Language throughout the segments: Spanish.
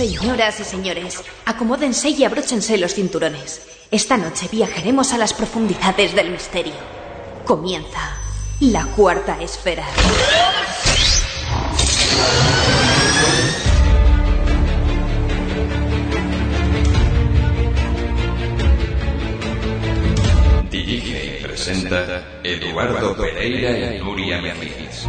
Señoras y señores, acomódense y abróchense los cinturones. Esta noche viajaremos a las profundidades del misterio. Comienza la cuarta esfera. Dirige y presenta Eduardo Pereira y Nuria Mejías.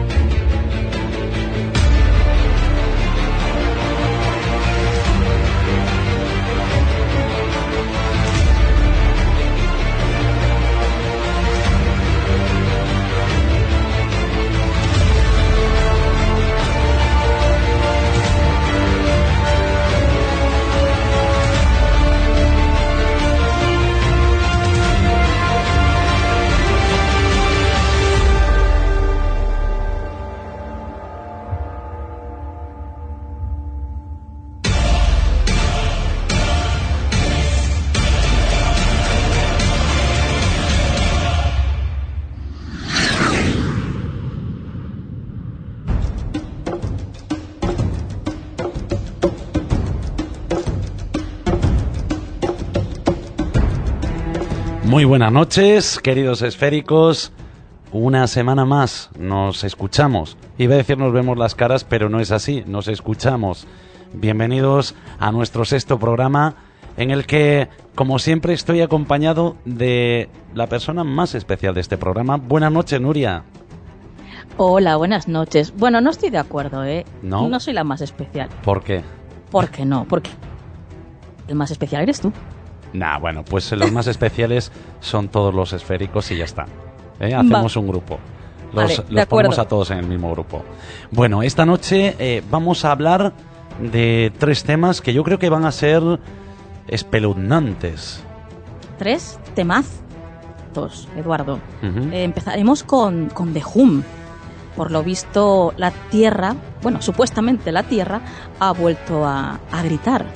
Muy buenas noches, queridos esféricos. Una semana más nos escuchamos. Iba a decir nos vemos las caras, pero no es así, nos escuchamos. Bienvenidos a nuestro sexto programa, en el que, como siempre, estoy acompañado de la persona más especial de este programa. Buenas noches, Nuria. Hola, buenas noches. Bueno, no estoy de acuerdo, ¿eh? ¿No? No soy la más especial. ¿Por qué? ¿Por qué no? Porque el más especial eres tú. Nah, bueno, pues los más especiales son todos los esféricos y ya está. Hacemos un grupo. Los ponemos a todos en el mismo grupo. Bueno, esta noche vamos a hablar de 3 temas que yo creo que van a ser espeluznantes. 3 temazos, Eduardo. Empezaremos con The Hum. Por lo visto, la Tierra, bueno, supuestamente la Tierra, ha vuelto a gritar.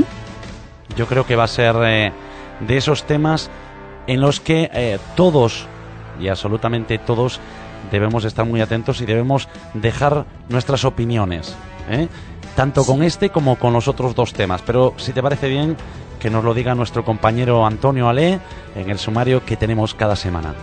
Yo creo que va a ser de esos temas en los que todos, y absolutamente todos, debemos estar muy atentos y debemos dejar nuestras opiniones, tanto con este como con los otros 2 temas. Pero si te parece bien, que nos lo diga nuestro compañero Antonio Alé en el sumario que tenemos cada semana.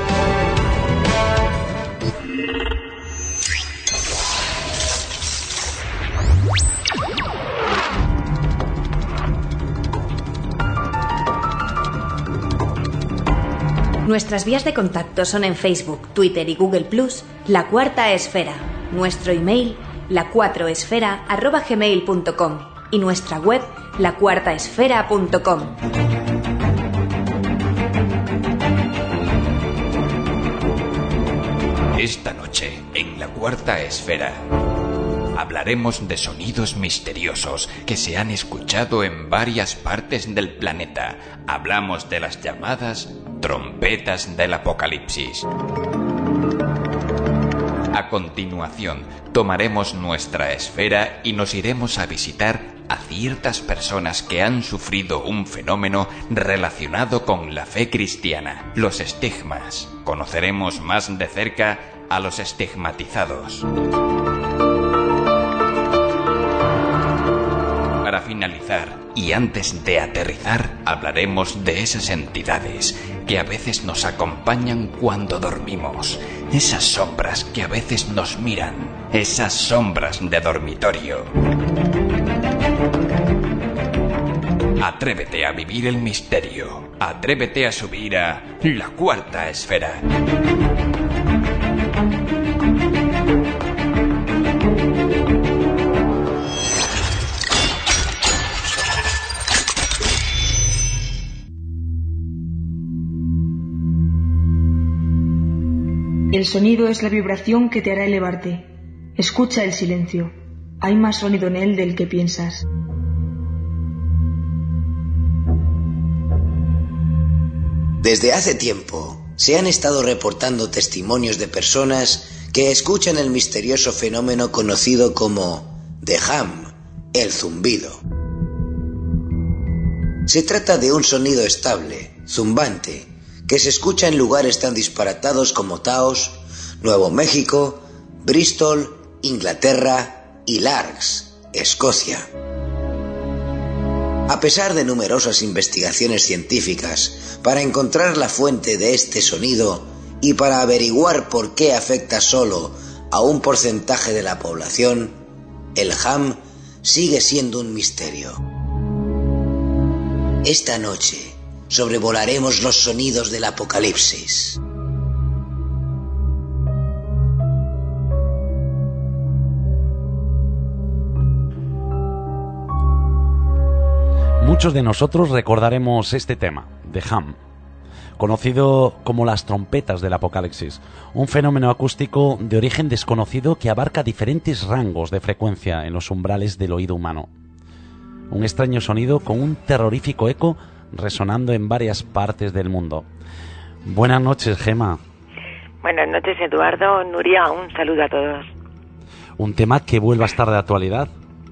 Nuestras vías de contacto son en Facebook, Twitter y Google+, La Cuarta Esfera. Nuestro email, lacuatroesfera@gmail.com y nuestra web, lacuartaesfera.com. Esta noche, en La Cuarta Esfera, hablaremos de sonidos misteriosos que se han escuchado en varias partes del planeta. Hablamos de las llamadas trompetas del apocalipsis. A continuación, tomaremos nuestra esfera y nos iremos a visitar a ciertas personas que han sufrido un fenómeno relacionado con la fe cristiana, los estigmas. Conoceremos más de cerca a los estigmatizados. Para finalizar, y antes de aterrizar, hablaremos de esas entidades que a veces nos acompañan cuando dormimos, esas sombras que a veces nos miran, esas sombras de dormitorio. Atrévete a vivir el misterio, atrévete a subir a La Cuarta Esfera. El sonido es la vibración que te hará elevarte. Escucha el silencio. Hay más sonido en él del que piensas. Desde hace tiempo se han estado reportando testimonios de personas que escuchan el misterioso fenómeno conocido como The Hum, el zumbido. Se trata de un sonido estable, zumbante, que se escucha en lugares tan disparatados como Taos, Nuevo México, Bristol, Inglaterra y Largs, Escocia. A pesar de numerosas investigaciones científicas para encontrar la fuente de este sonido y para averiguar por qué afecta solo a un porcentaje de la población, el Ham sigue siendo un misterio. Esta noche sobrevolaremos los sonidos del apocalipsis. Muchos de nosotros recordaremos este tema, The Ham, conocido como las trompetas del apocalipsis, un fenómeno acústico de origen desconocido que abarca diferentes rangos de frecuencia en los umbrales del oído humano. Un extraño sonido con un terrorífico eco resonando en varias partes del mundo. Buenas noches, Gema. Buenas noches, Eduardo. Nuria, un saludo a todos. ¿Un tema que vuelva a estar de actualidad?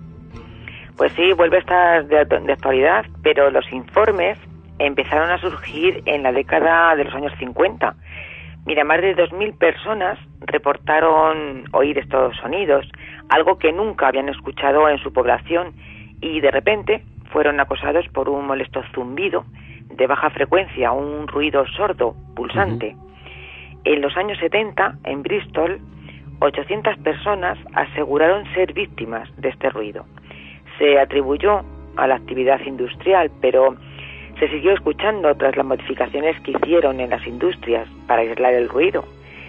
Pues sí, vuelve a estar de actualidad, pero los informes empezaron a surgir en la década de los años 50. Mira, más de 2.000 personas reportaron oír estos sonidos, algo que nunca habían escuchado en su población, y de repente fueron acosados por un molesto zumbido de baja frecuencia, un ruido sordo, pulsante. En los años 70, en Bristol, 800 personas aseguraron ser víctimas de este ruido. Se atribuyó a la actividad industrial, pero se siguió escuchando tras las modificaciones que hicieron en las industrias para aislar el ruido.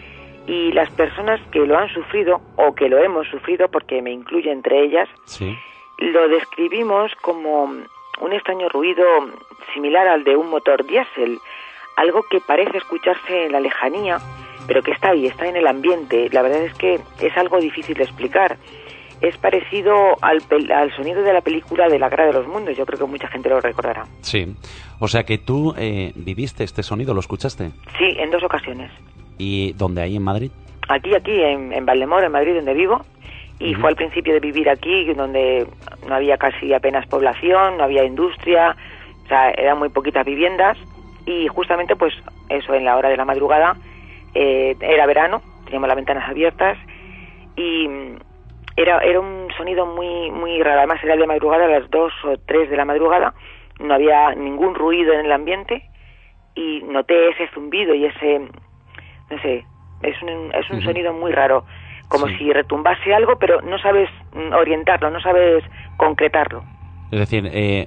Y las personas que lo han sufrido, o que lo hemos sufrido, porque me incluyo entre ellas, Sí. Lo describimos como un extraño ruido similar al de un motor diésel, algo que parece escucharse en la lejanía, pero que está ahí, está en el ambiente. La verdad es que es algo difícil de explicar. Es parecido al sonido de la película de La Guerra de los Mundos. Yo creo que mucha gente lo recordará. Sí. O sea que tú viviste este sonido, ¿lo escuchaste? Sí, en 2 ocasiones. ¿Y dónde? ¿Ahí en Madrid? Aquí, en Valdemoro, en Madrid, donde vivo. Y fue al principio de vivir aquí, donde no había casi apenas población, no había industria, o sea, eran muy poquitas viviendas. Y justamente, pues, eso, en la hora de la madrugada, era verano, teníamos las ventanas abiertas y era un sonido muy muy raro. Además era de madrugada, a las 2 o 3 de la madrugada, no había ningún ruido en el ambiente y noté ese zumbido y ese, no sé, es un sonido muy raro, como si retumbase algo, pero no sabes orientarlo, no sabes concretarlo. Es decir,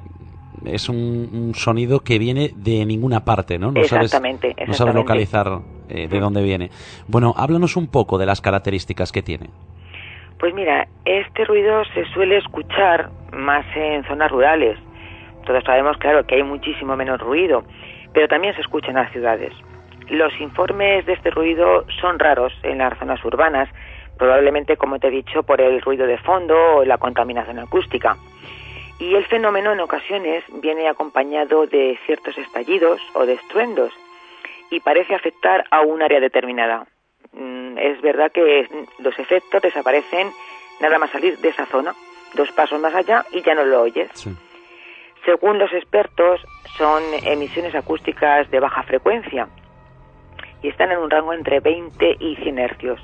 es un sonido que viene de ninguna parte, ¿no? Exactamente. No sabes localizar de dónde viene. Bueno, háblanos un poco de las características que tiene. Pues mira, este ruido se suele escuchar más en zonas rurales. Todos sabemos, claro, que hay muchísimo menos ruido, pero también se escucha en las ciudades. Los informes de este ruido son raros en las zonas urbanas, probablemente, como te he dicho, por el ruido de fondo o la contaminación acústica. Y el fenómeno en ocasiones viene acompañado de ciertos estallidos o de estruendos y parece afectar a un área determinada. Es verdad que los efectos desaparecen nada más salir de esa zona, 2 pasos más allá y ya no lo oyes. Sí. Según los expertos, son emisiones acústicas de baja frecuencia y están en un rango entre 20 y 100 hercios.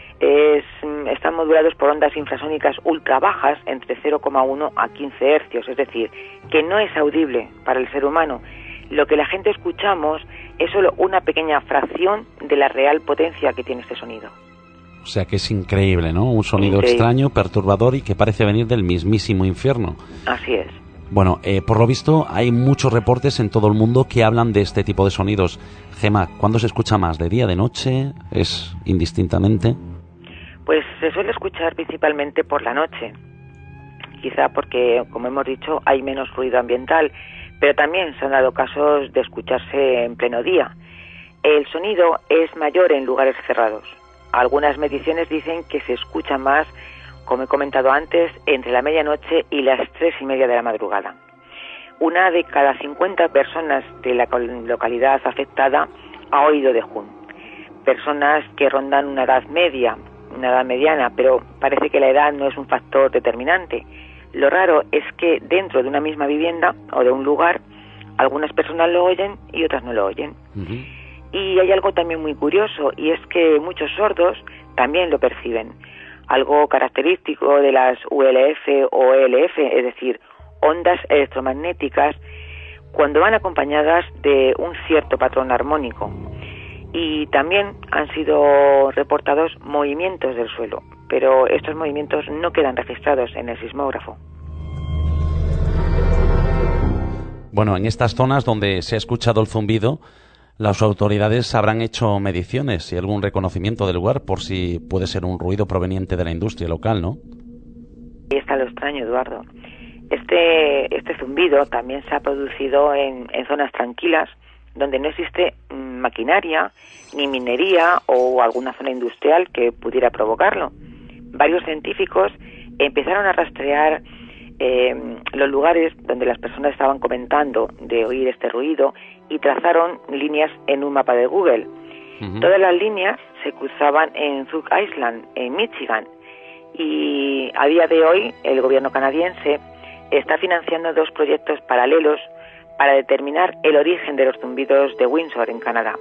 Están modulados por ondas infrasónicas ultra bajas entre 0,1 a 15 hercios, es decir, que no es audible para el ser humano. Lo que la gente escuchamos es solo una pequeña fracción de la real potencia que tiene este sonido. O sea que es increíble, ¿no? Un sonido extraño, perturbador y que parece venir del mismísimo infierno. Así es. Bueno, por lo visto hay muchos reportes en todo el mundo que hablan de este tipo de sonidos. Gema, ¿cuándo se escucha más? ¿De día, de noche? ¿Es indistintamente? Pues se suele escuchar principalmente por la noche, quizá porque, como hemos dicho, hay menos ruido ambiental, pero también se han dado casos de escucharse en pleno día. El sonido es mayor en lugares cerrados. Algunas mediciones dicen que se escucha más, como he comentado antes, entre la medianoche y las 3:30 de la madrugada. 1 de cada 50 personas de la localidad afectada ha oído de Hum. Personas que rondan una edad media, una edad mediana, pero parece que la edad no es un factor determinante. Lo raro es que dentro de una misma vivienda o de un lugar, algunas personas lo oyen y otras no lo oyen. Y hay algo también muy curioso, y es que muchos sordos también lo perciben. Algo característico de las ULF o ELF, es decir, ondas electromagnéticas cuando van acompañadas de un cierto patrón armónico. Y también han sido reportados movimientos del suelo, pero estos movimientos no quedan registrados en el sismógrafo. Bueno, en estas zonas donde se ha escuchado el zumbido, las autoridades habrán hecho mediciones y algún reconocimiento del lugar por si puede ser un ruido proveniente de la industria local, ¿no? Ahí está lo extraño, Eduardo. Este zumbido también se ha producido en zonas tranquilas, donde no existe maquinaria, ni minería o alguna zona industrial que pudiera provocarlo. Varios científicos empezaron a rastrear los lugares donde las personas estaban comentando de oír este ruido y trazaron líneas en un mapa de Google. Uh-huh. Todas las líneas se cruzaban en Zug Island, en Michigan, y a día de hoy el gobierno canadiense está financiando 2 proyectos paralelos para determinar el origen de los zumbidos de Windsor en Canadá.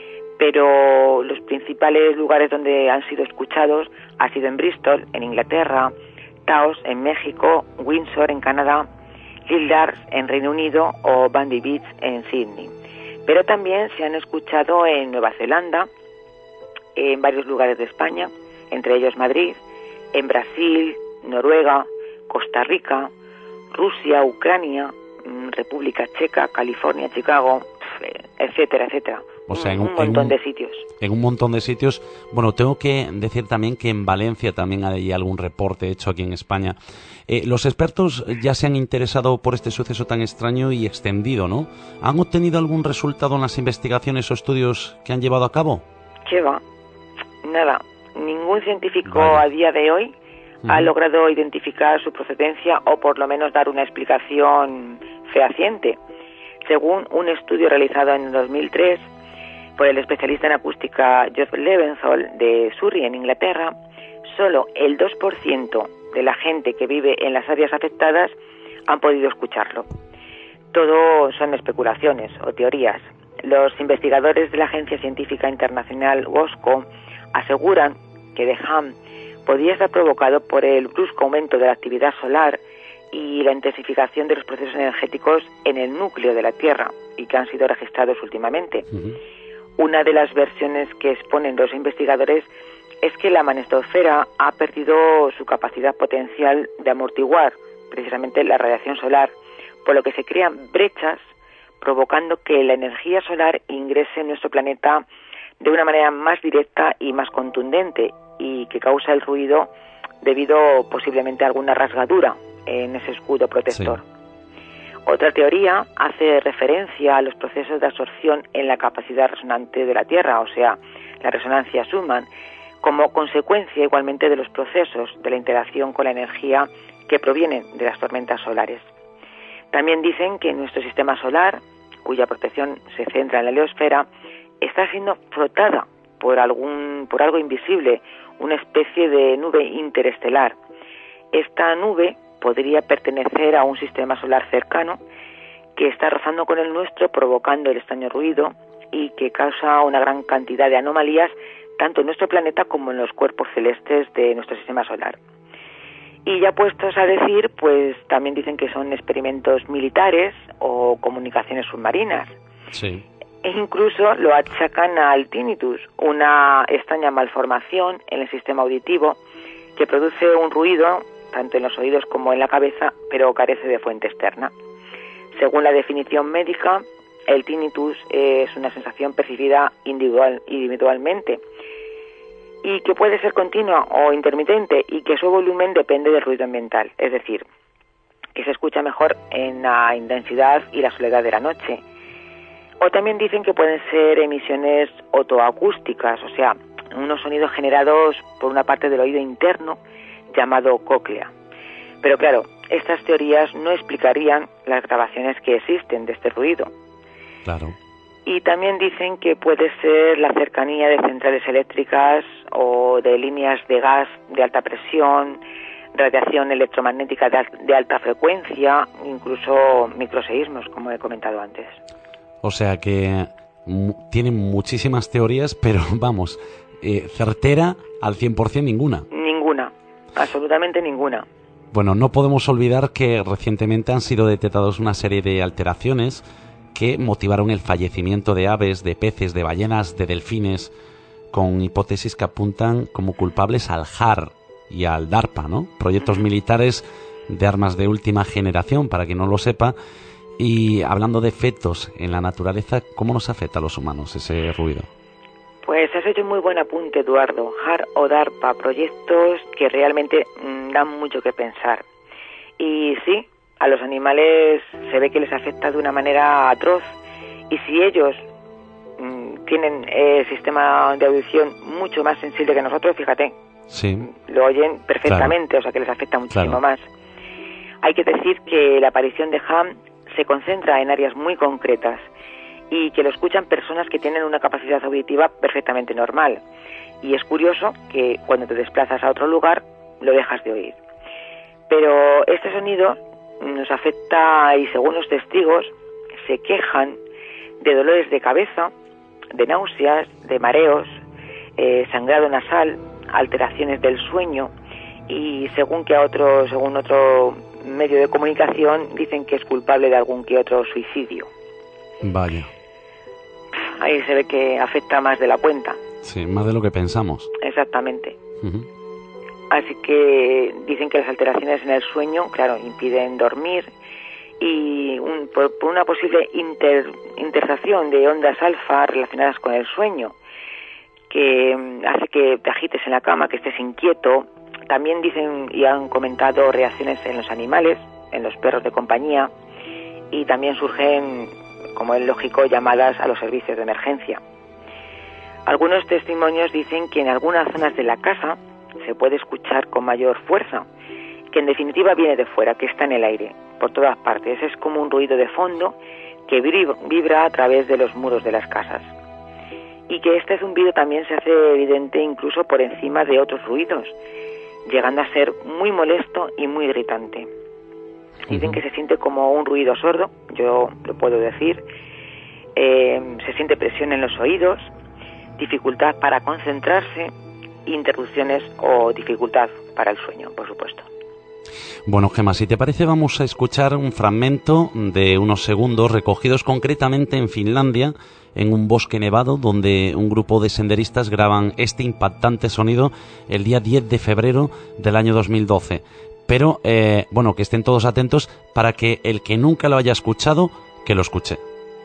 Pero los principales lugares donde han sido escuchados ha sido en Bristol, en Inglaterra, Taos, en México, Windsor, en Canadá, Lildars, en Reino Unido, o Bandy Beach, en Sydney. Pero también se han escuchado en Nueva Zelanda, en varios lugares de España, entre ellos Madrid, en Brasil, Noruega, Costa Rica, Rusia, Ucrania, República Checa, California, Chicago, etcétera, etcétera. O sea, un montón de sitios. En un montón de sitios. Bueno, tengo que decir también que en Valencia también hay algún reporte hecho aquí en España. Los expertos ya se han interesado por este suceso tan extraño y extendido, ¿no? ¿Han obtenido algún resultado en las investigaciones o estudios que han llevado a cabo? ¿Qué va? Nada. Ningún científico a día de hoy ha logrado identificar su procedencia o por lo menos dar una explicación fehaciente. Según un estudio realizado en 2003 por el especialista en acústica Geoff Leventhal de Surrey, en Inglaterra, solo el 2% de la gente que vive en las áreas afectadas han podido escucharlo. Todo son especulaciones o teorías. Los investigadores de la Agencia Científica Internacional WOSCO aseguran que The Hum podría estar provocado por el brusco aumento de la actividad solar y la intensificación de los procesos energéticos en el núcleo de la Tierra y que han sido registrados últimamente. Uh-huh. Una de las versiones que exponen los investigadores es que la magnetosfera ha perdido su capacidad potencial de amortiguar precisamente la radiación solar, por lo que se crean brechas provocando que la energía solar ingrese en nuestro planeta de una manera más directa y más contundente y que causa el ruido debido posiblemente a alguna rasgadura en ese escudo protector. Sí. Otra teoría hace referencia a los procesos de absorción en la capacidad resonante de la Tierra, o sea, la resonancia Schumann, como consecuencia igualmente de los procesos de la interacción con la energía que provienen de las tormentas solares. También dicen que nuestro sistema solar, cuya protección se centra en la heliosfera, está siendo frotada por algo invisible, una especie de nube interestelar. Esta nube podría pertenecer a un sistema solar cercano que está rozando con el nuestro, provocando el extraño ruido y que causa una gran cantidad de anomalías tanto en nuestro planeta como en los cuerpos celestes de nuestro sistema solar. Y ya puestos a decir, pues también dicen que son experimentos militares o comunicaciones submarinas. Sí. E incluso lo achacan al tinnitus, una extraña malformación en el sistema auditivo que produce un ruido tanto en los oídos como en la cabeza, pero carece de fuente externa. Según la definición médica, el tinnitus es una sensación percibida individualmente y que puede ser continua o intermitente y que su volumen depende del ruido ambiental, es decir, que se escucha mejor en la intensidad y la soledad de la noche. O también dicen que pueden ser emisiones otoacústicas, o sea, unos sonidos generados por una parte del oído interno llamado cóclea. Pero claro, estas teorías no explicarían las grabaciones que existen de este ruido. Claro. Y también dicen que puede ser la cercanía de centrales eléctricas o de líneas de gas de alta presión, radiación electromagnética de alta frecuencia, incluso microseísmos, como he comentado antes. O sea que tienen muchísimas teorías, pero vamos, certera al 100% ninguna. Ninguna, absolutamente ninguna. Bueno, no podemos olvidar que recientemente han sido detectados una serie de alteraciones que motivaron el fallecimiento de aves, de peces, de ballenas, de delfines, con hipótesis que apuntan como culpables al HAR y al DARPA, ¿no? Proyectos militares de armas de última generación, para quien no lo sepa. Y hablando de efectos en la naturaleza, ¿cómo nos afecta a los humanos ese ruido? Pues has hecho un muy buen apunte, Eduardo. HAR o DARPA, proyectos que realmente dan mucho que pensar. Y sí, a los animales se ve que les afecta de una manera atroz. Y si ellos tienen sistema de audición mucho más sensible que nosotros, fíjate, sí, lo oyen perfectamente, claro. O sea que les afecta muchísimo más. Hay que decir que la aparición de HAM se concentra en áreas muy concretas y que lo escuchan personas que tienen una capacidad auditiva perfectamente normal. Y es curioso que cuando te desplazas a otro lugar lo dejas de oír. Pero este sonido nos afecta y según los testigos se quejan de dolores de cabeza, de náuseas, de mareos, sangrado nasal, alteraciones del sueño y según otro medio de comunicación dicen que es culpable de algún que otro suicidio. Vaya. Ahí se ve que afecta más de la cuenta. Sí, más de lo que pensamos. Exactamente. Así que dicen que las alteraciones en el sueño, claro, impiden dormir y por una posible interacción de ondas alfa relacionadas con el sueño, que hace que te agites en la cama, que estés inquieto. También dicen y han comentado reacciones en los animales, en los perros de compañía, y también surgen, como es lógico, llamadas a los servicios de emergencia. Algunos testimonios dicen que en algunas zonas de la casa se puede escuchar con mayor fuerza, que en definitiva viene de fuera, que está en el aire, por todas partes. Es como un ruido de fondo que vibra a través de los muros de las casas. Y que este zumbido también se hace evidente incluso por encima de otros ruidos, llegando a ser muy molesto y muy gritante. Dicen que se siente como un ruido sordo, yo lo puedo decir, se siente presión en los oídos, dificultad para concentrarse, interrupciones o dificultad para el sueño, por supuesto. Bueno, Gemma, si te parece vamos a escuchar un fragmento de unos segundos recogidos concretamente en Finlandia, en un bosque nevado, donde un grupo de senderistas graban este impactante sonido el día 10 de febrero del año 2012. Pero, bueno, que estén todos atentos para que el que nunca lo haya escuchado, que lo escuche.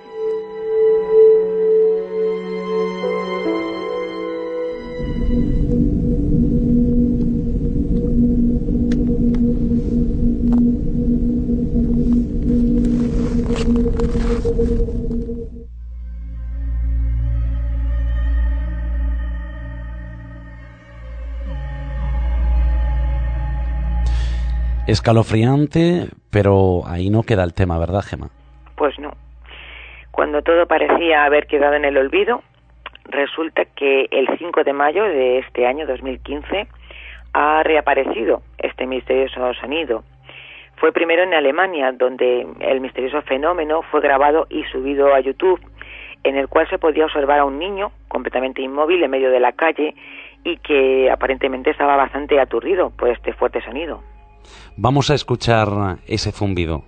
Escalofriante, pero ahí no queda el tema, ¿verdad, Gemma? Pues no. Cuando todo parecía haber quedado en el olvido, resulta que el 5 de mayo de este año 2015 ha reaparecido este misterioso sonido. Fue primero en Alemania, donde el misterioso fenómeno fue grabado y subido a YouTube, en el cual se podía observar a un niño completamente inmóvil en medio de la calle y que aparentemente estaba bastante aturdido por este fuerte sonido. Vamos a escuchar ese zumbido.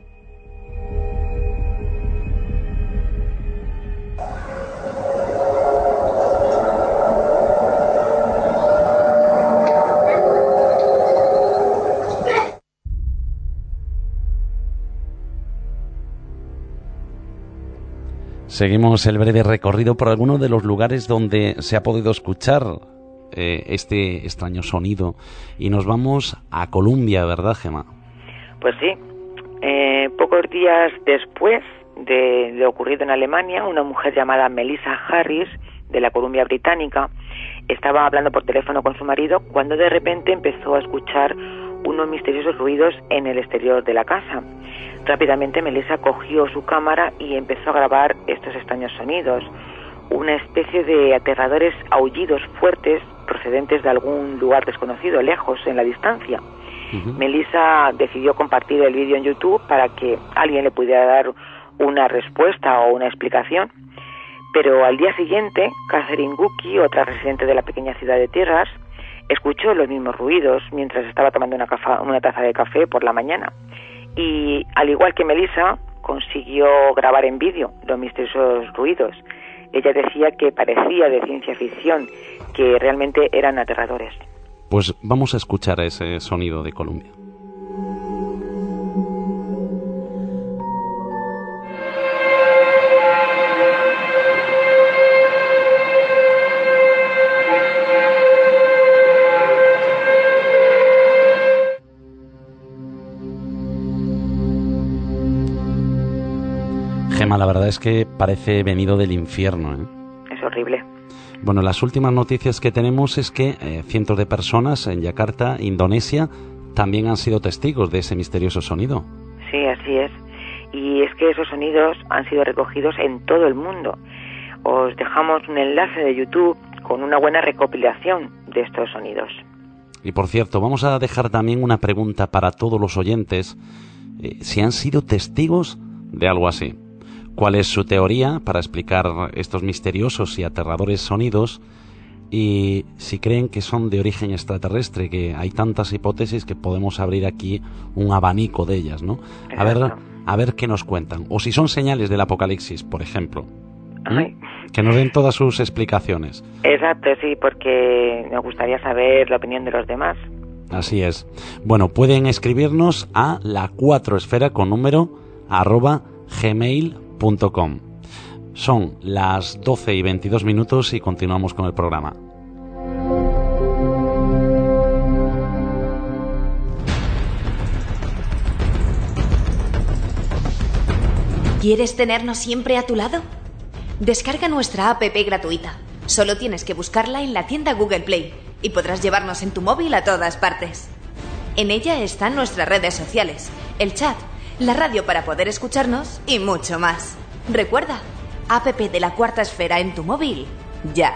Seguimos el breve recorrido por algunos de los lugares donde se ha podido escuchar este extraño sonido y nos vamos a Colombia, ¿verdad, Gemma? Pues sí. Pocos días después de lo ocurrido en Alemania, una mujer llamada Melissa Harris, de la Columbia Británica, estaba hablando por teléfono con su marido cuando de repente empezó a escuchar unos misteriosos ruidos en el exterior de la casa. Rápidamente Melissa cogió su cámara y empezó a grabar estos extraños sonidos, una especie de aterradores aullidos fuertes procedentes de algún lugar desconocido, lejos, en la distancia. Melissa decidió compartir el vídeo en YouTube para que alguien le pudiera dar una respuesta o una explicación, pero al día siguiente, Catherine Gucki, otra residente de la pequeña ciudad de Tierras, escuchó los mismos ruidos mientras estaba tomando una taza de café por la mañana. Y al igual que Melissa, consiguió grabar en vídeo los misteriosos ruidos. Ella decía que parecía de ciencia ficción, que realmente eran aterradores. Pues vamos a escuchar ese sonido de Columbia. Gemma, la verdad es que parece venido del infierno, ¿eh? Es horrible. Bueno, las últimas noticias que tenemos es que cientos de personas en Yakarta, Indonesia, también han sido testigos de ese misterioso sonido. Sí, así es. Y es que esos sonidos han sido recogidos en todo el mundo. Os dejamos un enlace de YouTube con una buena recopilación de estos sonidos. Y por cierto, vamos a dejar también una pregunta para todos los oyentes. Si han sido testigos de algo así. ¿Cuál es su teoría para explicar estos misteriosos y aterradores sonidos? Y si creen que son de origen extraterrestre, que hay tantas hipótesis que podemos abrir aquí un abanico de ellas, ¿no? A ver qué nos cuentan. O si son señales del apocalipsis, por ejemplo. Que nos den todas sus explicaciones. Exacto, sí, porque me gustaría saber la opinión de los demás. Así es. Bueno, pueden escribirnos a la4esfera con número @gmail.com. Son las 12:22 y continuamos con el programa. ¿Quieres tenernos siempre a tu lado? Descarga nuestra app gratuita. Solo tienes que buscarla en la tienda Google Play y podrás llevarnos en tu móvil a todas partes. En ella están nuestras redes sociales, el chat, la radio para poder escucharnos y mucho más. Recuerda, app de La Cuarta Esfera en tu móvil, ya.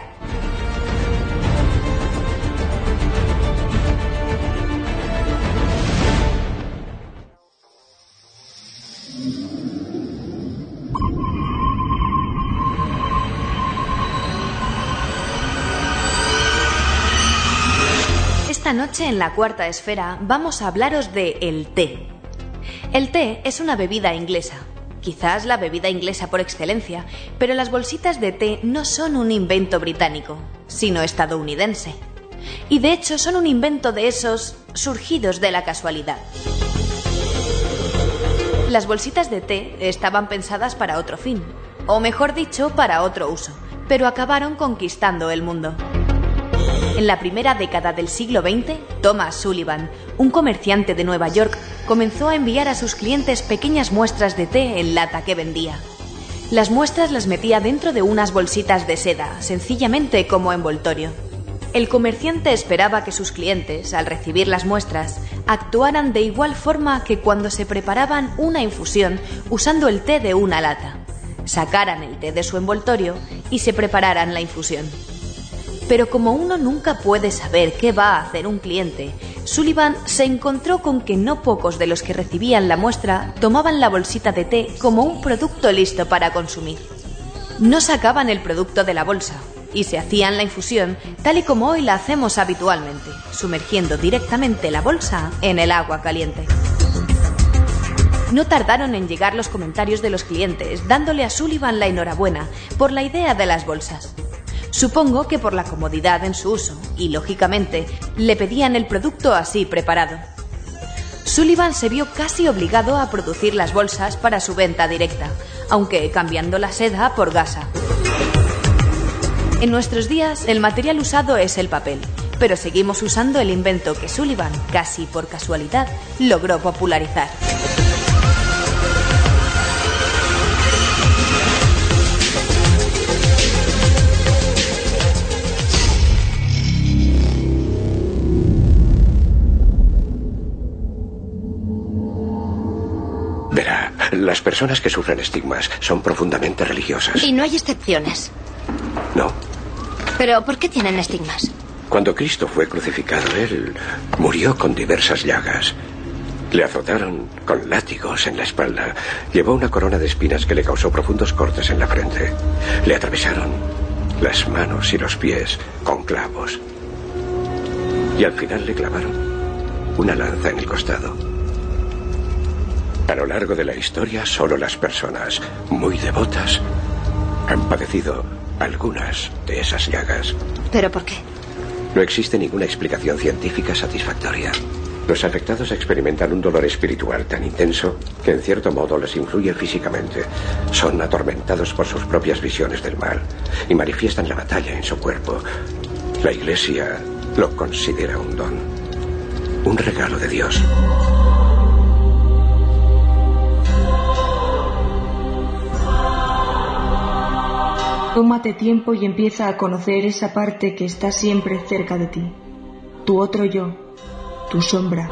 Esta noche en La Cuarta Esfera vamos a hablaros de el té. El té es una bebida inglesa, quizás la bebida inglesa por excelencia, pero las bolsitas de té no son un invento británico, sino estadounidense. Y de hecho son un invento de esos surgidos de la casualidad. Las bolsitas de té estaban pensadas para otro fin, o mejor dicho, para otro uso, pero acabaron conquistando el mundo. En la primera década del siglo XX, Thomas Sullivan, un comerciante de Nueva York, comenzó a enviar a sus clientes pequeñas muestras de té en lata que vendía. Las muestras las metía dentro de unas bolsitas de seda, sencillamente como envoltorio. El comerciante esperaba que sus clientes, al recibir las muestras, actuaran de igual forma que cuando se preparaban una infusión usando el té de una lata. Sacaran el té de su envoltorio y se prepararan la infusión. Pero como uno nunca puede saber qué va a hacer un cliente, Sullivan se encontró con que no pocos de los que recibían la muestra tomaban la bolsita de té como un producto listo para consumir. No sacaban el producto de la bolsa y se hacían la infusión tal y como hoy la hacemos habitualmente, sumergiendo directamente la bolsa en el agua caliente. No tardaron en llegar los comentarios de los clientes dándole a Sullivan la enhorabuena por la idea de las bolsas. Supongo que por la comodidad en su uso y, lógicamente, le pedían el producto así preparado. Sullivan se vio casi obligado a producir las bolsas para su venta directa, aunque cambiando la seda por gasa. En nuestros días, el material usado es el papel, pero seguimos usando el invento que Sullivan, casi por casualidad, logró popularizar. Verá, las personas que sufren estigmas son profundamente religiosas. Y no hay excepciones. No. ¿Pero por qué tienen estigmas? Cuando Cristo fue crucificado, Él murió con diversas llagas. Le azotaron con látigos en la espalda. Llevó una corona de espinas que le causó profundos cortes en la frente. Le atravesaron las manos y los pies con clavos. y al final le clavaron una lanza en el costado. A lo largo de la historia, solo las personas muy devotas han padecido algunas de esas llagas. ¿Pero por qué? No existe ninguna explicación científica satisfactoria. Los afectados experimentan un dolor espiritual tan intenso que en cierto modo les influye físicamente. Son atormentados por sus propias visiones del mal y manifiestan la batalla en su cuerpo. La Iglesia lo considera un don, un regalo de Dios. Tómate tiempo y empieza a conocer esa parte que está siempre cerca de ti. Tu otro yo, tu sombra.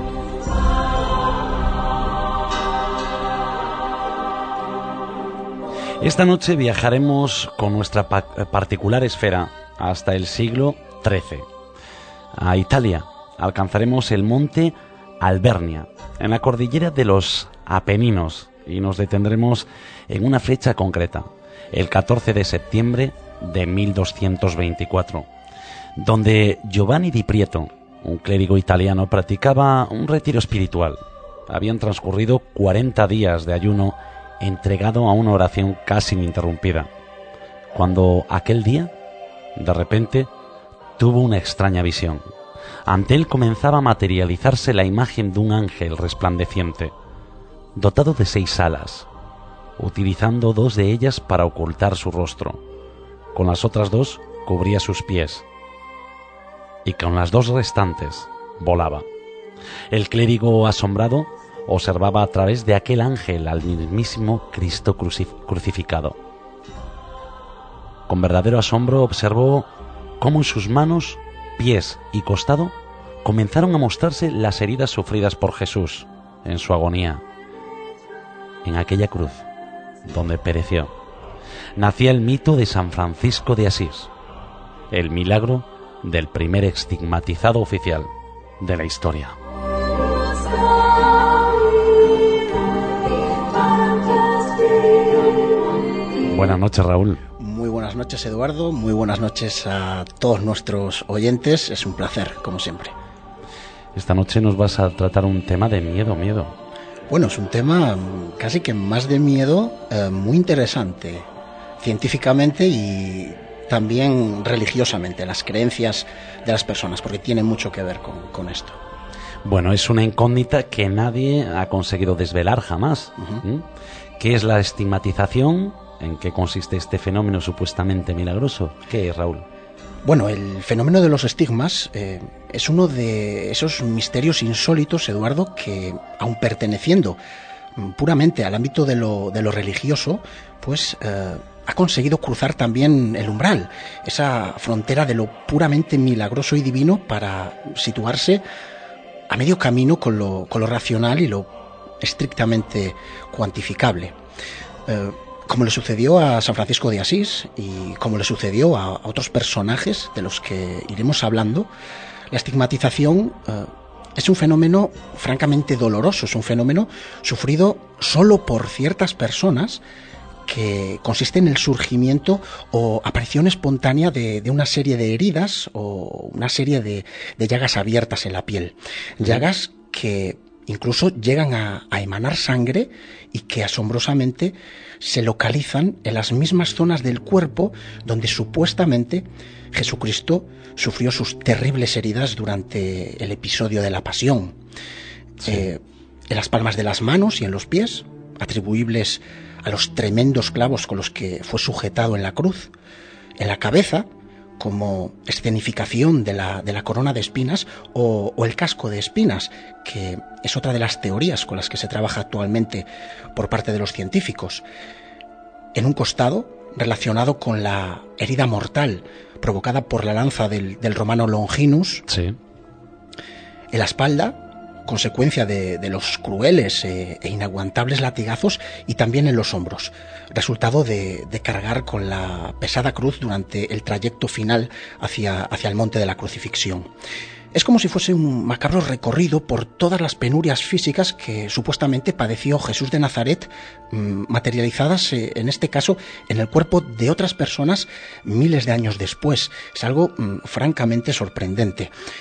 Esta noche viajaremos con nuestra particular esfera hasta el siglo XIII. A Italia alcanzaremos el monte Albernia, en la cordillera de los Apeninos, y nos detendremos en una fecha concreta, el 14 de septiembre de 1224, donde Giovanni di Prieto, un clérigo italiano, practicaba un retiro espiritual. Habían transcurrido 40 días de ayuno entregado a una oración casi ininterrumpida, cuando aquel día, de repente, tuvo una extraña visión. Ante él comenzaba a materializarse la imagen de un ángel resplandeciente, dotado de 6 alas, utilizando 2 de ellas para ocultar su rostro. Con las otras 2 cubría sus pies, y con las 2 restantes volaba. El clérigo, asombrado, observaba a través de aquel ángel al mismísimo Cristo crucificado. Con verdadero asombro observó cómo en sus manos, pies y costado comenzaron a mostrarse las heridas sufridas por Jesús en su agonía, en aquella cruz donde pereció. Nacía el mito de San Francisco de Asís, el milagro del primer estigmatizado oficial de la historia. Buenas noches, Raúl. Muy buenas noches, Eduardo. Muy buenas noches a todos nuestros oyentes. Es un placer, como siempre. Esta noche nos vas a tratar un tema de miedo. Bueno, es un tema casi que más de miedo, muy interesante científicamente y también religiosamente, las creencias de las personas, porque tiene mucho que ver con esto. Bueno, es una incógnita que nadie ha conseguido desvelar jamás. ¿Qué es la estigmatización? ¿En qué consiste este fenómeno supuestamente milagroso? ¿Qué es, Raúl? Bueno, el fenómeno de los estigmas es uno de esos misterios insólitos, Eduardo, que aun perteneciendo puramente al ámbito de lo religioso, pues ha conseguido cruzar también el umbral, esa frontera de lo puramente milagroso y divino, para situarse a medio camino con lo racional y lo estrictamente cuantificable. Como le sucedió a San Francisco de Asís y como le sucedió a otros personajes de los que iremos hablando, la estigmatización es un fenómeno francamente doloroso, es un fenómeno sufrido solo por ciertas personas, que consiste en el surgimiento o aparición espontánea de una serie de heridas o una serie de llagas abiertas en la piel. Llagas que incluso llegan a emanar sangre y que asombrosamente se localizan en las mismas zonas del cuerpo donde supuestamente Jesucristo sufrió sus terribles heridas durante el episodio de la Pasión. Sí. En las palmas de las manos y en los pies, atribuibles a los tremendos clavos con los que fue sujetado en la cruz. En la cabeza, como escenificación de la corona de espinas o el casco de espinas, que es otra de las teorías con las que se trabaja actualmente por parte de los científicos. En un costado, relacionado con la herida mortal provocada por la lanza del romano Longinus. Sí. En la espalda, consecuencia de los crueles e inaguantables latigazos, y también en los hombros, resultado de cargar con la pesada cruz durante el trayecto final hacia el monte de la crucifixión. Es como si fuese un macabro recorrido por todas las penurias físicas que supuestamente padeció Jesús de Nazaret, materializadas en este caso en el cuerpo de otras personas miles de años después. Es algo francamente sorprendente.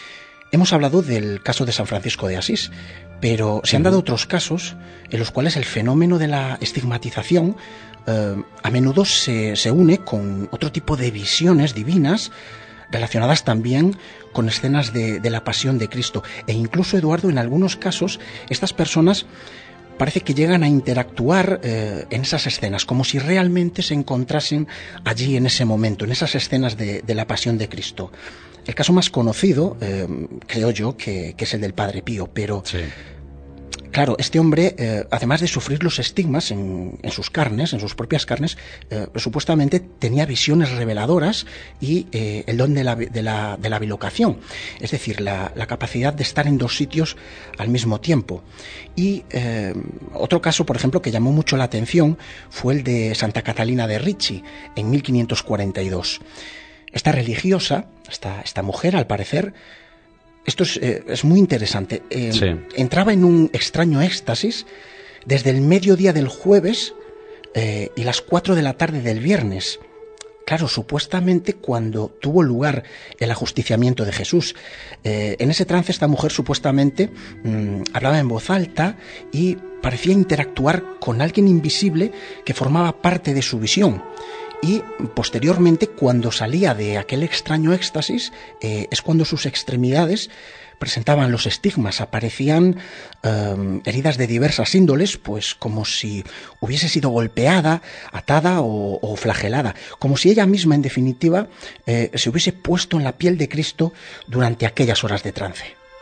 Hemos hablado del caso de San Francisco de Asís, pero se han dado otros casos en los cuales el fenómeno de la estigmatización a menudo se une con otro tipo de visiones divinas relacionadas también con escenas de la pasión de Cristo. E incluso, Eduardo, en algunos casos, estas personas parece que llegan a interactuar en esas escenas, como si realmente se encontrasen allí en ese momento, en esas escenas de la pasión de Cristo. El caso más conocido, creo yo, que es el del Padre Pío, pero sí. Claro, este hombre, además de sufrir los estigmas en sus carnes, en sus propias carnes, supuestamente tenía visiones reveladoras y el don de la bilocación, es decir, la capacidad de estar en dos sitios al mismo tiempo. Y otro caso, por ejemplo, que llamó mucho la atención fue el de Santa Catalina de Ricci, en 1542. Esta religiosa, esta mujer, al parecer, esto es muy interesante, sí. Entraba en un extraño éxtasis desde el mediodía del jueves y las 4 de la tarde del viernes. Claro, supuestamente cuando tuvo lugar el ajusticiamiento de Jesús. En ese trance esta mujer supuestamente hablaba en voz alta y parecía interactuar con alguien invisible que formaba parte de su visión. Y posteriormente, cuando salía de aquel extraño éxtasis, es cuando sus extremidades presentaban los estigmas, aparecían heridas de diversas índoles, pues como si hubiese sido golpeada, atada o flagelada, como si ella misma, en definitiva, se hubiese puesto en la piel de Cristo durante aquellas horas de trance.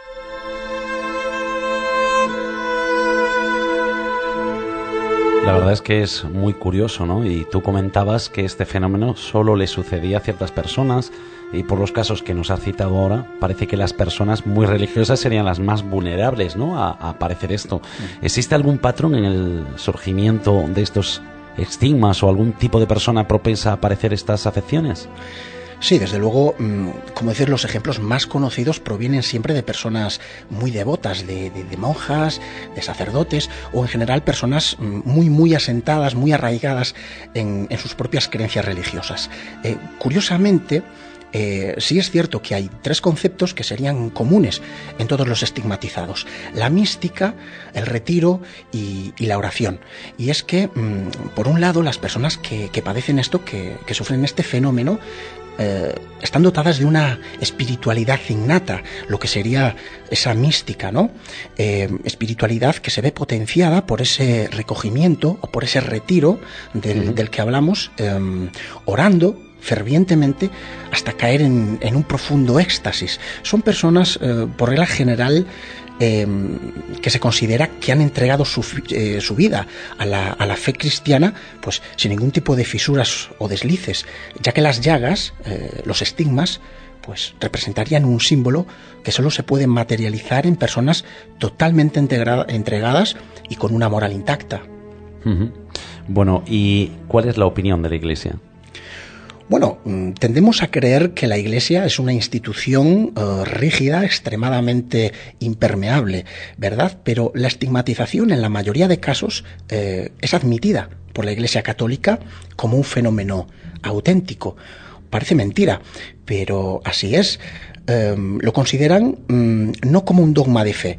La verdad es que es muy curioso, ¿no? Y tú comentabas que este fenómeno solo le sucedía a ciertas personas y por los casos que nos has citado ahora, parece que las personas muy religiosas serían las más vulnerables, ¿no? a padecer esto. ¿Existe algún patrón en el surgimiento de estos estigmas o algún tipo de persona propensa a padecer estas afecciones? Sí, desde luego, como decir, los ejemplos más conocidos provienen siempre de personas muy devotas, de monjas, de sacerdotes o en general personas muy asentadas, muy arraigadas en sus propias creencias religiosas. Curiosamente, sí es cierto que hay 3 conceptos que serían comunes en todos los estigmatizados: la mística, el retiro y la oración. Y es que, por un lado, las personas que padecen esto, que sufren este fenómeno, están dotadas de una espiritualidad innata, lo que sería esa mística, ¿no? Espiritualidad que se ve potenciada por ese recogimiento o por ese retiro del que hablamos, orando fervientemente hasta caer en un profundo éxtasis. Son personas, por regla general, que se considera que han entregado su vida a la fe cristiana, pues sin ningún tipo de fisuras o deslices, ya que las llagas, los estigmas, pues representarían un símbolo que solo se puede materializar en personas totalmente entregadas y con una moral intacta. Bueno, ¿y cuál es la opinión de la Iglesia? Bueno, tendemos a creer que la Iglesia es una institución rígida, extremadamente impermeable, ¿verdad? Pero la estigmatización en la mayoría de casos es admitida por la Iglesia Católica como un fenómeno auténtico. Parece mentira, pero así es. Lo consideran no como un dogma de fe.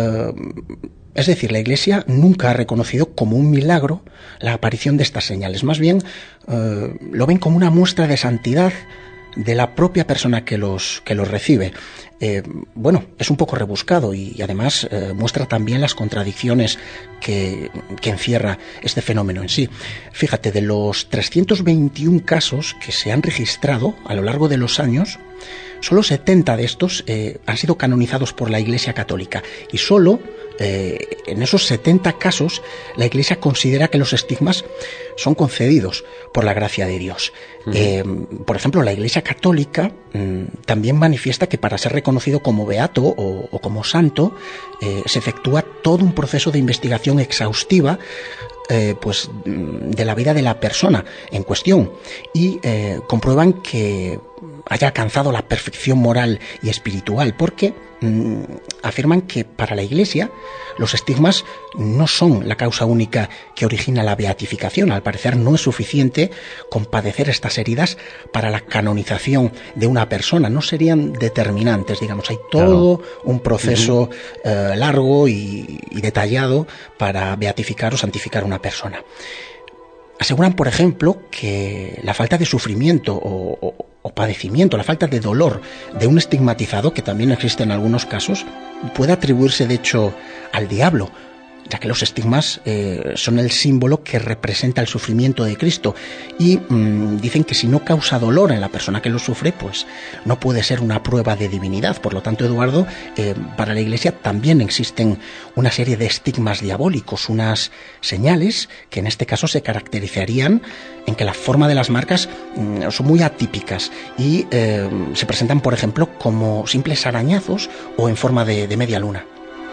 Es decir, la Iglesia nunca ha reconocido como un milagro la aparición de estas señales. Más bien, lo ven como una muestra de santidad de la propia persona que los recibe. Bueno, es un poco rebuscado y además muestra también las contradicciones que encierra este fenómeno en sí. Fíjate, de los 321 casos que se han registrado a lo largo de los años, solo 70 de estos han sido canonizados por la Iglesia Católica y solo en esos 70 casos la Iglesia considera que los estigmas son concedidos por la gracia de Dios. Por ejemplo, la Iglesia Católica también manifiesta que para ser reconocido como beato o como santo se efectúa todo un proceso de investigación exhaustiva pues de la vida de la persona en cuestión y comprueban que haya alcanzado la perfección moral y espiritual, porque afirman que para la Iglesia los estigmas no son la causa única que origina la beatificación. al parecer no es suficiente con padecer estas heridas para la canonización de una persona, no serían determinantes, digamos, hay todo un proceso largo y detallado para beatificar o santificar a una persona. Aseguran, por ejemplo, que la falta de sufrimiento o padecimiento, la falta de dolor de un estigmatizado, que también existe en algunos casos, puede atribuirse de hecho al diablo, ya que los estigmas son el símbolo que representa el sufrimiento de Cristo y dicen que si no causa dolor en la persona que lo sufre, pues no puede ser una prueba de divinidad. Por lo tanto, Eduardo, para la Iglesia también existen una serie de estigmas diabólicos, unas señales que en este caso se caracterizarían en que la forma de las marcas son muy atípicas y se presentan, por ejemplo, como simples arañazos o en forma de media luna.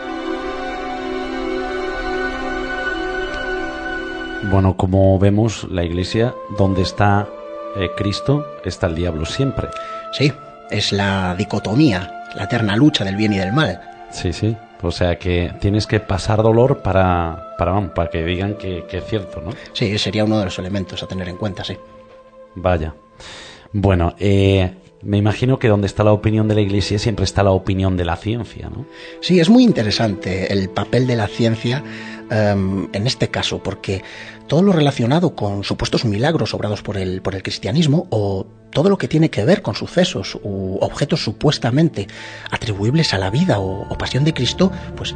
Bueno, como vemos, la Iglesia, donde está Cristo, está el diablo siempre. Sí, es la dicotomía, la eterna lucha del bien y del mal. Sí, sí. O sea que tienes que pasar dolor para que digan que es cierto, ¿no? Sí, sería uno de los elementos a tener en cuenta, sí. Vaya. Bueno, me imagino que donde está la opinión de la Iglesia siempre está la opinión de la ciencia, ¿no? Sí, es muy interesante el papel de la ciencia en este caso, porque todo lo relacionado con supuestos milagros obrados por el cristianismo o todo lo que tiene que ver con sucesos u objetos supuestamente atribuibles a la vida o pasión de Cristo, pues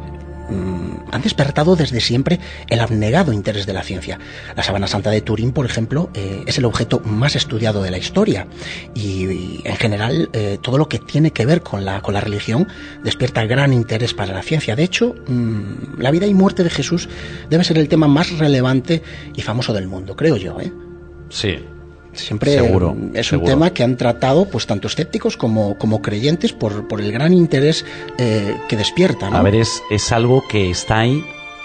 han despertado desde siempre el abnegado interés de la ciencia. La Sábana Santa de Turín, por ejemplo, es el objeto más estudiado de la historia y en general todo lo que tiene que ver con la religión despierta gran interés para la ciencia. De hecho, la vida y muerte de Jesús debe ser el tema más relevante y famoso del mundo, creo yo, ¿eh? Sí. Siempre seguro, es un tema que han tratado pues tanto escépticos como creyentes por el gran interés que despierta, ¿no? A ver, es algo que está ahí,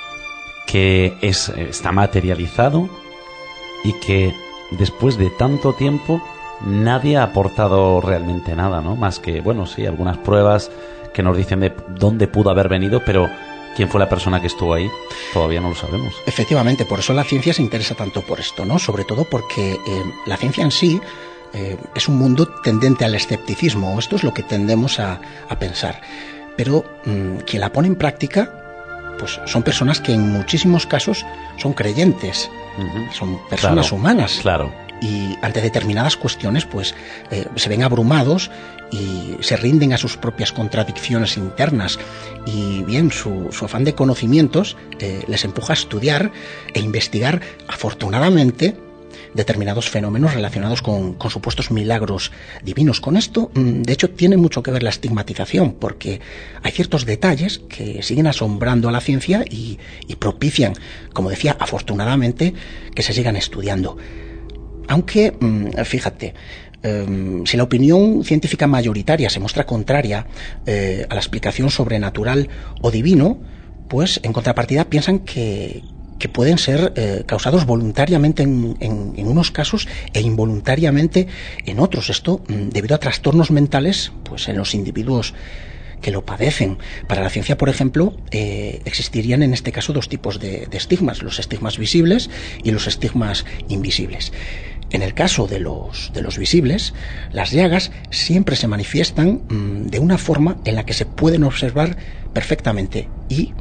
que está materializado y que después de tanto tiempo nadie ha aportado realmente nada, ¿no? Más que, bueno, sí, algunas pruebas que nos dicen de dónde pudo haber venido, pero ¿quién fue la persona que estuvo ahí? Todavía no lo sabemos. Efectivamente, por eso la ciencia se interesa tanto por esto, ¿no? Sobre todo porque la ciencia en sí es un mundo tendente al escepticismo, o esto es lo que tendemos a pensar. Pero quien la pone en práctica, pues son personas que en muchísimos casos son creyentes, son personas humanas. Claro. Y ante determinadas cuestiones, pues se ven abrumados y se rinden a sus propias contradicciones internas. Y bien, su afán de conocimientos les empuja a estudiar e investigar, afortunadamente, determinados fenómenos relacionados con supuestos milagros divinos. Con esto, de hecho, tiene mucho que ver la estigmatización, porque hay ciertos detalles que siguen asombrando a la ciencia y propician, como decía, afortunadamente, que se sigan estudiando. Aunque, fíjate, si la opinión científica mayoritaria se muestra contraria a la explicación sobrenatural o divino, pues en contrapartida piensan que pueden ser causados voluntariamente en unos casos e involuntariamente en otros. Esto debido a trastornos mentales pues en los individuos que lo padecen. Para la ciencia, por ejemplo, existirían en este caso dos tipos de estigmas, los estigmas visibles y los estigmas invisibles. En el caso de los visibles, las llagas siempre se manifiestan de una forma en la que se pueden observar perfectamente y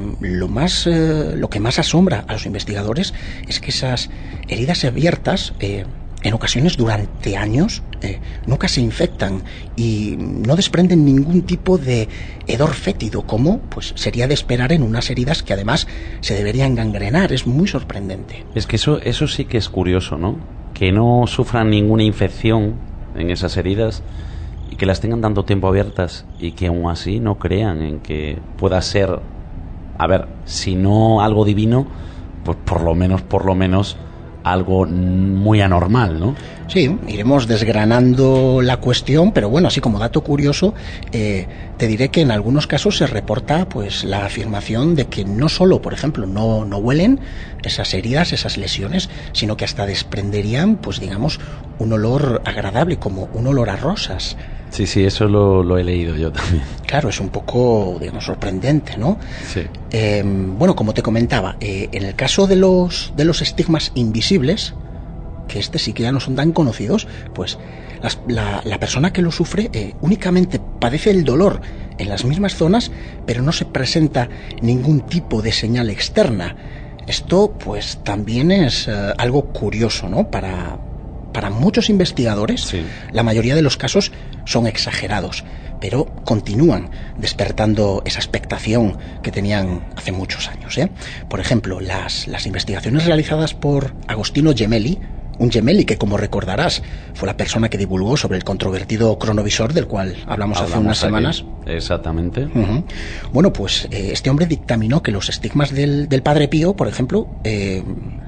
lo que más asombra a los investigadores es que esas heridas abiertas en ocasiones durante años nunca se infectan y no desprenden ningún tipo de hedor fétido, como pues sería de esperar en unas heridas que además se deberían gangrenar. Es muy sorprendente. Es que eso sí que es curioso, ¿no? Que no sufran ninguna infección en esas heridas y que las tengan tanto tiempo abiertas y que aún así no crean en que pueda ser, a ver, si no algo divino, pues por lo menos algo muy anormal, ¿no? Sí, iremos desgranando la cuestión, pero bueno, así como dato curioso, te diré que en algunos casos se reporta pues la afirmación de que no solo, por ejemplo, no huelen esas heridas, esas lesiones, sino que hasta desprenderían, pues digamos, un olor agradable, como un olor a rosas. Sí, eso lo he leído yo también. Claro, es un poco, digamos, sorprendente, ¿no? Sí. Bueno, como te comentaba, en el caso de los estigmas invisibles, que sí que ya no son tan conocidos, pues la persona que lo sufre únicamente padece el dolor en las mismas zonas, pero no se presenta ningún tipo de señal externa. Esto, pues, también es algo curioso, ¿no? Para muchos investigadores, sí, la mayoría de los casos son exagerados, pero continúan despertando esa expectación que tenían hace muchos años, ¿eh? Por ejemplo, las investigaciones realizadas por Agostino Gemelli, un Gemelli que, como recordarás, fue la persona que divulgó sobre el controvertido cronovisor del cual hablamos hace unas semanas. Exactamente. Uh-huh. Bueno, pues este hombre dictaminó que los estigmas del Padre Pío, por ejemplo, que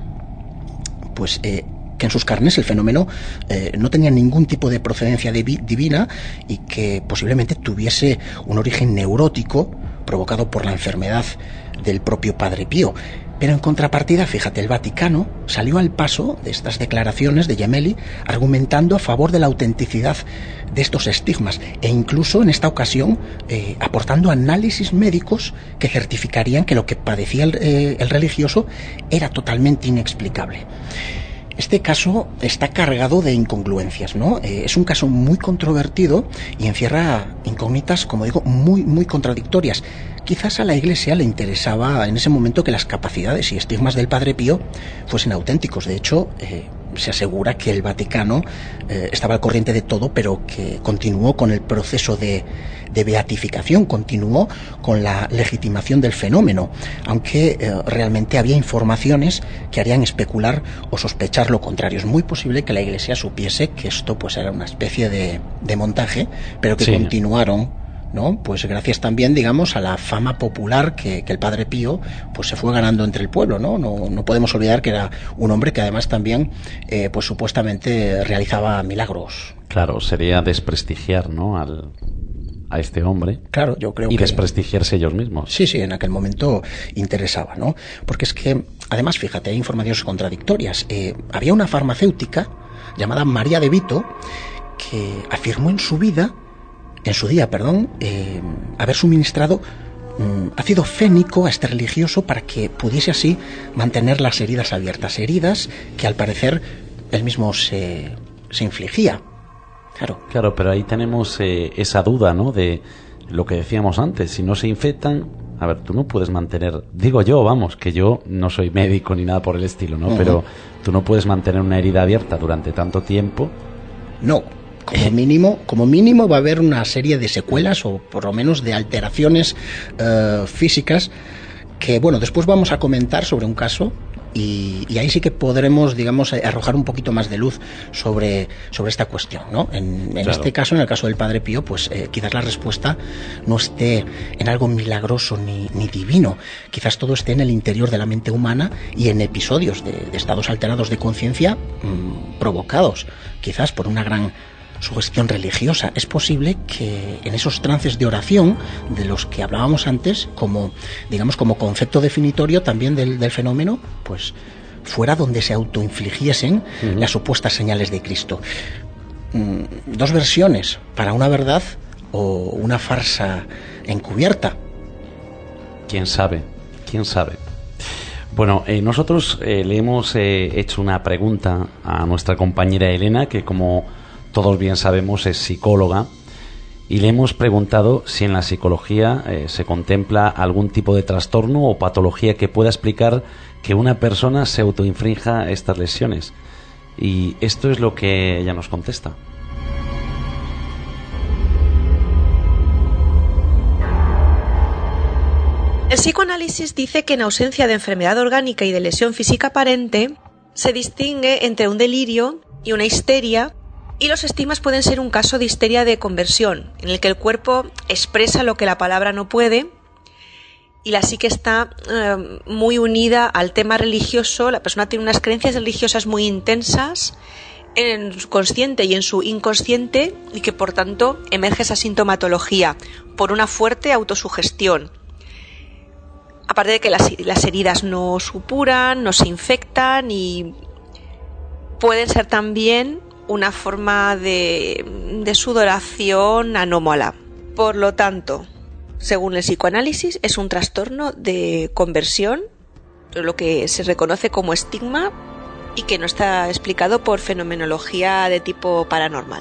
en sus carnes el fenómeno no tenía ningún tipo de procedencia divina y que posiblemente tuviese un origen neurótico provocado por la enfermedad del propio Padre Pío. Pero en contrapartida, fíjate, el Vaticano salió al paso de estas declaraciones de Gemelli argumentando a favor de la autenticidad de estos estigmas e incluso en esta ocasión aportando análisis médicos que certificarían que lo que padecía el religioso era totalmente inexplicable. Este caso está cargado de incongruencias, ¿no? Es un caso muy controvertido y encierra incógnitas, como digo, muy contradictorias. Quizás a la Iglesia le interesaba en ese momento que las capacidades y estigmas del Padre Pío fuesen auténticos. De hecho, se asegura que el Vaticano estaba al corriente de todo, pero que continuó con el proceso de beatificación, continuó con la legitimación del fenómeno, aunque realmente había informaciones que harían especular o sospechar lo contrario. Es muy posible que la Iglesia supiese que esto pues era una especie de montaje, pero que continuaron, ¿no? Pues gracias también, digamos, a la fama popular que el Padre Pío pues se fue ganando entre el pueblo, ¿no? No podemos olvidar que era un hombre que además también pues supuestamente realizaba milagros. Claro, sería desprestigiar, ¿no? A este hombre. Claro, yo creo y desprestigiarse ellos mismos. Sí, en aquel momento interesaba, ¿no? Porque es que, además, fíjate, hay informaciones contradictorias. Había una farmacéutica llamada María de Vito que afirmó en su día, haber suministrado ácido fénico a este religioso para que pudiese así mantener las heridas abiertas, heridas que al parecer él mismo se infligía. Claro, pero ahí tenemos esa duda, ¿no? De lo que decíamos antes, si no se infectan, a ver, tú no puedes mantener, digo yo, vamos, que yo no soy médico ni nada por el estilo, ¿no? Uh-huh. Pero tú no puedes mantener una herida abierta durante tanto tiempo. No. Como mínimo va a haber una serie de secuelas o por lo menos de alteraciones físicas que, bueno, después vamos a comentar sobre un caso y ahí sí que podremos, digamos, arrojar un poquito más de luz sobre esta cuestión, ¿no? En este caso, en el caso del Padre Pío, pues quizás la respuesta no esté en algo milagroso ni divino, quizás todo esté en el interior de la mente humana y en episodios de estados alterados de conciencia provocados quizás por una gran sugestión religiosa. Es posible que en esos trances de oración de los que hablábamos antes, como concepto definitorio también del fenómeno, pues fuera donde se autoinfligiesen las supuestas señales de Cristo. Dos versiones para una verdad o una farsa encubierta. ¿Quién sabe? Bueno, nosotros le hemos hecho una pregunta a nuestra compañera Elena, que como todos bien sabemos es psicóloga, y le hemos preguntado si en la psicología se contempla algún tipo de trastorno o patología que pueda explicar que una persona se autoinfrinja estas lesiones. Y esto es lo que ella nos contesta. El psicoanálisis dice que en ausencia de enfermedad orgánica y de lesión física aparente, se distingue entre un delirio y una histeria, y los estigmas pueden ser un caso de histeria de conversión, en el que el cuerpo expresa lo que la palabra no puede, y la psique está muy unida al tema religioso. La persona tiene unas creencias religiosas muy intensas en su consciente y en su inconsciente, y que por tanto emerge esa sintomatología por una fuerte autosugestión. Aparte de que las heridas no supuran, no se infectan y pueden ser también una forma de sudoración anómala. Por lo tanto, según el psicoanálisis, es un trastorno de conversión, lo que se reconoce como estigma y que no está explicado por fenomenología de tipo paranormal.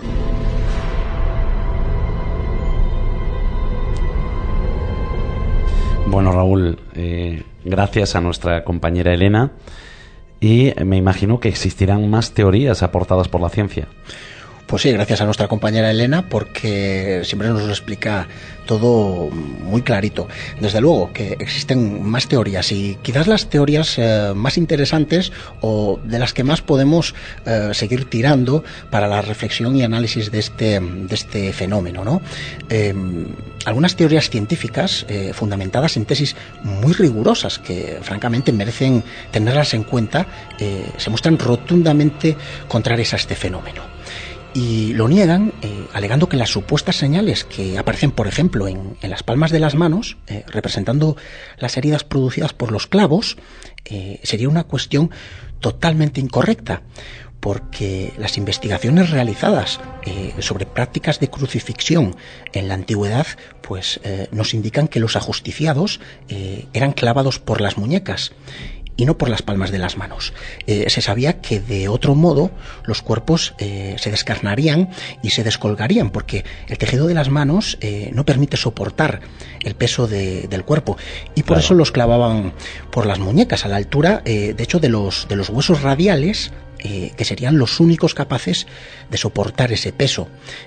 Bueno, Raúl, gracias a nuestra compañera Elena, y me imagino que existirán más teorías aportadas por la ciencia. Pues sí, gracias a nuestra compañera Elena, porque siempre nos lo explica todo muy clarito. Desde luego que existen más teorías, y quizás las teorías más interesantes o de las que más podemos seguir tirando para la reflexión y análisis de este fenómeno, ¿no? Algunas teorías científicas fundamentadas en tesis muy rigurosas que francamente merecen tenerlas en cuenta, se muestran rotundamente contrarias a este fenómeno. Y lo niegan alegando que las supuestas señales que aparecen, por ejemplo, en las palmas de las manos, representando las heridas producidas por los clavos, sería una cuestión totalmente incorrecta, porque las investigaciones realizadas sobre prácticas de crucifixión en la antigüedad pues nos indican que los ajusticiados eran clavados por las muñecas y no por las palmas de las manos. Se sabía que de otro modo los cuerpos se descarnarían y se descolgarían, porque el tejido de las manos no permite soportar el peso del cuerpo, y por eso los clavaban por las muñecas, a la altura, de hecho, de los huesos radiales, que serían los únicos capaces de soportar ese peso.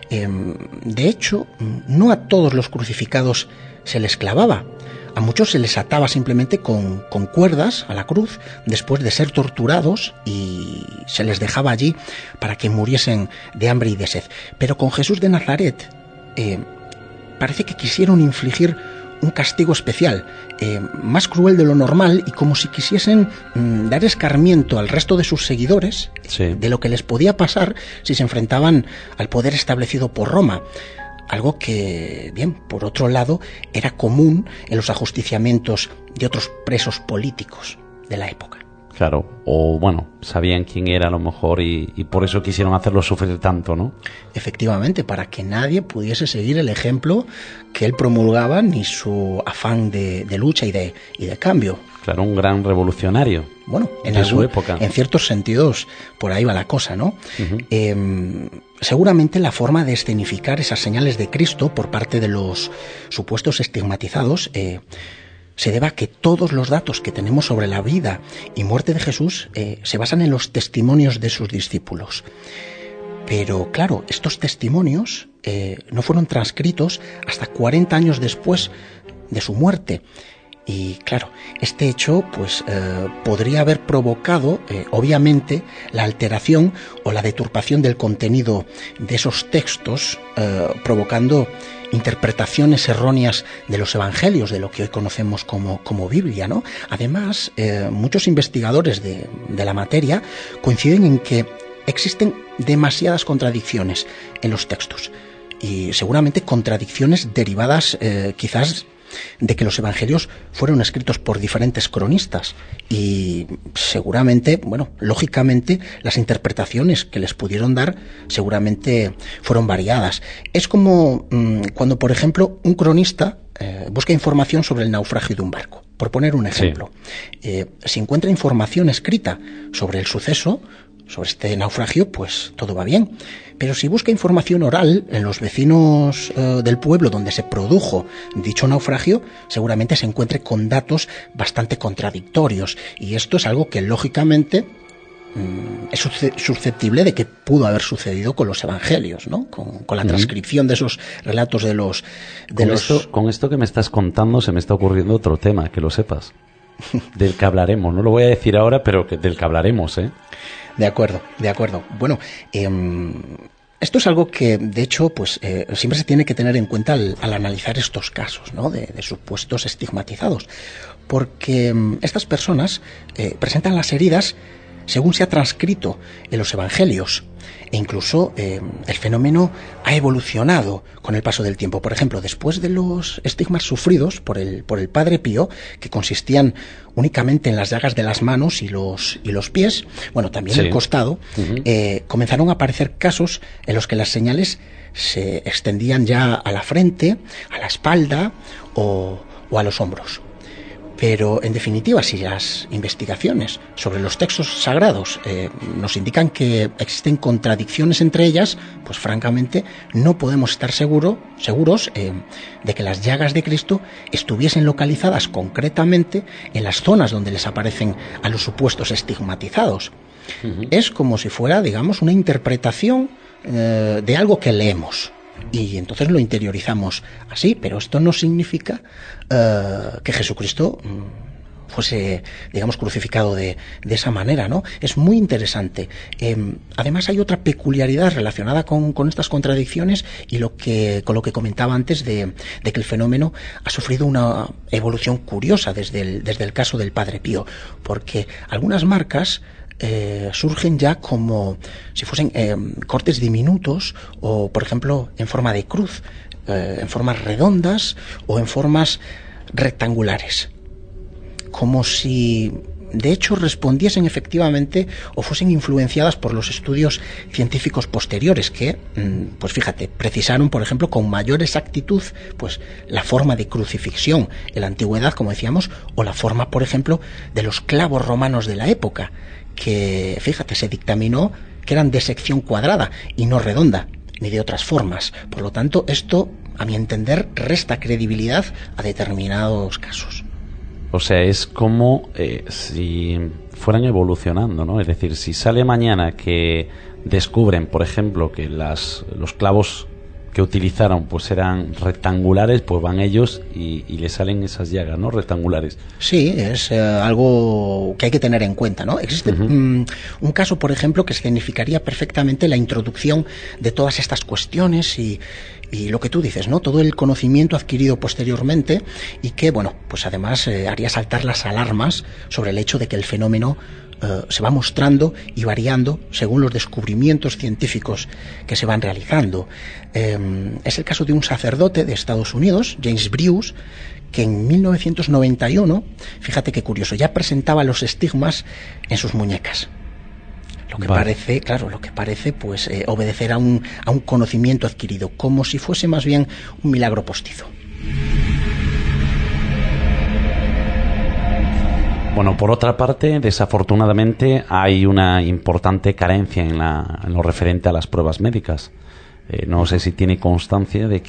De hecho, no a todos los crucificados se les clavaba. A muchos se les ataba simplemente con cuerdas a la cruz después de ser torturados, y se les dejaba allí para que muriesen de hambre y de sed. Pero con Jesús de Nazaret parece que quisieron infligir un castigo especial, más cruel de lo normal, y como si quisiesen dar escarmiento al resto de sus seguidores, sí, de lo que les podía pasar si se enfrentaban al poder establecido por Roma. Algo que, bien, por otro lado, era común en los ajusticiamientos de otros presos políticos de la época. Claro, o bueno, sabían quién era a lo mejor y por eso quisieron hacerlo sufrir tanto, ¿no? Efectivamente, para que nadie pudiese seguir el ejemplo que él promulgaba ni su afán de lucha y de cambio. Claro, un gran revolucionario. Bueno, en su época. En ciertos sentidos, por ahí va la cosa, ¿no? Uh-huh. Seguramente la forma de escenificar esas señales de Cristo por parte de los supuestos estigmatizados se deba a que todos los datos que tenemos sobre la vida y muerte de Jesús se basan en los testimonios de sus discípulos. Pero claro, estos testimonios no fueron transcritos hasta 40 años después de su muerte. Y claro, este hecho pues podría haber provocado obviamente la alteración o la deturpación del contenido de esos textos, provocando interpretaciones erróneas de los evangelios, de lo que hoy conocemos como Biblia, ¿no? Además, muchos investigadores de la materia coinciden en que existen demasiadas contradicciones en los textos, y seguramente contradicciones derivadas quizás de que los evangelios fueron escritos por diferentes cronistas, y seguramente, bueno, lógicamente las interpretaciones que les pudieron dar seguramente fueron variadas. Es como cuando, por ejemplo, un cronista busca información sobre el naufragio de un barco, por poner un ejemplo. Sí. Si encuentra información escrita sobre el suceso, sobre este naufragio, pues todo va bien. Pero si busca información oral en los vecinos del pueblo donde se produjo dicho naufragio, seguramente se encuentre con datos bastante contradictorios. Y esto es algo que lógicamente es susceptible de que pudo haber sucedido con los evangelios, ¿no? Con la transcripción de esos relatos de los... Con esto que me estás contando se me está ocurriendo otro tema, que lo sepas. Del que hablaremos. No lo voy a decir ahora, pero del que hablaremos, ¿eh? De acuerdo. Bueno, esto es algo que, de hecho, pues siempre se tiene que tener en cuenta al analizar estos casos, ¿no? De supuestos estigmatizados, porque estas personas presentan las heridas según se ha transcrito en los evangelios. e incluso el fenómeno ha evolucionado con el paso del tiempo. Por ejemplo, después de los estigmas sufridos por el Padre Pío, que consistían únicamente en las llagas de las manos y los pies, bueno, también el costado, comenzaron a aparecer casos en los que las señales se extendían ya a la frente, a la espalda o a los hombros. Pero, en definitiva, si las investigaciones sobre los textos sagrados nos indican que existen contradicciones entre ellas, pues francamente no podemos estar seguros de que las llagas de Cristo estuviesen localizadas concretamente en las zonas donde les aparecen a los supuestos estigmatizados. Es como si fuera, digamos, una interpretación de algo que leemos. Y entonces lo interiorizamos así, pero esto no significa que Jesucristo fuese, digamos, crucificado de esa manera, ¿no? Es muy interesante. Además hay otra peculiaridad relacionada con estas contradicciones y con lo que comentaba antes de que el fenómeno ha sufrido una evolución curiosa desde el caso del Padre Pío, porque algunas marcas surgen ya como si fuesen cortes diminutos o, por ejemplo, en forma de cruz, en formas redondas o en formas rectangulares, como si de hecho respondiesen efectivamente o fuesen influenciadas por los estudios científicos posteriores que, pues fíjate, precisaron, por ejemplo, con mayor exactitud pues la forma de crucifixión en la antigüedad, como decíamos, o la forma, por ejemplo, de los clavos romanos de la época, que, fíjate, se dictaminó que eran de sección cuadrada y no redonda, ni de otras formas. Por lo tanto, esto, a mi entender, resta credibilidad a determinados casos. O sea, es como si fueran evolucionando, ¿no? Es decir, si sale mañana que descubren, por ejemplo, que los clavos que utilizaron pues eran rectangulares, pues van ellos y les salen esas llagas, ¿no? Rectangulares. Sí, es algo que hay que tener en cuenta, ¿no? Existe un caso, por ejemplo, que significaría perfectamente la introducción de todas estas cuestiones y lo que tú dices, ¿no? Todo el conocimiento adquirido posteriormente y que, bueno, pues además haría saltar las alarmas sobre el hecho de que el fenómeno se va mostrando y variando según los descubrimientos científicos que se van realizando. Es el caso de un sacerdote de Estados Unidos, James Bruce, que en 1991, fíjate qué curioso, ya presentaba los estigmas en sus muñecas. Lo que parece pues obedecer a un conocimiento adquirido, como si fuese más bien un milagro postizo. Bueno, por otra parte, desafortunadamente hay una importante carencia en lo referente a las pruebas médicas. No se tiene constancia, de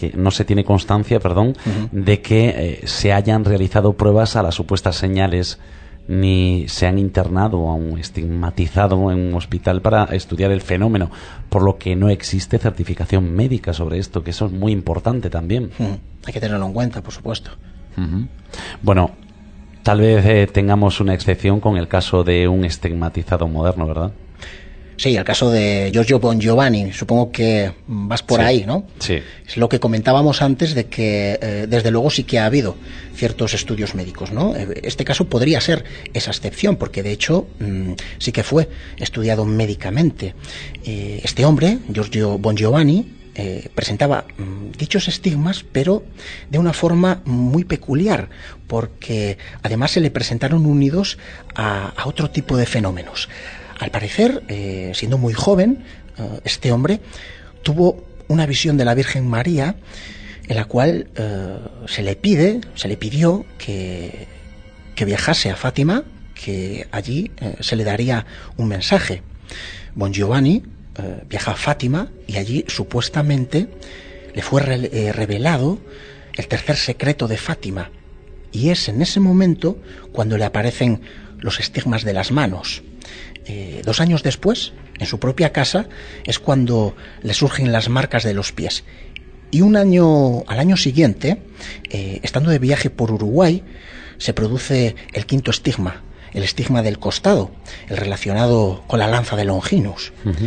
que se hayan realizado pruebas a las supuestas señales, ni se han internado a un estigmatizado en un hospital para estudiar el fenómeno, por lo que no existe certificación médica sobre esto, que eso es muy importante también. Hay que tenerlo en cuenta, por supuesto. Bueno, tal vez tengamos una excepción con el caso de un estigmatizado moderno, ¿verdad? Sí, el caso de Giorgio Bon Giovanni, supongo que vas por ahí, ¿no? Sí. Es lo que comentábamos antes de que, desde luego, sí que ha habido ciertos estudios médicos, ¿no? Este caso podría ser esa excepción, porque de hecho sí que fue estudiado médicamente. Este hombre, Giorgio Bon Giovanni, presentaba dichos estigmas, pero de una forma muy peculiar, porque además se le presentaron unidos a otro tipo de fenómenos. Al parecer, siendo muy joven, este hombre tuvo una visión de la Virgen María en la cual se le pidió que viajase a Fátima, que allí se le daría un mensaje. Bon Giovanni viaja a Fátima y allí supuestamente le fue revelado el tercer secreto de Fátima, y es en ese momento cuando le aparecen los estigmas de las manos. 2 años después, en su propia casa, es cuando le surgen las marcas de los pies. Y al año siguiente, estando de viaje por Uruguay, se produce el quinto estigma, el estigma del costado, el relacionado con la lanza de Longinus.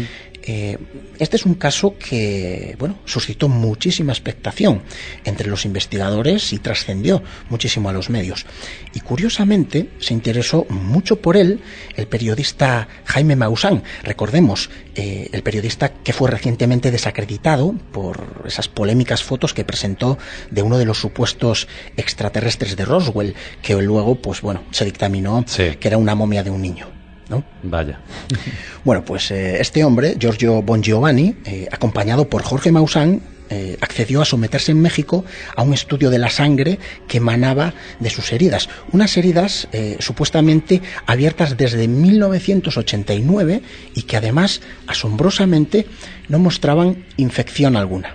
Este es un caso que, suscitó muchísima expectación entre los investigadores y trascendió muchísimo a los medios. Y curiosamente se interesó mucho por él el periodista Jaime Maussan. Recordemos, el periodista que fue recientemente desacreditado por esas polémicas fotos que presentó de uno de los supuestos extraterrestres de Roswell, que luego, se dictaminó que era una momia de un niño, ¿no? Vaya. Bueno, pues este hombre, Giorgio Bongiovanni, acompañado por Jorge Maussan, accedió a someterse en México a un estudio de la sangre que emanaba de sus heridas. Unas heridas supuestamente abiertas desde 1989 y que además, asombrosamente, no mostraban infección alguna.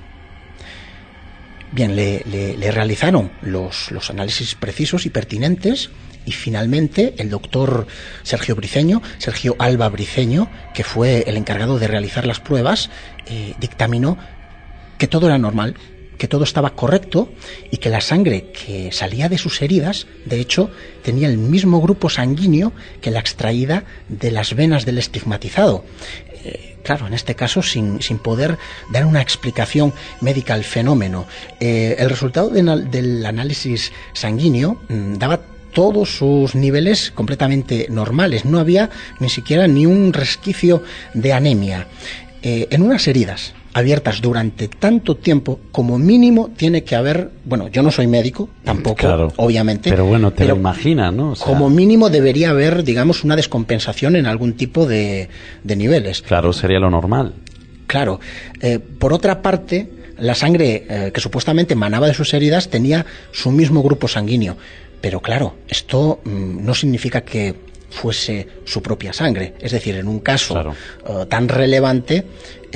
Bien, le realizaron los análisis precisos y pertinentes. Y finalmente el doctor Sergio Alba Briceño, que fue el encargado de realizar las pruebas, dictaminó que todo era normal, que todo estaba correcto y que la sangre que salía de sus heridas, de hecho, tenía el mismo grupo sanguíneo que la extraída de las venas del estigmatizado. Claro, en este caso sin poder dar una explicación médica al fenómeno. El resultado del análisis sanguíneo daba todos sus niveles completamente normales. No había ni siquiera ni un resquicio de anemia. En unas heridas abiertas durante tanto tiempo, como mínimo tiene que haber, yo no soy médico, tampoco, claro, obviamente. Pero lo imaginas, ¿no? O sea, como mínimo debería haber, digamos, una descompensación en algún tipo de niveles. Claro, sería lo normal. Claro. Por otra parte, la sangre que supuestamente emanaba de sus heridas tenía su mismo grupo sanguíneo. Pero claro, esto no significa que fuese su propia sangre. Es decir, en un caso tan relevante,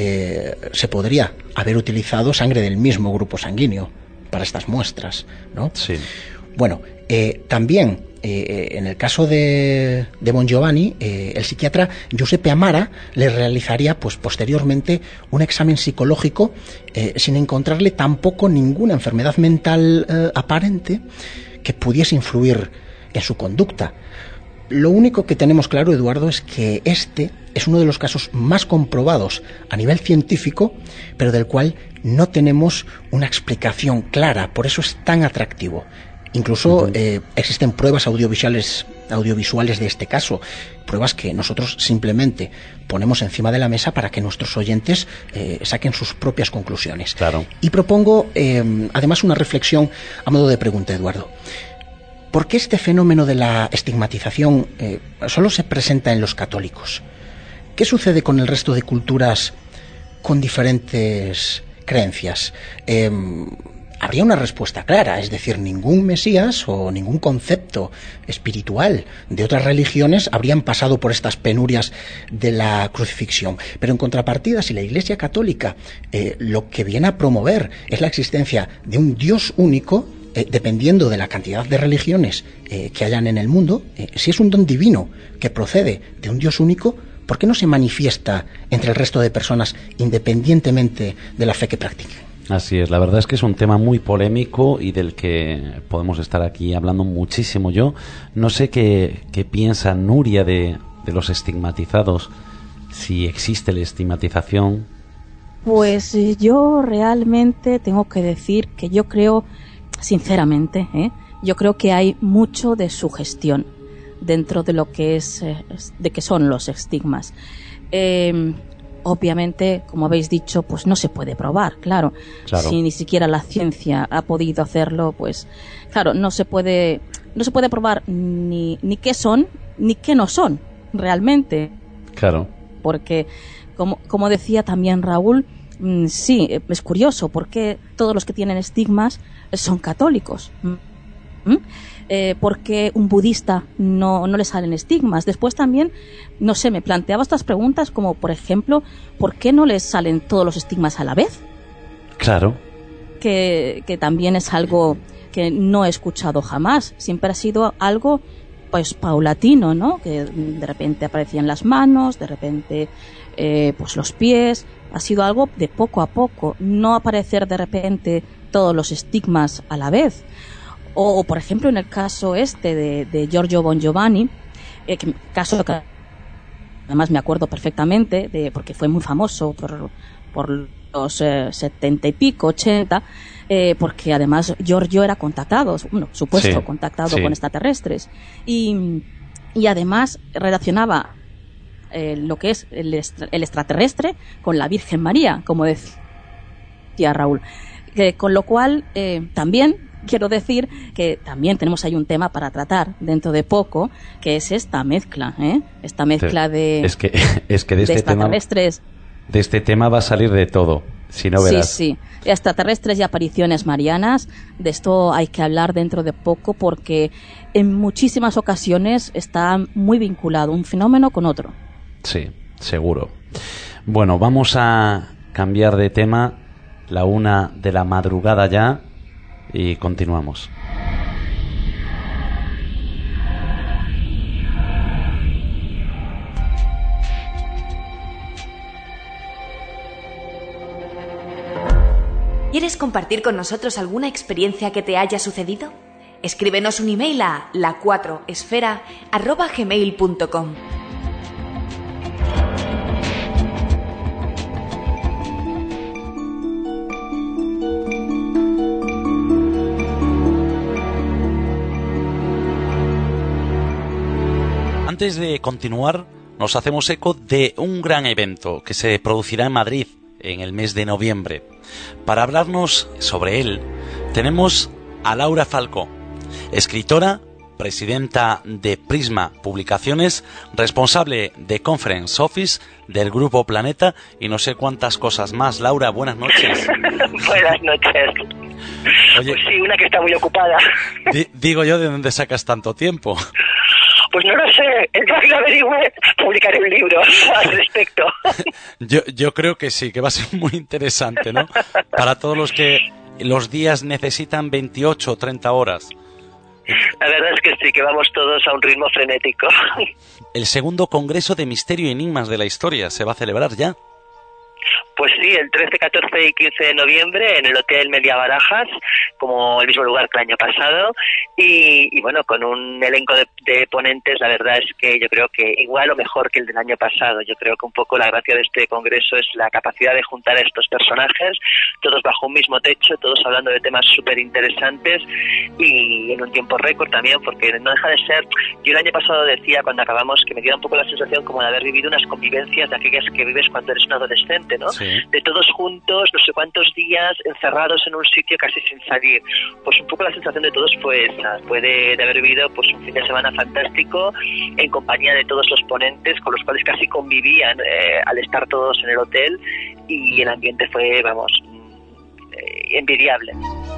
se podría haber utilizado sangre del mismo grupo sanguíneo para estas muestras, ¿no? Sí. Bueno, también en el caso de Bongiovanni, el psiquiatra Giuseppe Amara le realizaría posteriormente un examen psicológico sin encontrarle tampoco ninguna enfermedad mental aparente que pudiese influir en su conducta. Lo único que tenemos claro, Eduardo, es que este es uno de los casos más comprobados a nivel científico, pero del cual no tenemos una explicación clara. Por eso es tan atractivo. Incluso existen pruebas audiovisuales de este caso, pruebas que nosotros simplemente ponemos encima de la mesa para que nuestros oyentes saquen sus propias conclusiones. Claro. Y propongo además una reflexión a modo de pregunta, Eduardo. ¿Por qué este fenómeno de la estigmatización solo se presenta en los católicos? ¿Qué sucede con el resto de culturas con diferentes creencias? Habría una respuesta clara, es decir, ningún Mesías o ningún concepto espiritual de otras religiones habrían pasado por estas penurias de la crucifixión. Pero en contrapartida, si la Iglesia Católica lo que viene a promover es la existencia de un Dios único, dependiendo de la cantidad de religiones que hayan en el mundo, si es un don divino que procede de un Dios único, ¿por qué no se manifiesta entre el resto de personas independientemente de la fe que practiquen? Así es, la verdad es que es un tema muy polémico y del que podemos estar aquí hablando muchísimo. Yo no sé qué piensa Nuria de los estigmatizados, si existe la estigmatización. Pues yo realmente tengo que decir que yo creo, sinceramente, yo creo que hay mucho de sugestión dentro de lo que es de que son los estigmas. Obviamente, como habéis dicho, pues no se puede probar, claro. Si ni siquiera la ciencia ha podido hacerlo, pues claro, no se puede probar ni qué son ni qué no son realmente. Claro. Porque como decía también Raúl, sí, es curioso porque todos los que tienen estigmas son católicos. Porque un budista no le salen estigmas. Después también, no sé, me planteaba estas preguntas como, por ejemplo, ¿por qué no les salen todos los estigmas a la vez? Claro. Que también es algo que no he escuchado jamás. Siempre ha sido algo pues paulatino, ¿no? Que de repente aparecían las manos, de repente pues los pies. Ha sido algo de poco a poco, no aparecer de repente todos los estigmas a la vez. O por ejemplo, en el caso de Giorgio Bongiovanni, caso que además me acuerdo perfectamente, porque fue muy famoso por los 70 y pico, 80, porque además Giorgio era contactado, contactado con extraterrestres. Y además relacionaba lo que es el extraterrestre con la Virgen María, como decía Raúl. Con lo cual, también quiero decir que también tenemos ahí un tema para tratar dentro de poco, que es esta mezcla, esta mezcla de extraterrestres. De este tema va a salir de todo, si no verás. Sí, extraterrestres y apariciones marianas. De esto hay que hablar dentro de poco, porque en muchísimas ocasiones está muy vinculado un fenómeno con otro. Sí, seguro. Bueno, vamos a cambiar de tema, 1:00 de la madrugada ya, y continuamos. ¿Quieres compartir con nosotros alguna experiencia que te haya sucedido? Escríbenos un email a la4esfera@gmail.com. Antes de continuar, nos hacemos eco de un gran evento que se producirá en Madrid en el mes de noviembre. Para hablarnos sobre él, tenemos a Laura Falcó, escritora, presidenta de Prisma Publicaciones, responsable de Conference Office del Grupo Planeta y no sé cuántas cosas más. Laura, buenas noches. Buenas noches. Oye, pues sí, una que está muy ocupada. Digo yo, ¿de dónde sacas tanto tiempo? Pues no lo sé, el día que lo averigüe publicaré un libro al respecto. Yo creo que sí, que va a ser muy interesante, ¿no? Para todos los que los días necesitan 28 o 30 horas. La verdad es que sí, que vamos todos a un ritmo frenético. El segundo Congreso de Misterio y Enigmas de la Historia se va a celebrar ya. Pues sí, el 13, 14 y 15 de noviembre en el Hotel Meliá Barajas, como el mismo lugar que el año pasado, y bueno, con un elenco de ponentes. La verdad es que yo creo que igual o mejor que el del año pasado. Yo creo que un poco la gracia de este congreso es la capacidad de juntar a estos personajes, todos bajo un mismo techo, todos hablando de temas súper interesantes y en un tiempo récord también, porque no deja de ser, yo el año pasado decía cuando acabamos que me dio un poco la sensación como de haber vivido unas convivencias de aquellas que vives cuando eres un adolescente, ¿no? Sí. De todos juntos, no sé cuántos días encerrados en un sitio casi sin salir. Pues un poco la sensación de todos fue esa, fue de haber vivido pues un fin de semana fantástico en compañía de todos los ponentes con los cuales casi convivían al estar todos en el hotel, y el ambiente fue, vamos, envidiable.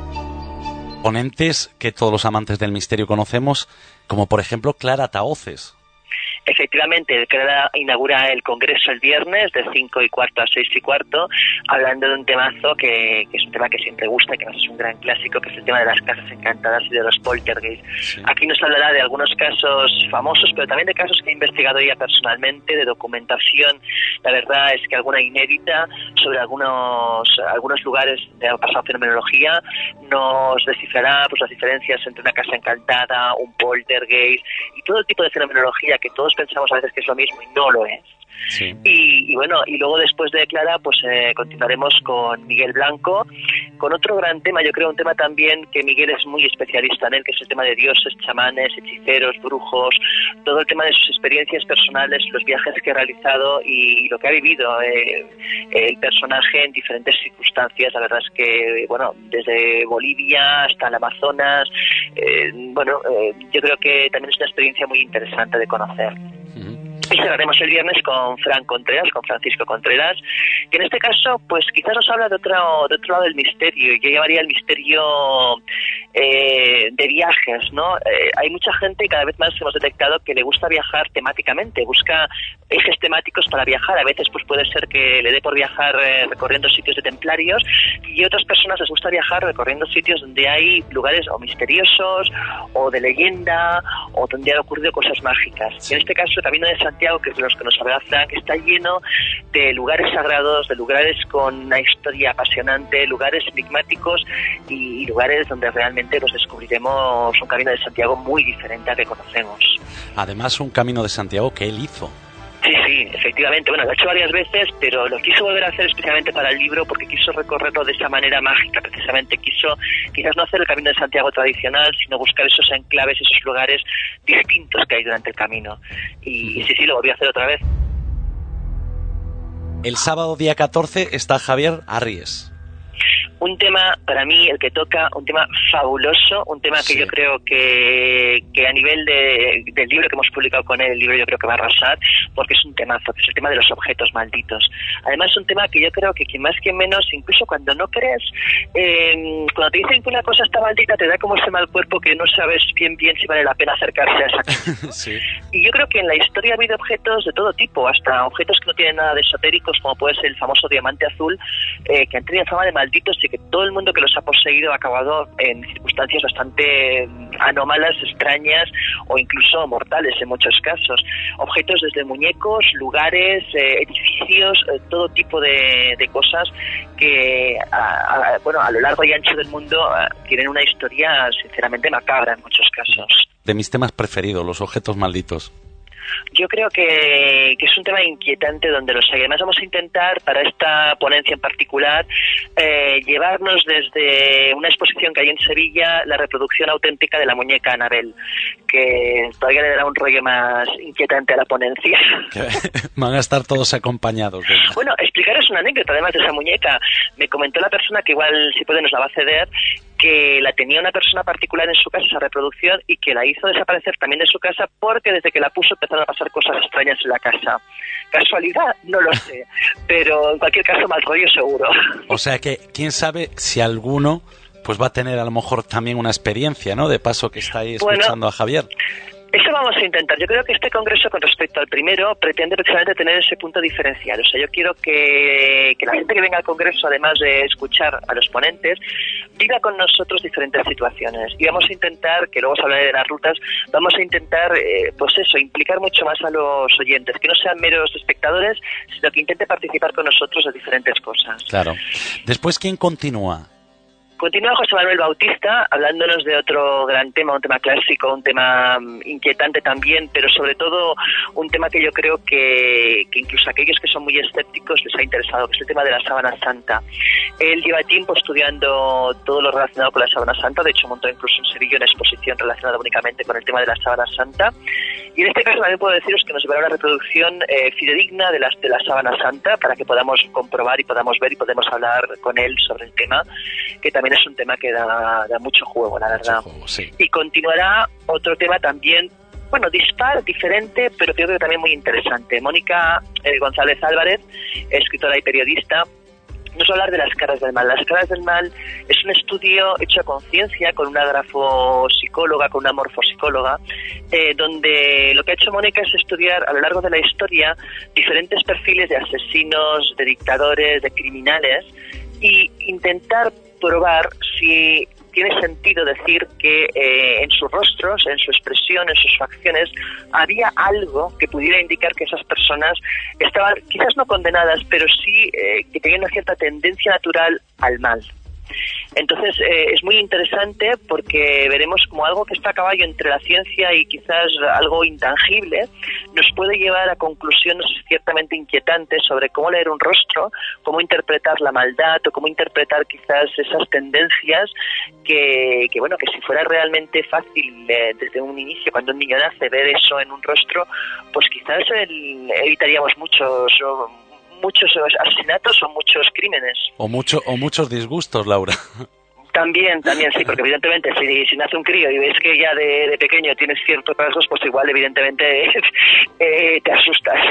Ponentes que todos los amantes del misterio conocemos, como por ejemplo Clara Tahoces. Efectivamente, Clara inaugura el congreso el viernes de 5:15 a 6:15, hablando de un temazo que es un tema que siempre gusta, que es un gran clásico, que es el tema de las casas encantadas y de los poltergeist. Sí. Aquí nos hablará de algunos casos famosos, pero también de casos que ha investigado ella personalmente, de documentación, la verdad es que alguna inédita, sobre algunos lugares de la pasada fenomenología. Nos descifrará pues las diferencias entre una casa encantada, un poltergeist y todo el tipo de fenomenología que todos pensamos a veces que es lo mismo y no lo es. Sí. Y bueno, y luego después de Clara pues continuaremos con Miguel Blanco, con otro gran tema, yo creo un tema también que Miguel es muy especialista en él, que es el tema de dioses, chamanes, hechiceros, brujos, todo el tema de sus experiencias personales, los viajes que ha realizado y lo que ha vivido el personaje en diferentes circunstancias. La verdad es que, bueno, desde Bolivia hasta el Amazonas, yo creo que también es una experiencia muy interesante de conocer. Y cerraremos el viernes con Francisco Contreras, que en este caso, pues quizás nos habla de otro lado del misterio. Yo llamaría el misterio de viajes, ¿no? Hay mucha gente, y cada vez más hemos detectado, que le gusta viajar temáticamente, busca ejes temáticos para viajar. A veces pues puede ser que le dé por viajar recorriendo sitios de templarios, y a otras personas les gusta viajar recorriendo sitios donde hay lugares o misteriosos, o de leyenda, o donde han ocurrido cosas mágicas. Sí. En este caso, el Camino de Santiago, que es de los que nos habla Frank, está lleno de lugares sagrados, de lugares con una historia apasionante, lugares enigmáticos y lugares donde realmente pues descubriremos un Camino de Santiago muy diferente al que conocemos. Además, un Camino de Santiago que él hizo. Sí, efectivamente. Bueno, lo ha hecho varias veces, pero lo quiso volver a hacer especialmente para el libro porque quiso recorrerlo de esa manera mágica, precisamente. Quiso quizás no hacer el Camino de Santiago tradicional, sino buscar esos enclaves, esos lugares distintos que hay durante el camino. Y sí, lo volvió a hacer otra vez. El sábado día 14 está Javier Arries. Un tema, para mí, el que toca, un tema fabuloso, un tema que yo creo que a nivel del libro que hemos publicado con él, el libro yo creo que va a arrasar, porque es un temazo, que es el tema de los objetos malditos. Además es un tema que yo creo que quien más que menos, incluso cuando no crees, cuando te dicen que una cosa está maldita, te da como ese mal cuerpo que no sabes bien si vale la pena acercarse a esa cosa. Sí. Y yo creo que en la historia ha habido objetos de todo tipo, hasta objetos que no tienen nada de esotéricos, como puede ser el famoso diamante azul, que han tenido fama de malditos y que todo el mundo que los ha poseído ha acabado en circunstancias bastante anómalas, extrañas o incluso mortales en muchos casos. Objetos desde muñecos, lugares, edificios, todo tipo de cosas que a lo largo y ancho del mundo tienen una historia sinceramente macabra en muchos casos. De mis temas preferidos, los objetos malditos. Yo creo que es un tema inquietante donde los hay. Además vamos a intentar, para esta ponencia en particular, llevarnos desde una exposición que hay en Sevilla, la reproducción auténtica de la muñeca Anabel, que todavía le dará un rollo más inquietante a la ponencia. Van a estar todos acompañados. Bueno, explicaros una anécdota además de esa muñeca. Me comentó la persona que igual, si puede, nos la va a ceder, que la tenía una persona particular en su casa, esa reproducción, y que la hizo desaparecer también de su casa porque desde que la puso empezaron a pasar cosas extrañas en la casa. ¿Casualidad? No lo sé, pero en cualquier caso mal rollo seguro. O sea que, quién sabe si alguno pues va a tener a lo mejor también una experiencia, ¿no? De paso que está ahí escuchando a Javier. Eso vamos a intentar. Yo creo que este congreso, con respecto al primero, pretende precisamente tener ese punto diferencial. O sea, yo quiero que la gente que venga al congreso, además de escuchar a los ponentes, viva con nosotros diferentes situaciones. Y vamos a intentar, que luego os hablaré de las rutas, vamos a intentar, implicar mucho más a los oyentes, que no sean meros espectadores, sino que intenten participar con nosotros de diferentes cosas. Claro. Después, ¿quién continúa? Continúa José Manuel Bautista hablándonos de otro gran tema, un tema clásico, un tema inquietante también, pero sobre todo un tema que yo creo que incluso a aquellos que son muy escépticos les ha interesado, que es el tema de la Sábana Santa. Él lleva tiempo estudiando todo lo relacionado con la Sábana Santa, de hecho montó incluso en Sevilla una exposición relacionada únicamente con el tema de la Sábana Santa, y en este caso también puedo deciros que nos llevará una reproducción fidedigna de la Sábana Santa para que podamos comprobar y podamos ver y podemos hablar con él sobre el tema, que también es un tema que da mucho juego, la verdad. Juego, sí. Y continuará otro tema también, dispar, diferente, pero creo que también muy interesante. Mónica González Álvarez, escritora y periodista, nos va a hablar de las caras del mal. Las caras del mal es un estudio hecho a conciencia con una grafopsicóloga, con una morfopsicóloga, donde lo que ha hecho Mónica es estudiar a lo largo de la historia diferentes perfiles de asesinos, de dictadores, de criminales, y intentar probar si tiene sentido decir que en sus rostros, en su expresión, en sus facciones, había algo que pudiera indicar que esas personas estaban, quizás no condenadas, pero sí que tenían una cierta tendencia natural al mal. Entonces es muy interesante porque veremos como algo que está a caballo entre la ciencia y quizás algo intangible nos puede llevar a conclusiones ciertamente inquietantes sobre cómo leer un rostro, cómo interpretar la maldad o cómo interpretar quizás esas tendencias que si fuera realmente fácil desde un inicio, cuando un niño nace, ver eso en un rostro, pues quizás evitaríamos muchos asesinatos o muchos crímenes. O muchos disgustos, Laura. También, sí, porque evidentemente si nace un crío y ves que ya de pequeño tienes ciertos rasgos, pues igual evidentemente te asustas.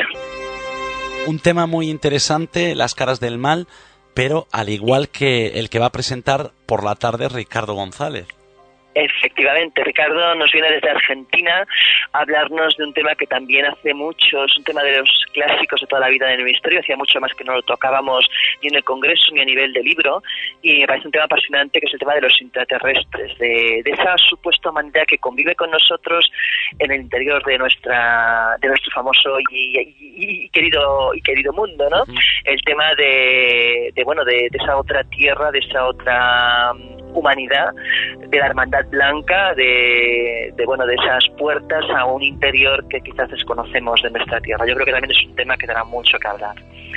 Un tema muy interesante, las caras del mal, pero al igual que el que va a presentar por la tarde Ricardo González. Efectivamente, Ricardo nos viene desde Argentina a hablarnos de un tema que también hace mucho, es un tema de los clásicos de toda la vida del misterio, hacía mucho más que no lo tocábamos ni en el congreso ni a nivel de libro, y me parece un tema apasionante que es el tema de los intraterrestres, de esa supuesta humanidad que convive con nosotros en el interior de nuestro famoso y querido mundo, ¿no? El tema de esa otra tierra, de esa otra humanidad, de la hermandad blanca, de esas puertas a un interior que quizás desconocemos de nuestra tierra. Yo creo que también es un tema que dará mucho que hablar.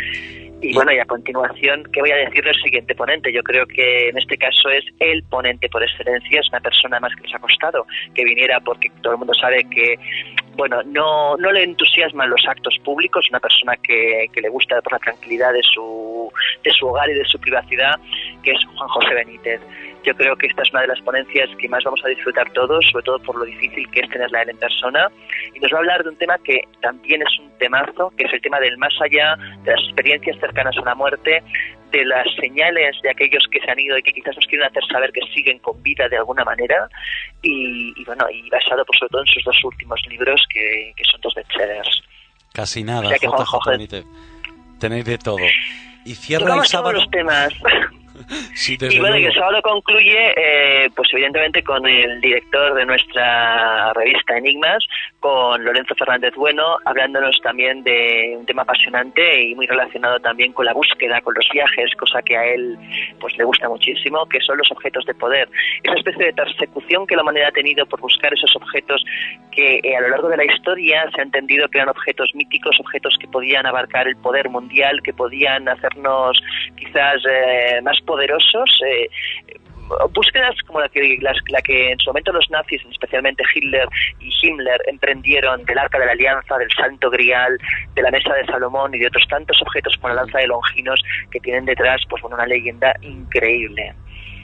Y bueno, y a continuación, ¿qué voy a decir del siguiente ponente? Yo creo que en este caso es el ponente por excelencia, es una persona más que nos ha costado que viniera, porque todo el mundo sabe que, bueno, no le entusiasman los actos públicos, una persona que le gusta por la tranquilidad de su hogar y de su privacidad, que es Juan José Benítez. Yo creo que esta es una de las ponencias que más vamos a disfrutar todos, sobre todo por lo difícil que es tenerla a él en persona, y nos va a hablar de un tema que también es un temazo, que es el tema del más allá, de las experiencias cercanas a la muerte, de las señales de aquellos que se han ido y que quizás nos quieren hacer saber que siguen con vida de alguna manera, y basado pues, sobre todo en sus 2 últimos libros, que son 2 bestsellers. Casi nada, o sea que JJ Benítez. Tenéis de todo. Y cierra el sábado. Todos los temas. Sí, y bueno, y el sábado concluye, pues evidentemente con el director de nuestra revista Enigmas, con Lorenzo Fernández Bueno, hablándonos también de un tema apasionante y muy relacionado también con la búsqueda, con los viajes, cosa que a él pues le gusta muchísimo, que son los objetos de poder. Esa especie de persecución que la humanidad ha tenido por buscar esos objetos que a lo largo de la historia se ha entendido que eran objetos míticos, objetos que podían abarcar el poder mundial, que podían hacernos quizás más poderosos, búsquedas como la que en su momento los nazis, especialmente Hitler y Himmler, emprendieron del Arca de la Alianza, del Santo Grial, de la Mesa de Salomón y de otros tantos objetos como la lanza de Longinos, que tienen detrás pues una leyenda increíble.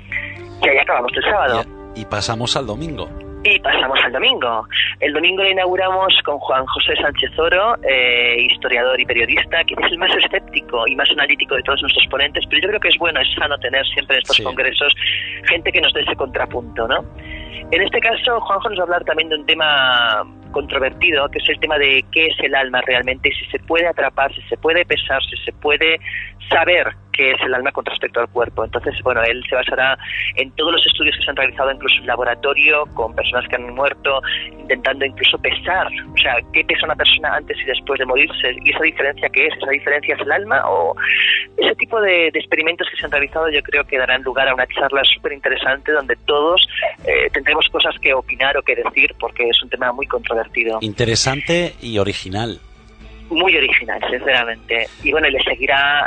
Y ahí acabamos el sábado. Y pasamos al domingo. Y pasamos al domingo. El domingo lo inauguramos con Juan José Sánchez Oro, historiador y periodista, que es el más escéptico y más analítico de todos nuestros ponentes, pero yo creo que es bueno, es sano tener siempre en estos congresos gente que nos dé ese contrapunto, ¿no? En este caso, Juanjo nos va a hablar también de un tema controvertido, que es el tema de qué es el alma realmente, y si se puede atrapar, si se puede pesar, si se puede saber qué es el alma con respecto al cuerpo. Entonces, bueno, él se basará en todos los estudios que se han realizado, incluso en laboratorio, con personas que han muerto, intentando incluso pesar, o sea, qué pesa una persona antes y después de morirse, y esa diferencia qué es, esa diferencia es el alma, o ese tipo de experimentos que se han realizado. Yo creo que darán lugar a una charla súper interesante donde todos tendremos cosas que opinar o que decir, porque es un tema muy controvertido. Interesante y original. Muy original, sinceramente. Y bueno, le seguirá...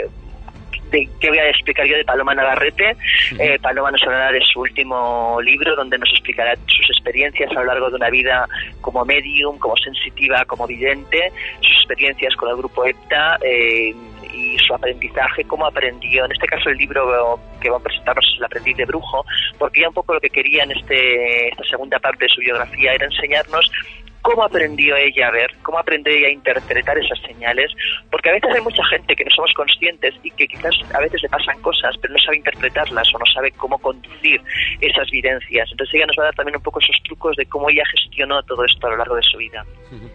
¿qué voy a explicar yo de Paloma Navarrete? Paloma nos hablará de su último libro, donde nos explicará sus experiencias a lo largo de una vida como medium, como sensitiva, como vidente, sus experiencias con el grupo EPTA y su aprendizaje, cómo aprendió. En este caso el libro que va a presentarnos es El aprendiz de brujo, porque ya un poco lo que quería en esta segunda parte de su biografía era enseñarnos cómo aprendió ella a ver, cómo aprendió ella a interpretar esas señales, porque a veces hay mucha gente que no somos conscientes y que quizás a veces le pasan cosas, pero no sabe interpretarlas o no sabe cómo conducir esas vivencias. Entonces ella nos va a dar también un poco esos trucos de cómo ella gestionó todo esto a lo largo de su vida.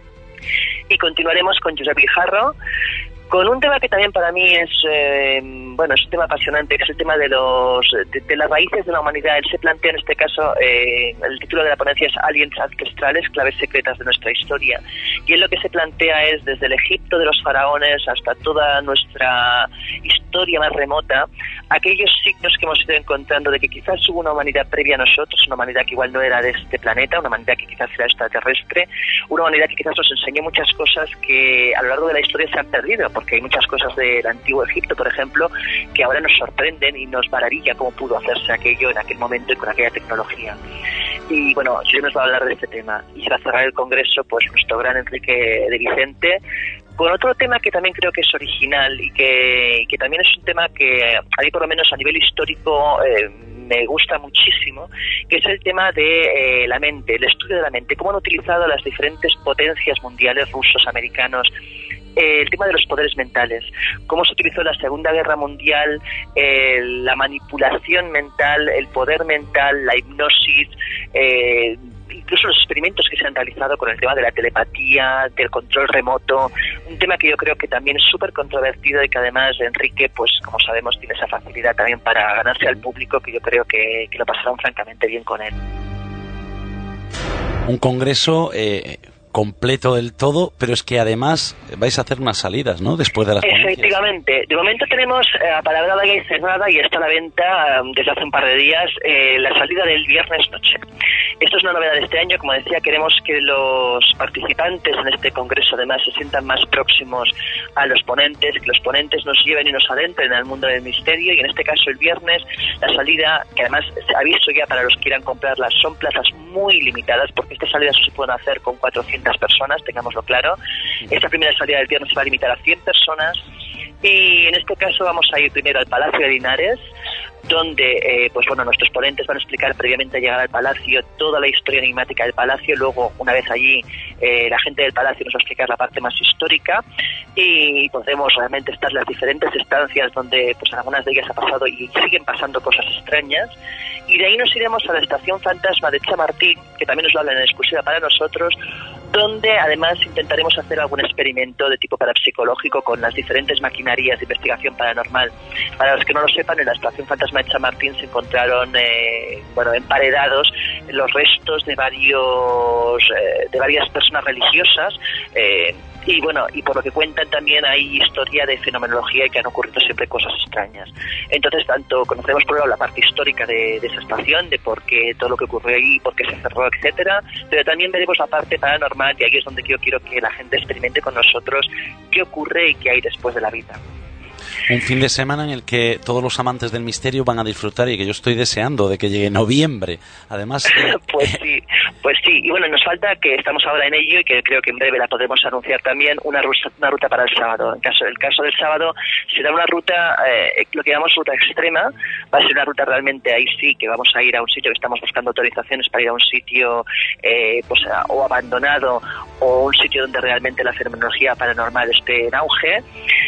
Y continuaremos con Josep Guijarro, con un tema que también para mí es es un tema apasionante, que es el tema de las raíces de la humanidad. Él se plantea en este caso, el título de la ponencia es Aliens ancestrales, claves secretas de nuestra historia, y él lo que se plantea es desde el Egipto de los faraones hasta toda nuestra historia más remota, aquellos signos que hemos ido encontrando de que quizás hubo una humanidad previa a nosotros, una humanidad que igual no era de este planeta, una humanidad que quizás era extraterrestre, una humanidad que quizás nos enseñó muchas cosas que a lo largo de la historia se han perdido, porque hay muchas cosas del antiguo Egipto, por ejemplo, que ahora nos sorprenden y nos maravilla cómo pudo hacerse aquello en aquel momento y con aquella tecnología. Y bueno, yo nos va a hablar de este tema. Y se va a cerrar el congreso pues nuestro gran Enrique de Vicente, con otro tema que también creo que es original y que también es un tema que a mí por lo menos a nivel histórico me gusta muchísimo, que es el tema de la mente, el estudio de la mente, cómo han utilizado las diferentes potencias mundiales, rusos, americanos, el tema de los poderes mentales, cómo se utilizó en la Segunda Guerra Mundial la manipulación mental, el poder mental, la hipnosis, incluso los experimentos que se han realizado con el tema de la telepatía, del control remoto, un tema que yo creo que también es súper controvertido y que además Enrique, pues como sabemos, tiene esa facilidad también para ganarse al público, que yo creo que lo pasarán francamente bien con él. Un congreso completo del todo, pero es que además vais a hacer unas salidas, ¿no?, después de las ponencias. Efectivamente. De momento tenemos apalabrada y cerrada, y está a la venta desde hace un par de días, la salida del viernes noche. Esto es una novedad de este año. Como decía, queremos que los participantes en este congreso además se sientan más próximos a los ponentes, que los ponentes nos lleven y nos adentren al mundo del misterio, y en este caso el viernes la salida, que además aviso ya para los que quieran comprarlas, son plazas muy limitadas, porque estas salidas se pueden hacer con 400 personas, tengámoslo claro. Esta primera salida del viernes se va a limitar a 100 personas, y en este caso vamos a ir primero al Palacio de Linares, donde nuestros ponentes van a explicar previamente a llegar al palacio toda la historia enigmática del palacio. Luego, una vez allí, la gente del palacio nos va a explicar la parte más histórica, y podremos realmente estar en las diferentes estancias donde pues algunas de ellas ha pasado y siguen pasando cosas extrañas. Y de ahí nos iremos a la estación fantasma de Chamartín, que también nos lo hablan en exclusiva para nosotros, donde además intentaremos hacer algún experimento de tipo parapsicológico con las diferentes maquinarias de investigación paranormal. Para los que no lo sepan, en la estación fantasma de Chamartín se encontraron emparedados los restos de varias personas religiosas, y por lo que cuentan también hay historia de fenomenología y que han ocurrido siempre cosas extrañas. Entonces, tanto conoceremos por un lado la parte histórica de esa estación, de por qué todo lo que ocurrió ahí, por qué se cerró, etcétera, pero también veremos la parte paranormal, y ahí es donde yo quiero que la gente experimente con nosotros qué ocurre y qué hay después de la vida. Un fin de semana en el que todos los amantes del misterio van a disfrutar, y que yo estoy deseando de que llegue noviembre. Además, Pues sí, y bueno, nos falta, que estamos ahora en ello y que creo que en breve la podremos anunciar también, una ruta para el sábado. El caso del sábado será una ruta, lo que llamamos ruta extrema. Va a ser una ruta realmente, ahí sí que vamos a ir a un sitio que estamos buscando autorizaciones para ir a un sitio o abandonado, o un sitio donde realmente la fenomenología paranormal esté en auge.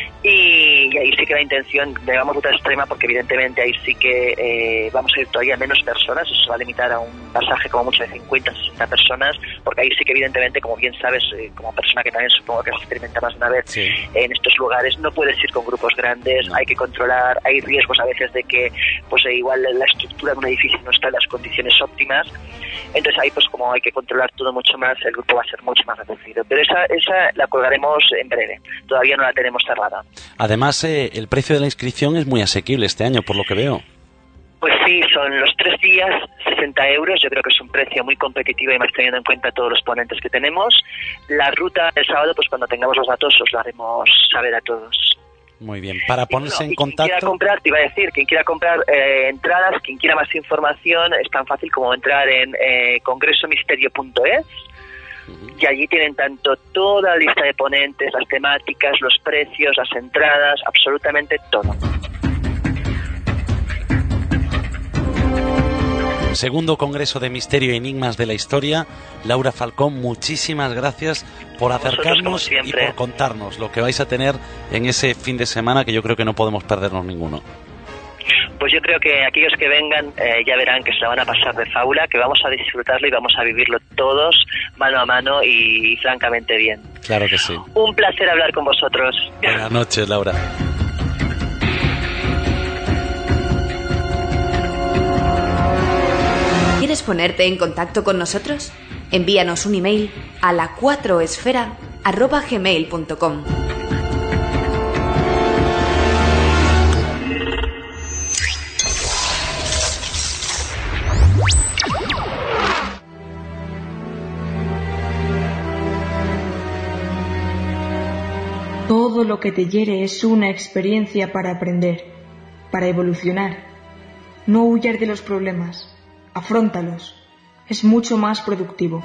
Y ahí sí que la intención, digamos, ruta extrema, porque evidentemente ahí sí que vamos a ir todavía menos personas. Eso se va a limitar a un pasaje como mucho de 50, 60 personas, porque ahí sí que evidentemente, como bien sabes, como persona que también supongo que has experimentado más de una vez, sí, en estos lugares no puedes ir con grupos grandes, hay que controlar, hay riesgos a veces de que igual la estructura de un edificio no está en las condiciones óptimas. Entonces ahí como hay que controlar todo mucho más, el grupo va a ser mucho más reducido. Pero esa la colgaremos en breve, todavía no la tenemos cerrada. Además, el precio de la inscripción es muy asequible este año, por lo que veo. Pues sí, son los 3 días, 60 euros. Yo creo que es un precio muy competitivo, y más teniendo en cuenta todos los ponentes que tenemos. La ruta del sábado, pues cuando tengamos los datos os lo haremos saber a todos. Muy bien. Para ponerse en contacto... Quien quiera comprar, te iba a decir, quien quiera comprar entradas, quien quiera más información, es tan fácil como entrar en congresomisterio.es. Y allí tienen tanto toda la lista de ponentes, las temáticas, los precios, las entradas, absolutamente todo. Segundo Congreso de Misterio y Enigmas de la Historia. Laura Falcón, muchísimas gracias por acercarnos y por contarnos lo que vais a tener en ese fin de semana, que yo creo que no podemos perdernos ninguno. Pues yo creo que aquellos que vengan ya verán que se la van a pasar de fábula, que vamos a disfrutarlo y vamos a vivirlo todos mano a mano y francamente bien. Claro que sí. Un placer hablar con vosotros. Buenas noches, Laura. ¿Quieres ponerte en contacto con nosotros? Envíanos un email a la4esfera@gmail.com. Todo lo que te hiere es una experiencia para aprender, para evolucionar. No huyas de los problemas, afróntalos. Es mucho más productivo.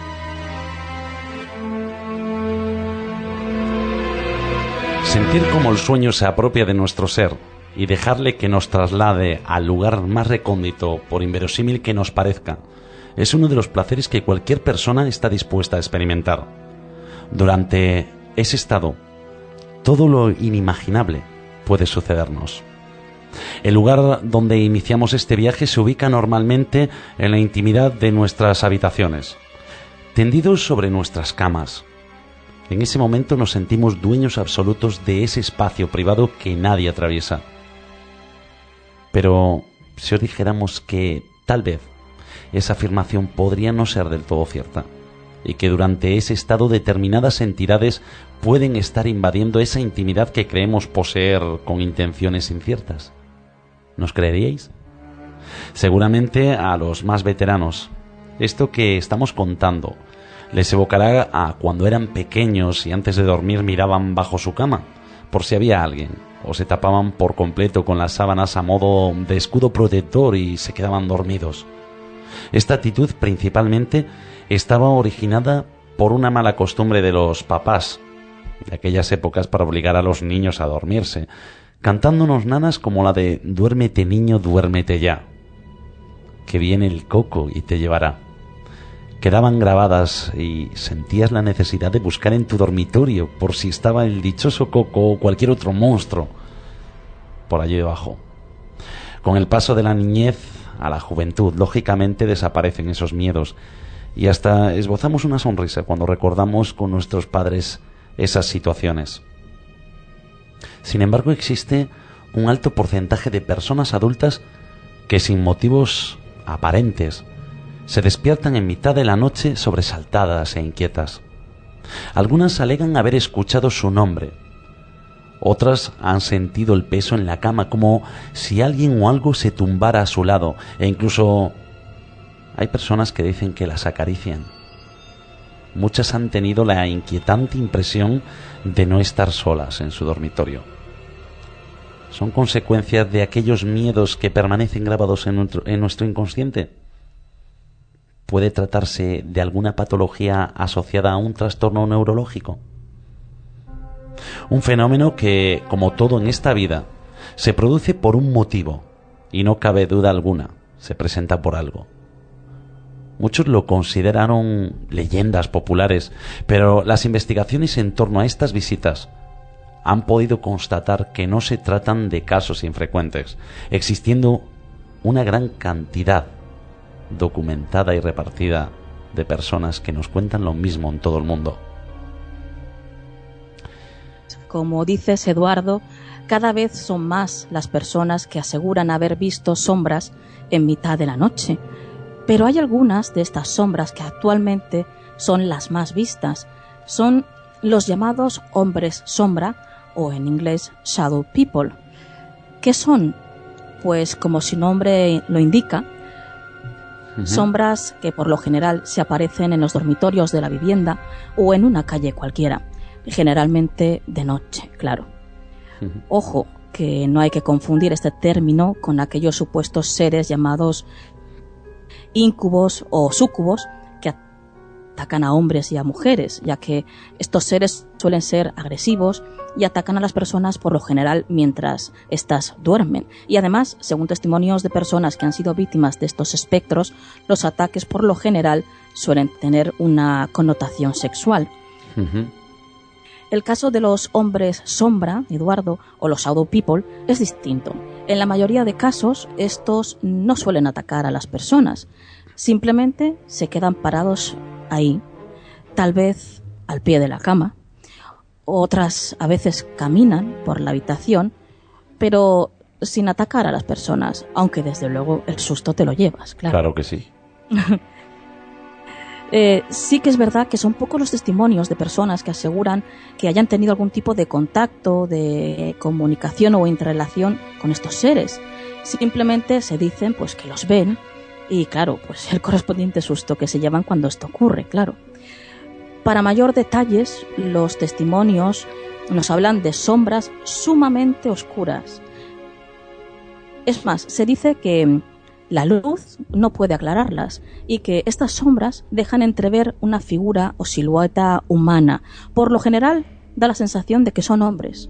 Sentir cómo el sueño se apropia de nuestro ser y dejarle que nos traslade al lugar más recóndito, por inverosímil que nos parezca, es uno de los placeres que cualquier persona está dispuesta a experimentar. Durante ese estado, todo lo inimaginable puede sucedernos. El lugar donde iniciamos este viaje se ubica normalmente en la intimidad de nuestras habitaciones, tendidos sobre nuestras camas. En ese momento nos sentimos dueños absolutos de ese espacio privado que nadie atraviesa. Pero si os dijéramos que tal vez esa afirmación podría no ser del todo cierta, y que durante ese estado determinadas entidades pueden estar invadiendo esa intimidad que creemos poseer con intenciones inciertas. ¿Nos creeríais? Seguramente a los más veteranos, esto que estamos contando les evocará a cuando eran pequeños y antes de dormir miraban bajo su cama por si había alguien, o se tapaban por completo con las sábanas a modo de escudo protector y se quedaban dormidos. Esta actitud principalmente estaba originada por una mala costumbre de los papás de aquellas épocas para obligar a los niños a dormirse, cantándonos nanas como la de «Duérmete niño, duérmete ya, que viene el coco y te llevará». Quedaban grabadas y sentías la necesidad de buscar en tu dormitorio por si estaba el dichoso coco o cualquier otro monstruo por allí debajo. Con el paso de la niñez a la juventud, lógicamente desaparecen esos miedos y hasta esbozamos una sonrisa cuando recordamos con nuestros padres esas situaciones. Sin embargo, existe un alto porcentaje de personas adultas que sin motivos aparentes se despiertan en mitad de la noche sobresaltadas e inquietas. Algunas alegan haber escuchado su nombre. Otras han sentido el peso en la cama, como si alguien o algo se tumbara a su lado, e incluso hay personas que dicen que las acarician. Muchas han tenido la inquietante impresión de no estar solas en su dormitorio. ¿Son consecuencias de aquellos miedos que permanecen grabados en nuestro inconsciente? ¿Puede tratarse de alguna patología asociada a un trastorno neurológico? Un fenómeno que, como todo en esta vida, se produce por un motivo, y no cabe duda alguna, se presenta por algo. Muchos lo consideraron leyendas populares, pero las investigaciones en torno a estas visitas han podido constatar que no se tratan de casos infrecuentes, existiendo una gran cantidad documentada y repartida de personas que nos cuentan lo mismo en todo el mundo. Como dices, Eduardo, cada vez son más las personas que aseguran haber visto sombras en mitad de la noche, pero hay algunas de estas sombras que actualmente son las más vistas. Son los llamados hombres sombra, o en inglés shadow people. ¿Qué son? Pues como su nombre lo indica, sombras que por lo general se aparecen en los dormitorios de la vivienda o en una calle cualquiera, generalmente de noche, claro. Ojo, que no hay que confundir este término con aquellos supuestos seres llamados íncubos o súcubos que atacan a hombres y a mujeres, ya que estos seres suelen ser agresivos y atacan a las personas por lo general mientras éstas duermen. Y además, según testimonios de personas que han sido víctimas de estos espectros, los ataques por lo general suelen tener una connotación sexual. El caso de los hombres sombra, Eduardo, o los shadow people es distinto. En la mayoría de casos, estos no suelen atacar a las personas. Simplemente se quedan parados ahí, tal vez al pie de la cama. Otras a veces caminan por la habitación, pero sin atacar a las personas, aunque desde luego el susto te lo llevas, claro. Claro que sí. Sí que es verdad que son pocos los testimonios de personas que aseguran que hayan tenido algún tipo de contacto, de comunicación o interrelación con estos seres. Simplemente se dicen pues que los ven y claro, pues el correspondiente susto que se llevan cuando esto ocurre, claro. Para mayor detalles, los testimonios nos hablan de sombras sumamente oscuras. Es más, se dice que la luz no puede aclararlas y que estas sombras dejan entrever una figura o silueta humana. Por lo general, da la sensación de que son hombres.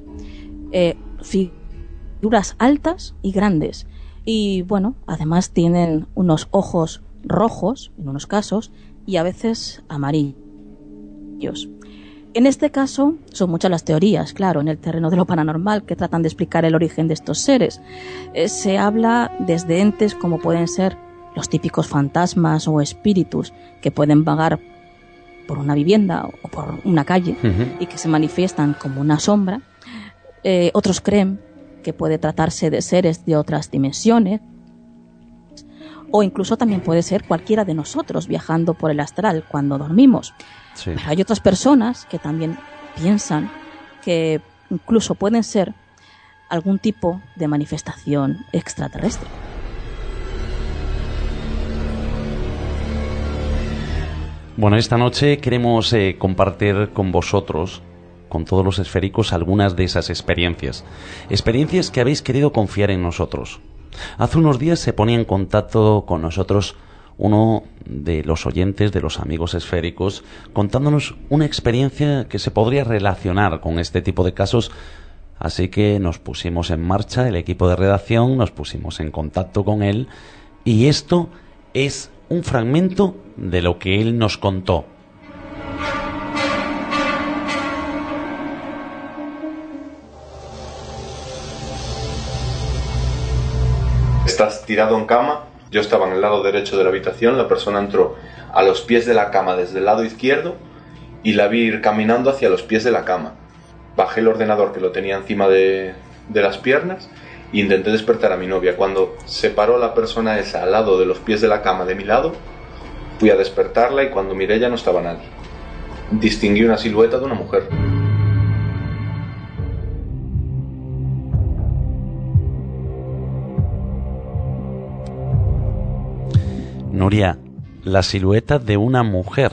Figuras altas y grandes. Y bueno, además tienen unos ojos rojos, en unos casos, y a veces amarillos. En este caso, son muchas las teorías, claro, en el terreno de lo paranormal que tratan de explicar el origen de estos seres. Se habla desde entes como pueden ser los típicos fantasmas o espíritus que pueden vagar por una vivienda o por una calle y que se manifiestan como una sombra. Otros creen que puede tratarse de seres de otras dimensiones o incluso también puede ser cualquiera de nosotros viajando por el astral cuando dormimos. Sí. Pero hay otras personas que también piensan que incluso pueden ser algún tipo de manifestación extraterrestre. Bueno, esta noche queremos compartir con vosotros, con todos los esféricos, algunas de esas experiencias. Experiencias que habéis querido confiar en nosotros. Hace unos días se ponía en contacto con nosotros uno de los oyentes, de los amigos esféricos, contándonos una experiencia que se podría relacionar con este tipo de casos. Así que nos pusimos en marcha, el equipo de redacción, nos pusimos en contacto con él, y esto es un fragmento de lo que él nos contó. Estás tirado en cama, yo estaba en el lado derecho de la habitación, la persona entró a los pies de la cama desde el lado izquierdo y la vi ir caminando hacia los pies de la cama. Bajé el ordenador que lo tenía encima de las piernas e intenté despertar a mi novia. Cuando se paró la persona esa al lado de los pies de la cama de mi lado, fui a despertarla y cuando miré ya no estaba nadie. Distinguí una silueta de una mujer. Nuria, la silueta de una mujer.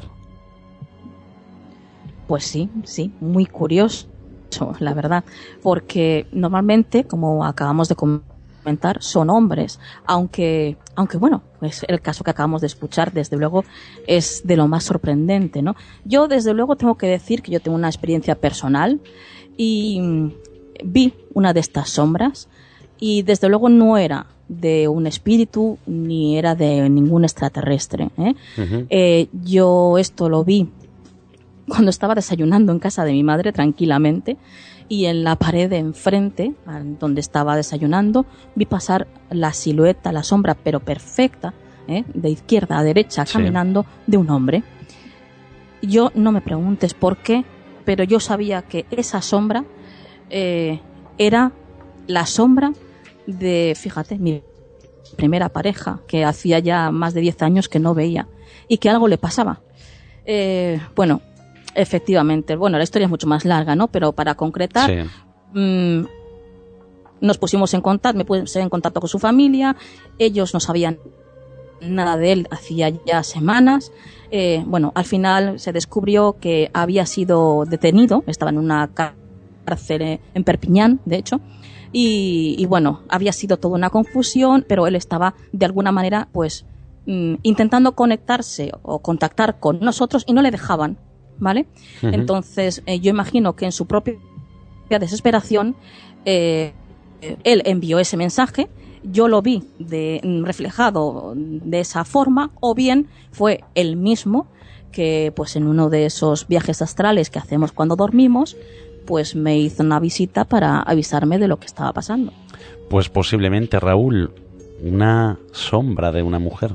Pues sí, muy curioso, la verdad, porque normalmente, como acabamos de comentar, son hombres, aunque bueno, pues el caso que acabamos de escuchar, desde luego, es de lo más sorprendente, ¿no? Yo, desde luego, tengo que decir que yo tengo una experiencia personal y vi una de estas sombras y, desde luego, no era de un espíritu ni era de ningún extraterrestre, ¿eh? Uh-huh. Yo esto lo vi cuando estaba desayunando en casa de mi madre tranquilamente, y en la pared de enfrente, donde estaba desayunando, vi pasar la silueta, la sombra, pero perfecta, de izquierda a derecha, caminando, de un hombre. Yo, no me preguntes por qué, pero yo sabía que esa sombra era la sombra de, fíjate, mi primera pareja, que hacía ya más de 10 años que no veía, y que algo le pasaba. Bueno, efectivamente, bueno, la historia es mucho más larga, ¿no? Pero para concretar, nos pusimos en contacto, me puse en contacto con su familia, ellos no sabían nada de él hacía ya semanas. Bueno, al final se descubrió que había sido detenido, estaba en una cárcel en Perpiñán, de hecho, y bueno, había sido toda una confusión, pero él estaba de alguna manera, pues, intentando conectarse o contactar con nosotros y no le dejaban, ¿vale? Uh-huh. Entonces, yo imagino que en su propia desesperación, él envió ese mensaje, yo lo vi reflejado de esa forma, o bien fue él mismo que, pues, en uno de esos viajes astrales que hacemos cuando dormimos, pues me hizo una visita para avisarme de lo que estaba pasando. Pues posiblemente, Raúl, una sombra de una mujer.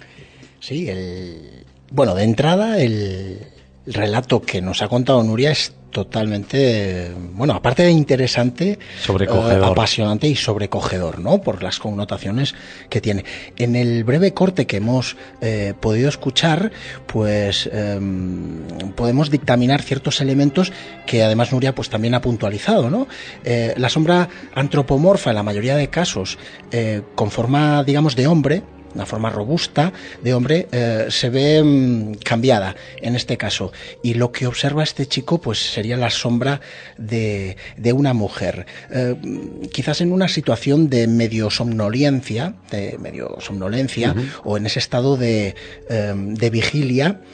Sí, bueno, de entrada el relato que nos ha contado Nuria es totalmente, bueno, aparte de interesante, apasionante y sobrecogedor, ¿no? Por las connotaciones que tiene. En el breve corte que hemos podido escuchar, pues podemos dictaminar ciertos elementos que además Nuria pues también ha puntualizado, ¿no? La sombra antropomorfa en la mayoría de casos, con forma, digamos, de hombre, una forma robusta de hombre, se ve cambiada en este caso, y lo que observa este chico pues sería la sombra de una mujer, quizás en una situación de medio somnolencia, uh-huh, o en ese estado de vigilia.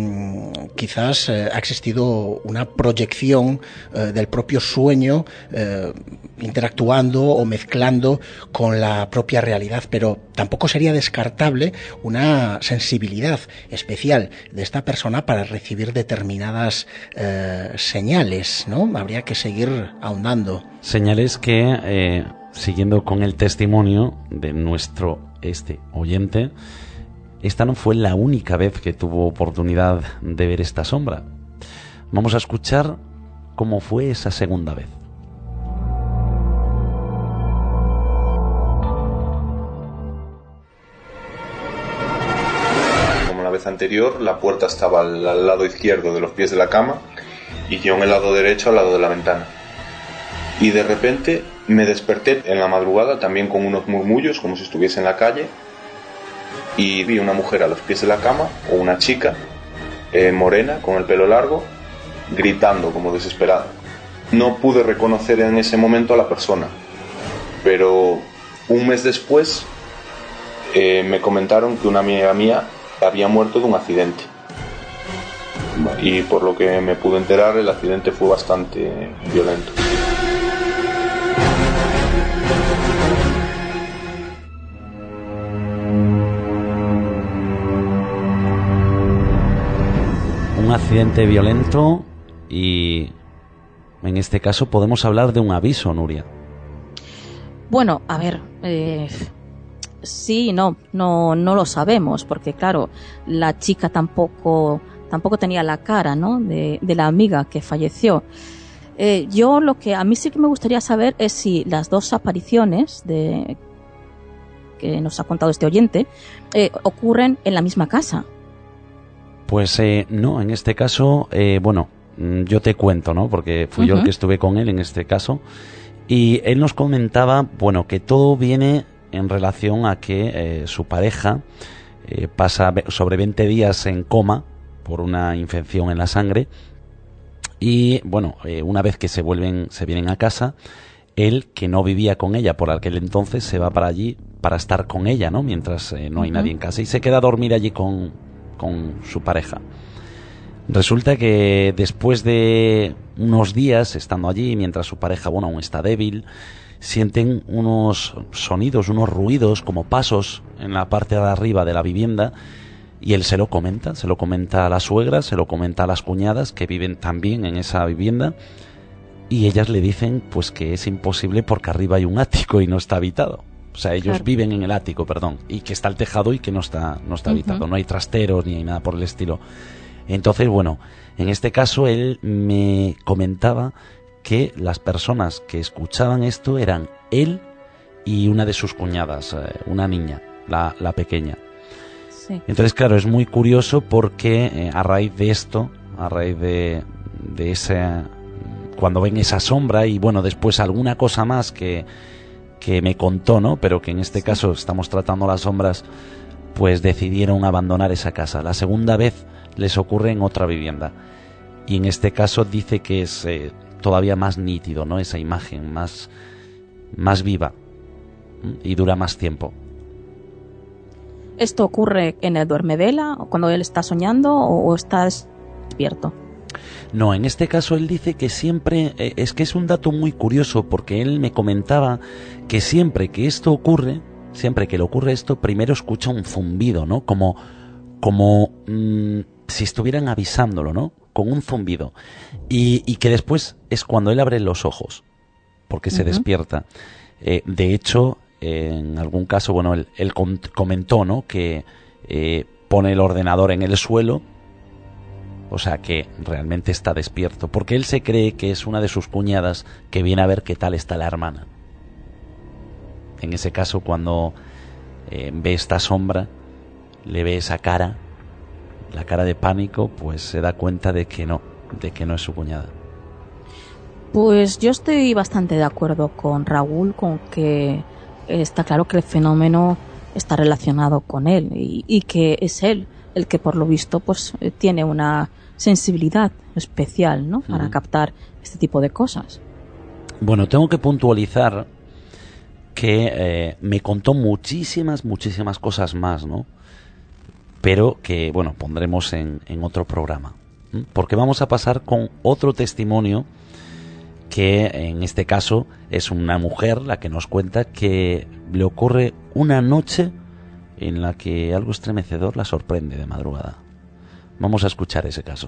Quizás ha existido una proyección del propio sueño, interactuando o mezclando con la propia realidad, pero tampoco sería descartable una sensibilidad especial de esta persona para recibir determinadas señales, ¿no? Habría que seguir ahondando. Señales que, siguiendo con el testimonio de nuestro oyente, esta no fue la única vez que tuvo oportunidad de ver esta sombra. Vamos a escuchar cómo fue esa segunda vez. vez anterior la puerta estaba al lado izquierdo de los pies de la cama y yo en el lado derecho al lado de la ventana. Y de repente me desperté en la madrugada también con unos murmullos como si estuviese en la calle y vi una mujer a los pies de la cama, o una chica morena con el pelo largo, gritando como desesperada. No pude reconocer en ese momento a la persona, pero un mes después me comentaron que una amiga mía había muerto de un accidente. Y por lo que me pude enterar, el accidente fue bastante violento. Un accidente violento y en este caso podemos hablar de un aviso, Nuria. Bueno, a ver, sí y no lo sabemos, porque claro, la chica tampoco tenía la cara, ¿no?, de la amiga que falleció. Yo lo que a mí sí que me gustaría saber es si las dos apariciones que nos ha contado este oyente ocurren en la misma casa. Pues no, en este caso, bueno, yo te cuento, ¿no?, porque fui yo el que estuve con él en este caso, y él nos comentaba, bueno, que todo viene en relación a que su pareja pasa sobre 20 días en coma por una infección en la sangre, y bueno, una vez que se vienen a casa, él, que no vivía con ella por aquel entonces, se va para allí para estar con ella, ¿no?, mientras no hay nadie en casa, y se queda a dormir allí con su pareja. Resulta que después de unos días estando allí, mientras su pareja, bueno, aún está débil, sienten unos sonidos, unos ruidos como pasos en la parte de arriba de la vivienda, y él se lo comenta a la suegra, se lo comenta a las cuñadas que viven también en esa vivienda, y ellas le dicen pues que es imposible porque arriba hay un ático y no está habitado. O sea, ellos viven en el ático, perdón, y que está el tejado y que no está habitado, no hay trasteros ni hay nada por el estilo. Entonces, bueno, en este caso él me comentaba que las personas que escuchaban esto eran él y una de sus cuñadas, una niña, la pequeña. Sí. Entonces, claro, es muy curioso porque a raíz de esto, a raíz de ese, cuando ven esa sombra y bueno, después alguna cosa más que me contó, ¿no?, pero que en este caso estamos tratando las sombras, pues decidieron abandonar esa casa. La segunda vez les ocurre en otra vivienda, y en este caso dice que es todavía más nítido, ¿no?, esa imagen más viva y dura más tiempo. ¿Esto ocurre en el duermevela, o cuando él está soñando, o está despierto? No, en este caso él dice que siempre, es que es un dato muy curioso, porque él me comentaba que siempre que esto ocurre, siempre que le ocurre esto, primero escucha un zumbido, ¿no?, como si estuvieran avisándolo, ¿no?, con un zumbido, y que después es cuando él abre los ojos, porque se despierta. De hecho, en algún caso, bueno, él comentó, ¿no?, que pone el ordenador en el suelo, o sea que realmente está despierto, porque él se cree que es una de sus cuñadas que viene a ver qué tal está la hermana. En ese caso, cuando ve esta sombra, le ve esa cara, la cara de pánico, pues se da cuenta de que no es su cuñada. Pues yo estoy bastante de acuerdo con Raúl, con que está claro que el fenómeno está relacionado con él, y que es él el que por lo visto pues tiene una sensibilidad especial, ¿no?, para captar este tipo de cosas. Bueno, tengo que puntualizar que me contó muchísimas cosas más, ¿no?, pero que, bueno, pondremos en otro programa, porque vamos a pasar con otro testimonio que en este caso es una mujer la que nos cuenta que le ocurre una noche en la que algo estremecedor la sorprende de madrugada. Vamos a escuchar ese caso.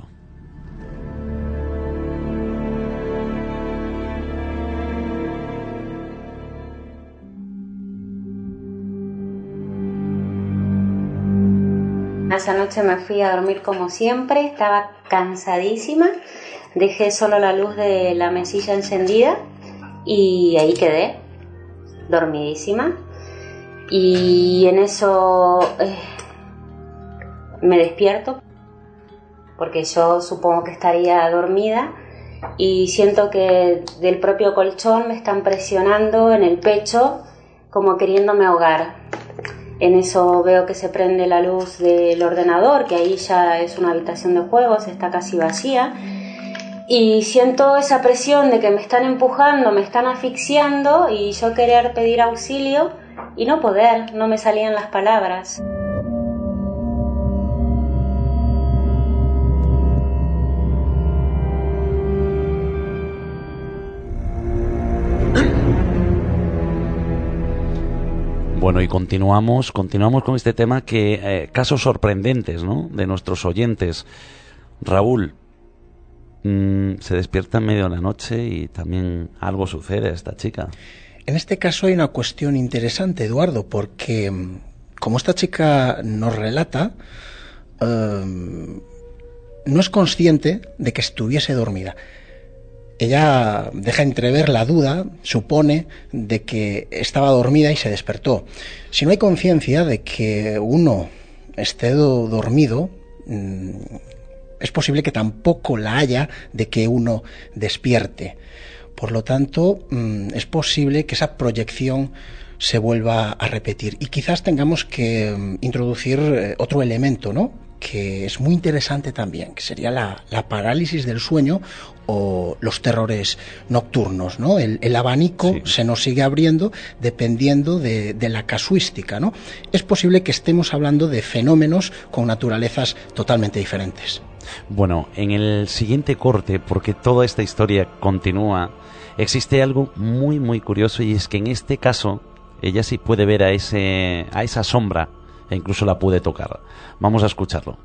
Esa noche me fui a dormir como siempre, estaba cansadísima, dejé solo la luz de la mesilla encendida y ahí quedé, dormidísima. Y en eso, me despierto, porque yo supongo que estaría dormida, y siento que del propio colchón me están presionando en el pecho como queriéndome ahogar. En eso veo que se prende la luz del ordenador, que ahí ya es una habitación de juegos, está casi vacía, y siento esa presión de que me están empujando, me están asfixiando, y yo querer pedir auxilio y no poder, no me salían las palabras. Bueno, y continuamos con este tema que casos sorprendentes, ¿no?, de nuestros oyentes. Raúl, se despierta en medio de la noche y también algo sucede a esta chica. En este caso hay una cuestión interesante, Eduardo, porque como esta chica nos relata, no es consciente de que estuviese dormida. Ella deja entrever la duda, supone, de que estaba dormida y se despertó. Si no hay conciencia de que uno esté dormido, es posible que tampoco la haya de que uno despierte. Por lo tanto, es posible que esa proyección se vuelva a repetir. Y quizás tengamos que introducir otro elemento, ¿no?, que es muy interesante también, que sería la parálisis del sueño o los terrores nocturnos, ¿no? El abanico se nos sigue abriendo dependiendo de la casuística, ¿no? Es posible que estemos hablando de fenómenos con naturalezas totalmente diferentes. Bueno, en el siguiente corte, porque toda esta historia continúa, existe algo muy muy curioso, y es que en este caso ella sí puede ver a esa sombra, e incluso la puede tocar. Vamos a escucharlo.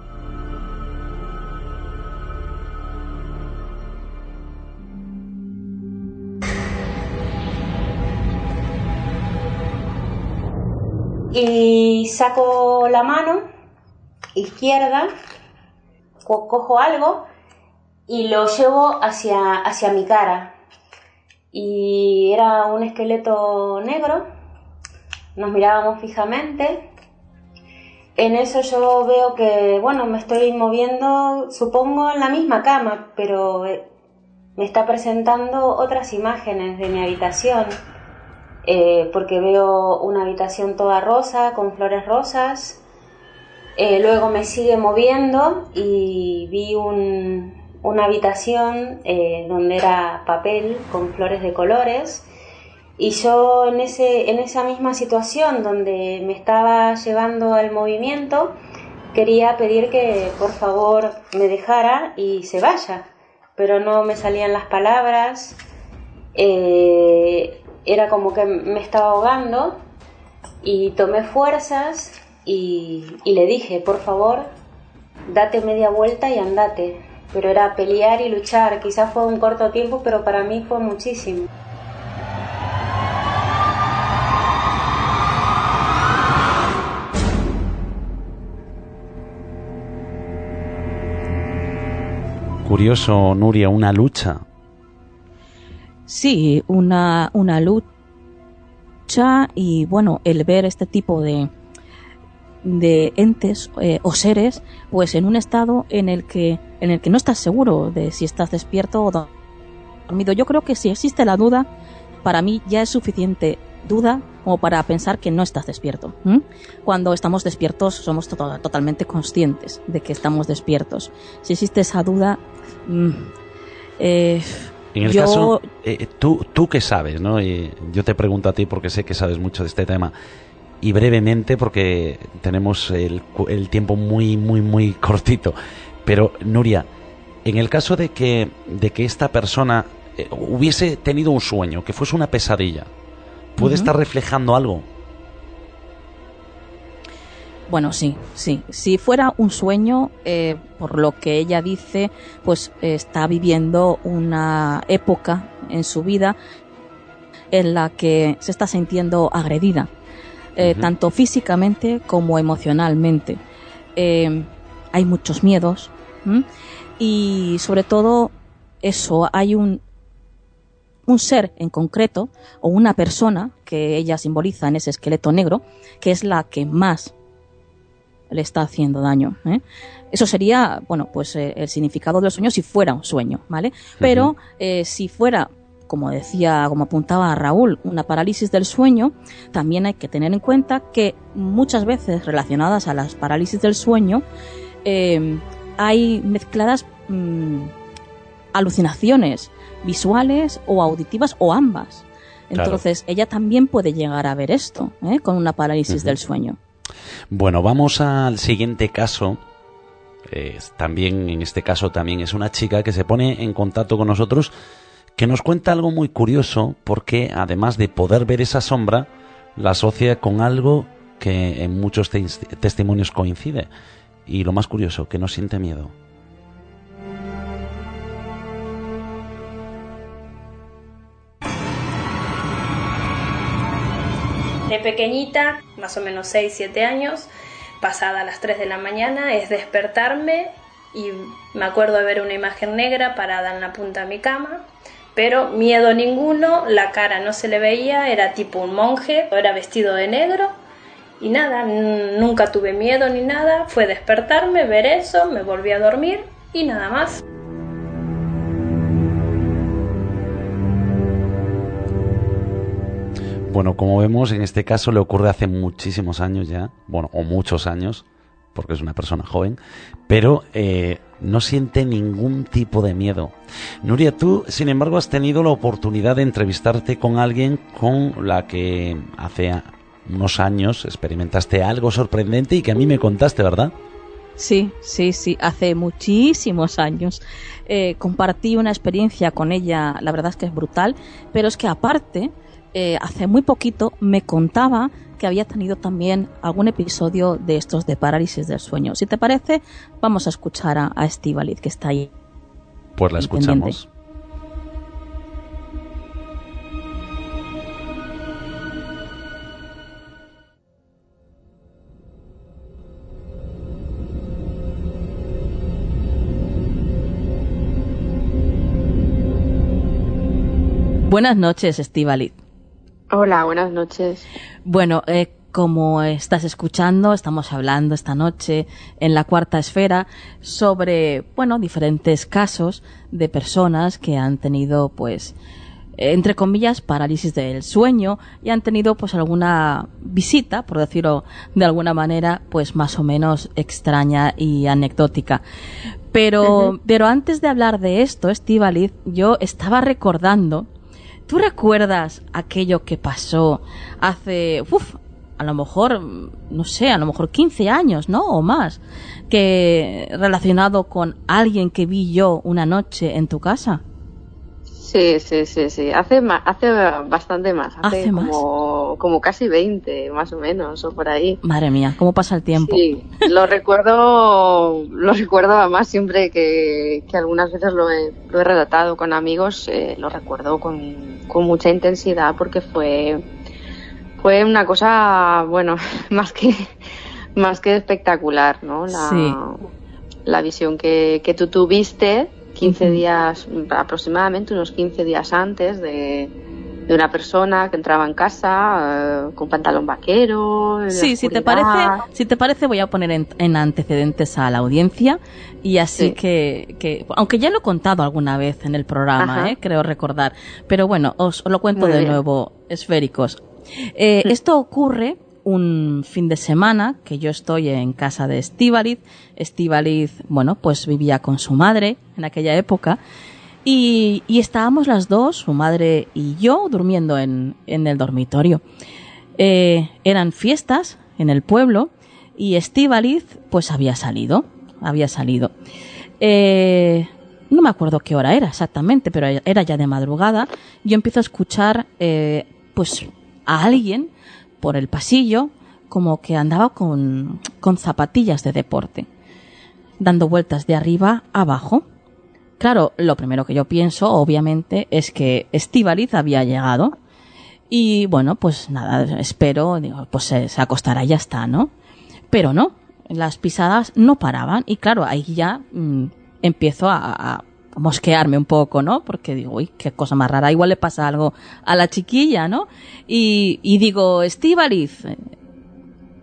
Y saco la mano izquierda, cojo algo y lo llevo hacia mi cara. Y era un esqueleto negro, nos mirábamos fijamente. En eso yo veo que, bueno, me estoy moviendo, supongo, en la misma cama, pero me está presentando otras imágenes de mi habitación, porque veo una habitación toda rosa, con flores rosas. Luego me sigue moviendo y vi una habitación donde era papel con flores de colores. Y yo en esa misma situación donde me estaba llevando al movimiento, quería pedir que por favor me dejara y se vaya, pero no me salían las palabras, era como que me estaba ahogando, y tomé fuerzas y le dije, por favor, date media vuelta y andate. Pero era pelear y luchar, quizás fue un corto tiempo, pero para mí fue muchísimo. Curioso, Nuria, una lucha. Sí, una lucha, y bueno, el ver este tipo de entes o seres, pues en un estado en el que no estás seguro de si estás despierto o dormido. Yo creo que si existe la duda, para mí ya es suficiente duda como para pensar que no estás despierto. Cuando estamos despiertos somos totalmente conscientes de que estamos despiertos. Si existe esa duda, en el caso, tú que sabes, ¿no? Y yo te pregunto a ti porque sé que sabes mucho de este tema, y brevemente porque tenemos el tiempo muy muy muy cortito. Pero Nuria, en el caso de que esta persona hubiese tenido un sueño, que fuese una pesadilla, ¿puede estar reflejando algo? Bueno, sí. Si fuera un sueño, por lo que ella dice, pues está viviendo una época en su vida en la que se está sintiendo agredida, tanto físicamente como emocionalmente. Hay muchos miedos, y sobre todo eso, hay un ser en concreto, o una persona que ella simboliza en ese esqueleto negro, que es la que más le está haciendo daño, ¿eh? Eso sería, bueno, pues el significado del sueño si fuera un sueño, ¿vale? Pero si fuera, como decía, como apuntaba Raúl, una parálisis del sueño, también hay que tener en cuenta que muchas veces relacionadas a las parálisis del sueño hay mezcladas alucinaciones visuales o auditivas o ambas. Entonces, ella también puede llegar a ver esto, con una parálisis del sueño. Bueno, vamos al siguiente caso. También, en este caso, también es una chica que se pone en contacto con nosotros, que nos cuenta algo muy curioso, porque además de poder ver esa sombra, la asocia con algo que en muchos testimonios coincide. Y lo más curioso, que no siente miedo. De pequeñita, más o menos 6-7 años, pasada las 3 de la mañana, es despertarme y me acuerdo de ver una imagen negra parada en la punta de mi cama, pero miedo ninguno, la cara no se le veía, era tipo un monje, era vestido de negro y nada, nunca tuve miedo ni nada, fue despertarme, ver eso, me volví a dormir y nada más. Bueno, como vemos, en este caso le ocurre hace muchísimos años ya, bueno, o muchos años, porque es una persona joven, pero no siente ningún tipo de miedo. Nuria, tú, sin embargo, has tenido la oportunidad de entrevistarte con alguien con la que hace unos años experimentaste algo sorprendente y que a mí me contaste, ¿verdad? Sí, hace muchísimos años compartí una experiencia con ella, la verdad es que es brutal, pero es que aparte, hace muy poquito me contaba que había tenido también algún episodio de estos de parálisis del sueño. Si te parece, vamos a escuchar a Estíbaliz, que está ahí. Pues la escuchamos. Buenas noches, Estíbaliz. Hola, buenas noches. Bueno, como estás escuchando, estamos hablando esta noche en La Cuarta Esfera sobre, bueno, diferentes casos de personas que han tenido, pues, entre comillas, parálisis del sueño y han tenido, pues, alguna visita, por decirlo de alguna manera, pues, más o menos extraña y anecdótica. Pero antes de hablar de esto, Estíbaliz, yo estaba recordando. ¿Tú recuerdas aquello que pasó hace, a lo mejor, no sé, a lo mejor 15 años, ¿no? O más, que relacionado con alguien que vi yo una noche en tu casa? Sí. Hace bastante más. Hace más. Como casi 20, más o menos, o por ahí. Madre mía, ¿cómo pasa el tiempo? Sí, lo recuerdo además siempre que algunas veces lo he relatado con amigos, lo recuerdo con mucha intensidad porque fue una cosa, bueno, más que espectacular, ¿no? La visión que tú tuviste 15 días, aproximadamente unos 15 días antes de una persona que entraba en casa con pantalón vaquero. Sí, si te parece voy a poner en antecedentes a la audiencia y así que aunque ya lo he contado alguna vez en el programa, creo recordar, pero bueno, os lo cuento de nuevo, esféricos. Esto ocurre un fin de semana que yo estoy en casa de Estíbaliz. Estíbaliz, bueno, pues vivía con su madre en aquella época y estábamos las dos, su madre y yo, durmiendo en el dormitorio. Eran fiestas en el pueblo y Estíbaliz pues había salido. No me acuerdo qué hora era exactamente, pero era ya de madrugada. Yo empiezo a escuchar pues a alguien por el pasillo, como que andaba con zapatillas de deporte, dando vueltas de arriba a abajo. Claro, lo primero que yo pienso, obviamente, es que Estíbaliz había llegado. Y bueno, pues nada, espero, digo, pues se acostará y ya está, ¿no? Pero no, las pisadas no paraban. Y claro, ahí ya empiezo a mosquearme un poco, ¿no? Porque digo, uy, qué cosa más rara, igual le pasa algo a la chiquilla, ¿no? Y digo, Estíbaliz,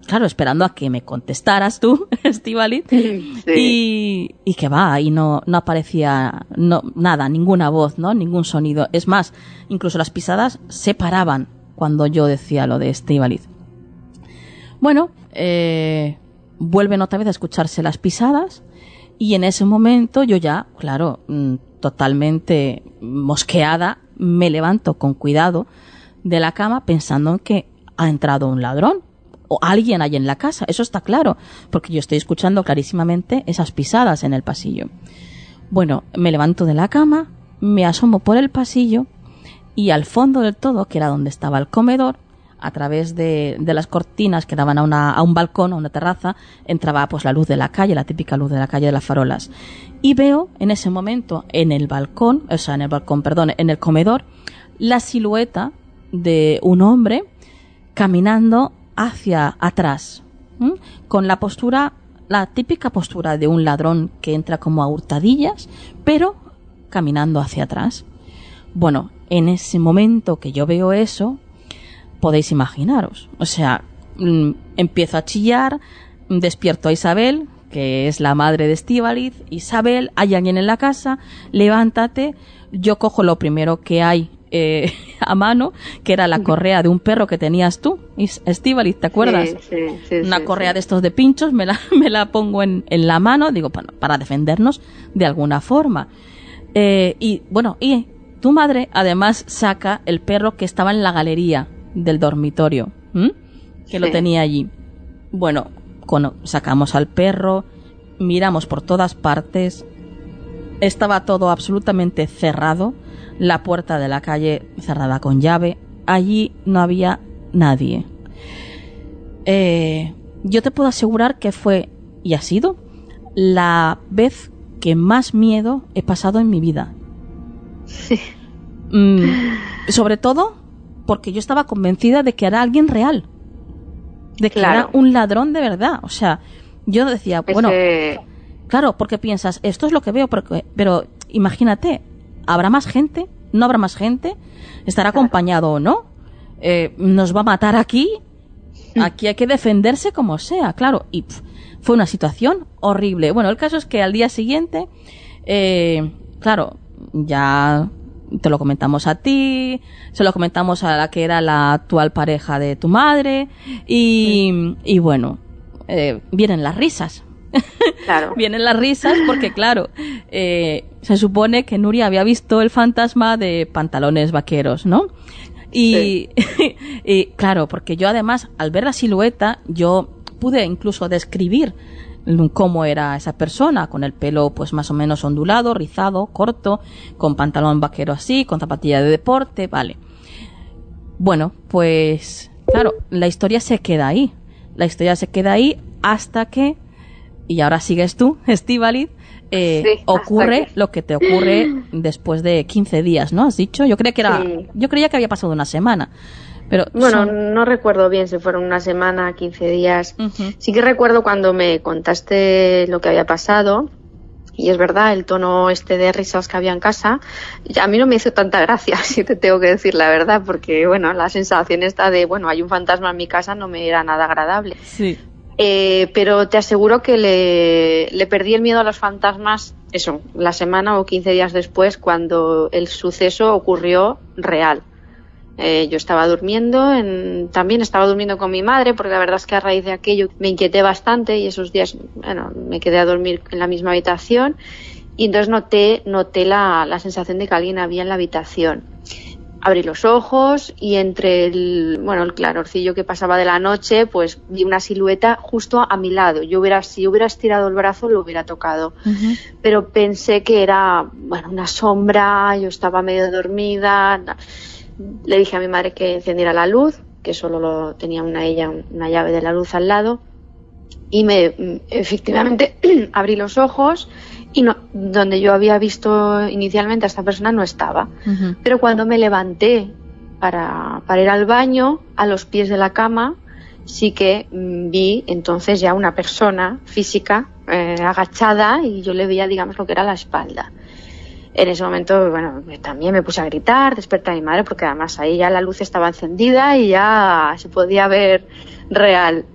claro, esperando a que me contestaras tú, Estíbaliz, sí. y que va, y no aparecía nada, ninguna voz, ¿no? Ningún sonido. Es más, incluso las pisadas se paraban cuando yo decía lo de Estíbaliz. Bueno, vuelven otra vez a escucharse las pisadas, y en ese momento yo ya, claro, totalmente mosqueada, me levanto con cuidado de la cama pensando en que ha entrado un ladrón o alguien hay en la casa. Eso está claro, porque yo estoy escuchando clarísimamente esas pisadas en el pasillo. Bueno, me levanto de la cama, me asomo por el pasillo y al fondo del todo, que era donde estaba el comedor, a través de las cortinas que daban a un balcón, a una terraza, entraba pues la luz de la calle, la típica luz de la calle de las farolas. Y veo en ese momento en el comedor, la silueta de un hombre caminando hacia atrás, con la típica postura de un ladrón que entra como a hurtadillas, pero caminando hacia atrás. Bueno, en ese momento que yo veo eso, podéis imaginaros, o sea, empiezo a chillar, despierto a Isabel, que es la madre de Estíbaliz. Isabel, hay alguien en la casa, levántate. Yo cojo lo primero que hay a mano, que era la correa de un perro que tenías tú, Estíbaliz, ¿te acuerdas? Sí, una correa de estos de pinchos, me la pongo en la mano, digo, para defendernos de alguna forma. Y tu madre además saca el perro que estaba en la galería del dormitorio, que lo tenía allí. Bueno, sacamos al perro, miramos por todas partes, estaba todo absolutamente cerrado, la puerta de la calle cerrada con llave, allí no había nadie. Yo te puedo asegurar que fue, y ha sido, la vez que más miedo he pasado en mi vida. Sí. Sobre todo porque yo estaba convencida de que era alguien real, de que era un ladrón de verdad. O sea, yo decía, bueno, claro, porque piensas, esto es lo que veo, pero imagínate, ¿habrá más gente? ¿No habrá más gente? ¿Estará acompañado o no? ¿Nos va a matar aquí? Aquí hay que defenderse como sea, claro. Y fue una situación horrible. Bueno, el caso es que al día siguiente, claro, ya te lo comentamos a ti, se lo comentamos a la que era la actual pareja de tu madre, y bueno, vienen las risas. Claro. Vienen las risas porque, claro, se supone que Nuria había visto el fantasma de pantalones vaqueros, ¿no? Y, y claro, porque yo además, al ver la silueta, yo pude incluso describir cómo era esa persona, con el pelo pues más o menos ondulado, rizado, corto, con pantalón vaquero así, con zapatilla de deporte, vale. Bueno, pues claro, la historia se queda ahí. La historia se queda ahí hasta que, y ahora sigues tú, Estíbaliz, ocurre lo que te ocurre después de 15 días, ¿no? ¿Has dicho? Yo creía que había pasado una semana. Pero bueno, no recuerdo bien si fueron una semana, 15 días. Sí que recuerdo cuando me contaste lo que había pasado, y es verdad, el tono de risas que había en casa, a mí no me hizo tanta gracia, si te tengo que decir la verdad, porque bueno, la sensación esta de, bueno, hay un fantasma en mi casa no me era nada agradable. Sí. Pero te aseguro que le perdí el miedo a los fantasmas, eso, la semana o 15 días después, cuando el suceso ocurrió real. Yo estaba durmiendo, también estaba durmiendo con mi madre, porque la verdad es que a raíz de aquello me inquieté bastante, y esos días, bueno, me quedé a dormir en la misma habitación, y entonces noté la sensación de que alguien había en la habitación. Abrí los ojos y entre el clarorcillo que pasaba de la noche, pues vi una silueta justo a mi lado. Si hubiera estirado el brazo, lo hubiera tocado. Pero pensé que era, una sombra, yo estaba medio dormida. Le dije a mi madre que encendiera la luz, que solo tenía una llave de la luz al lado, y efectivamente abrí los ojos, y donde yo había visto inicialmente a esta persona no estaba. Pero cuando me levanté para ir al baño, a los pies de la cama, sí que vi entonces ya una persona física agachada, y yo le veía, digamos, lo que era la espalda. En ese momento, bueno, también me puse a gritar, desperté a mi madre, porque además ahí ya la luz estaba encendida y ya se podía ver real.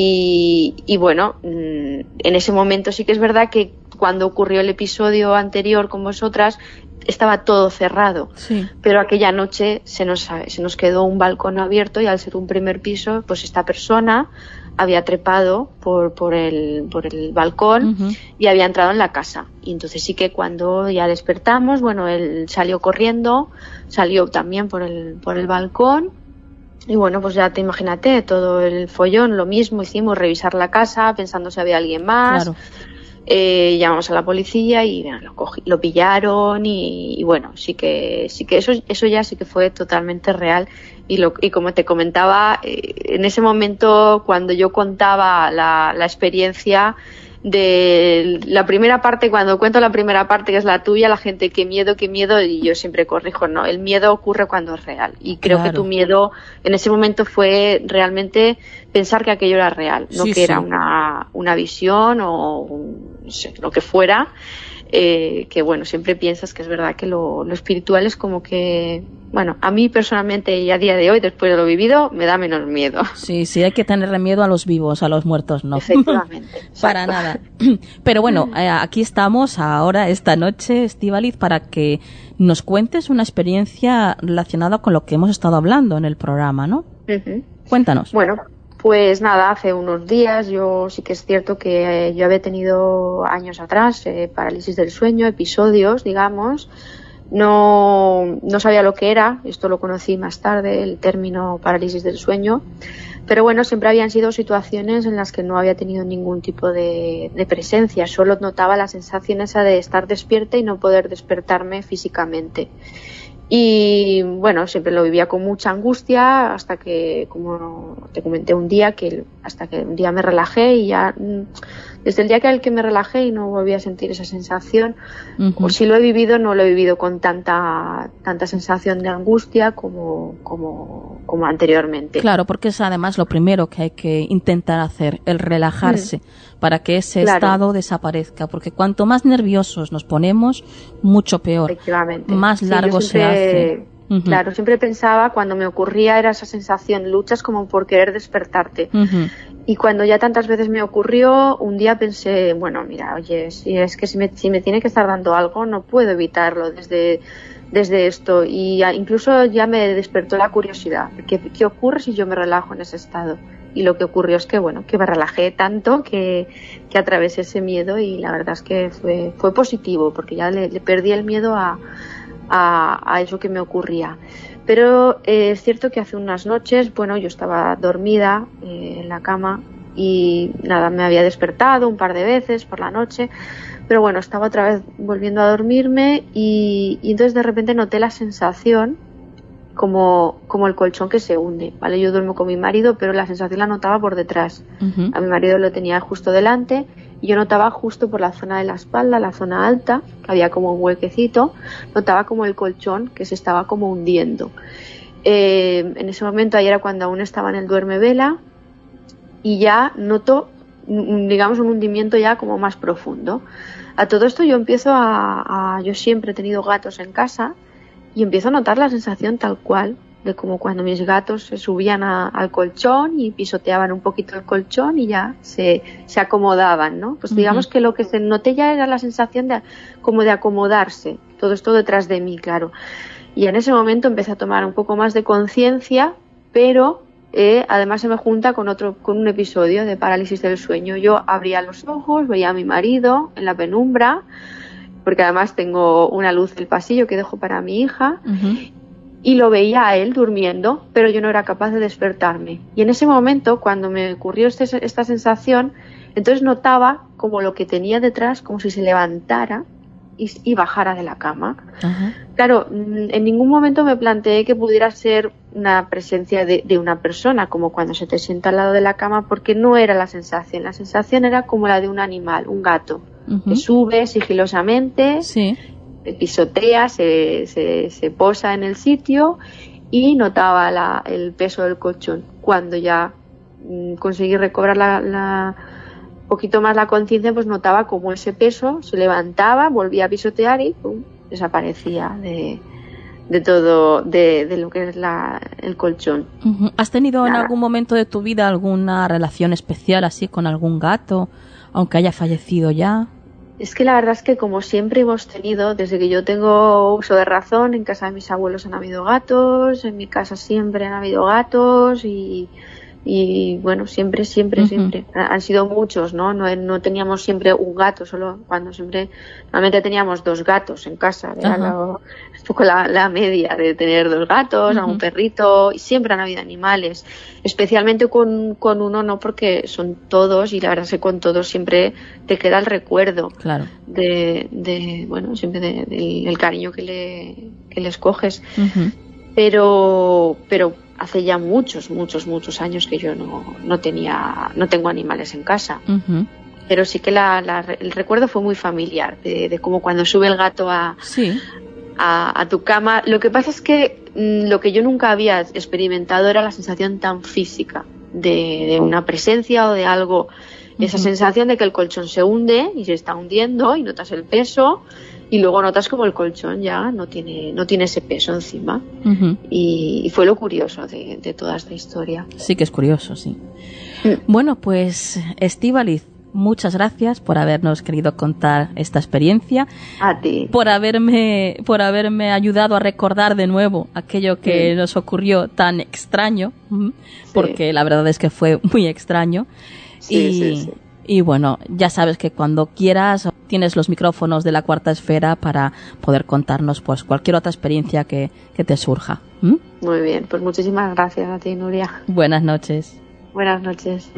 Y bueno, en ese momento sí que es verdad que cuando ocurrió el episodio anterior con vosotras, estaba todo cerrado. Sí. Pero aquella noche se nos quedó un balcón abierto y al ser un primer piso, pues esta persona había trepado por el balcón y había entrado en la casa. Y entonces sí que cuando ya despertamos, bueno, él salió corriendo, salió también por el balcón. Y bueno, pues ya te imagínate, todo el follón, lo mismo hicimos, revisar la casa pensando si había alguien más. Claro. Llamamos a la policía y lo pillaron y bueno, sí que eso ya sí que fue totalmente real. Y como te comentaba, en ese momento cuando yo contaba la experiencia de la primera parte, cuando cuento la primera parte que es la tuya, la gente qué miedo, y yo siempre corrijo, no, el miedo ocurre cuando es real, y creo que tu miedo en ese momento fue realmente pensar que aquello era real, no que era una visión o no sé, lo que fuera. Que bueno, siempre piensas que es verdad que lo espiritual es como que, bueno, a mí personalmente y a día de hoy, después de lo vivido, me da menos miedo. Sí, hay que tenerle miedo a los vivos, a los muertos no. Efectivamente. Para nada. Pero bueno, aquí estamos ahora, esta noche, Estíbaliz, para que nos cuentes una experiencia relacionada con lo que hemos estado hablando en el programa, ¿no? Cuéntanos. Bueno, pues nada, hace unos días yo sí que es cierto que yo había tenido años atrás parálisis del sueño, episodios, digamos. No sabía lo que era, esto lo conocí más tarde, el término parálisis del sueño. Pero bueno, siempre habían sido situaciones en las que no había tenido ningún tipo de presencia, solo notaba la sensación esa de estar despierta y no poder despertarme físicamente. Y bueno, siempre lo vivía con mucha angustia hasta que, como te comenté hasta que un día me relajé y ya, desde el día que me relajé y no volví a sentir esa sensación, o si lo he vivido, no lo he vivido con tanta sensación de angustia como anteriormente. Claro, porque es además lo primero que hay que intentar hacer, el relajarse, para que ese estado desaparezca, porque cuanto más nerviosos nos ponemos, mucho peor, más largo se hace. Claro, siempre pensaba, cuando me ocurría era esa sensación, luchas como por querer despertarte. Y cuando ya tantas veces me ocurrió, un día pensé, bueno, mira, oye, si me tiene que estar dando algo, no puedo evitarlo desde esto. Y incluso ya me despertó la curiosidad, ¿qué ocurre si yo me relajo en ese estado? Y lo que ocurrió es que, bueno, que me relajé tanto que atravesé ese miedo, y la verdad es que fue positivo, porque ya le perdí el miedo a eso que me ocurría. Pero es cierto que hace unas noches, bueno, yo estaba dormida en la cama y nada, me había despertado un par de veces por la noche, pero bueno, estaba otra vez volviendo a dormirme y entonces de repente noté la sensación como el colchón que se hunde, ¿vale? Yo duermo con mi marido, pero la sensación la notaba por detrás. A mi marido lo tenía justo delante y yo notaba justo por la zona de la espalda, la zona alta, que había como un huequecito, notaba como el colchón que se estaba como hundiendo. En ese momento, ahí era cuando aún estaba en el duerme vela, y ya noto, digamos, un hundimiento ya como más profundo. A todo esto yo empiezo yo siempre he tenido gatos en casa, y empiezo a notar la sensación tal cual de como cuando mis gatos se subían al colchón y pisoteaban un poquito el colchón y ya se acomodaban, ¿no? Pues digamos que lo que se noté ya era la sensación como de acomodarse, todo esto detrás de mí, claro. Y en ese momento empecé a tomar un poco más de conciencia, pero además se me junta con un episodio de parálisis del sueño. Yo abría los ojos, veía a mi marido en la penumbra, porque además tengo una luz del pasillo que dejo para mi hija, y lo veía a él durmiendo, pero yo no era capaz de despertarme. Y en ese momento, cuando me ocurrió esta sensación, entonces notaba como lo que tenía detrás, como si se levantara y bajara de la cama. Claro, en ningún momento me planteé que pudiera ser una presencia de una persona, como cuando se te sienta al lado de la cama, porque no era la sensación era como la de un animal, un gato, que sube sigilosamente, pisotea, se posa en el sitio, y notaba el peso del colchón. Cuando ya conseguí recobrar poquito más la conciencia, pues notaba como ese peso se levantaba, volvía a pisotear y desaparecía de todo, de lo que es el colchón. ¿Has tenido en algún momento de tu vida alguna relación especial así con algún gato, aunque haya fallecido ya? Es que la verdad es que como siempre hemos tenido, desde que yo tengo uso de razón, en casa de mis abuelos han habido gatos, en mi casa siempre han habido gatos y bueno, siempre. Han sido muchos, ¿no? No teníamos siempre un gato, solo cuando normalmente teníamos 2 gatos en casa. Era un poco la media de tener 2 gatos, un perrito, y siempre han habido animales. Especialmente con uno, no, porque son todos, y la verdad es que con todos siempre te queda el recuerdo. Claro. Bueno, siempre del cariño que les coges. Pero hace ya muchos años que yo no tengo animales en casa. Pero sí que el recuerdo fue muy familiar de cómo cuando sube el gato a tu cama. Lo que pasa es que lo que yo nunca había experimentado era la sensación tan física de una presencia o de algo. Esa sensación de que el colchón se hunde y se está hundiendo y notas el peso, y luego notas como el colchón ya no tiene ese peso encima. Y fue lo curioso de toda esta historia. Sí que es curioso, sí. Bueno, pues Estíbaliz, muchas gracias por habernos querido contar esta experiencia. A ti. Por haberme ayudado a recordar de nuevo aquello que nos ocurrió tan extraño, porque la verdad es que fue muy extraño. Y bueno, ya sabes que cuando quieras tienes los micrófonos de La Cuarta Esfera para poder contarnos pues cualquier otra experiencia que te surja. Muy bien, pues muchísimas gracias a ti, Nuria. Buenas noches. Buenas noches.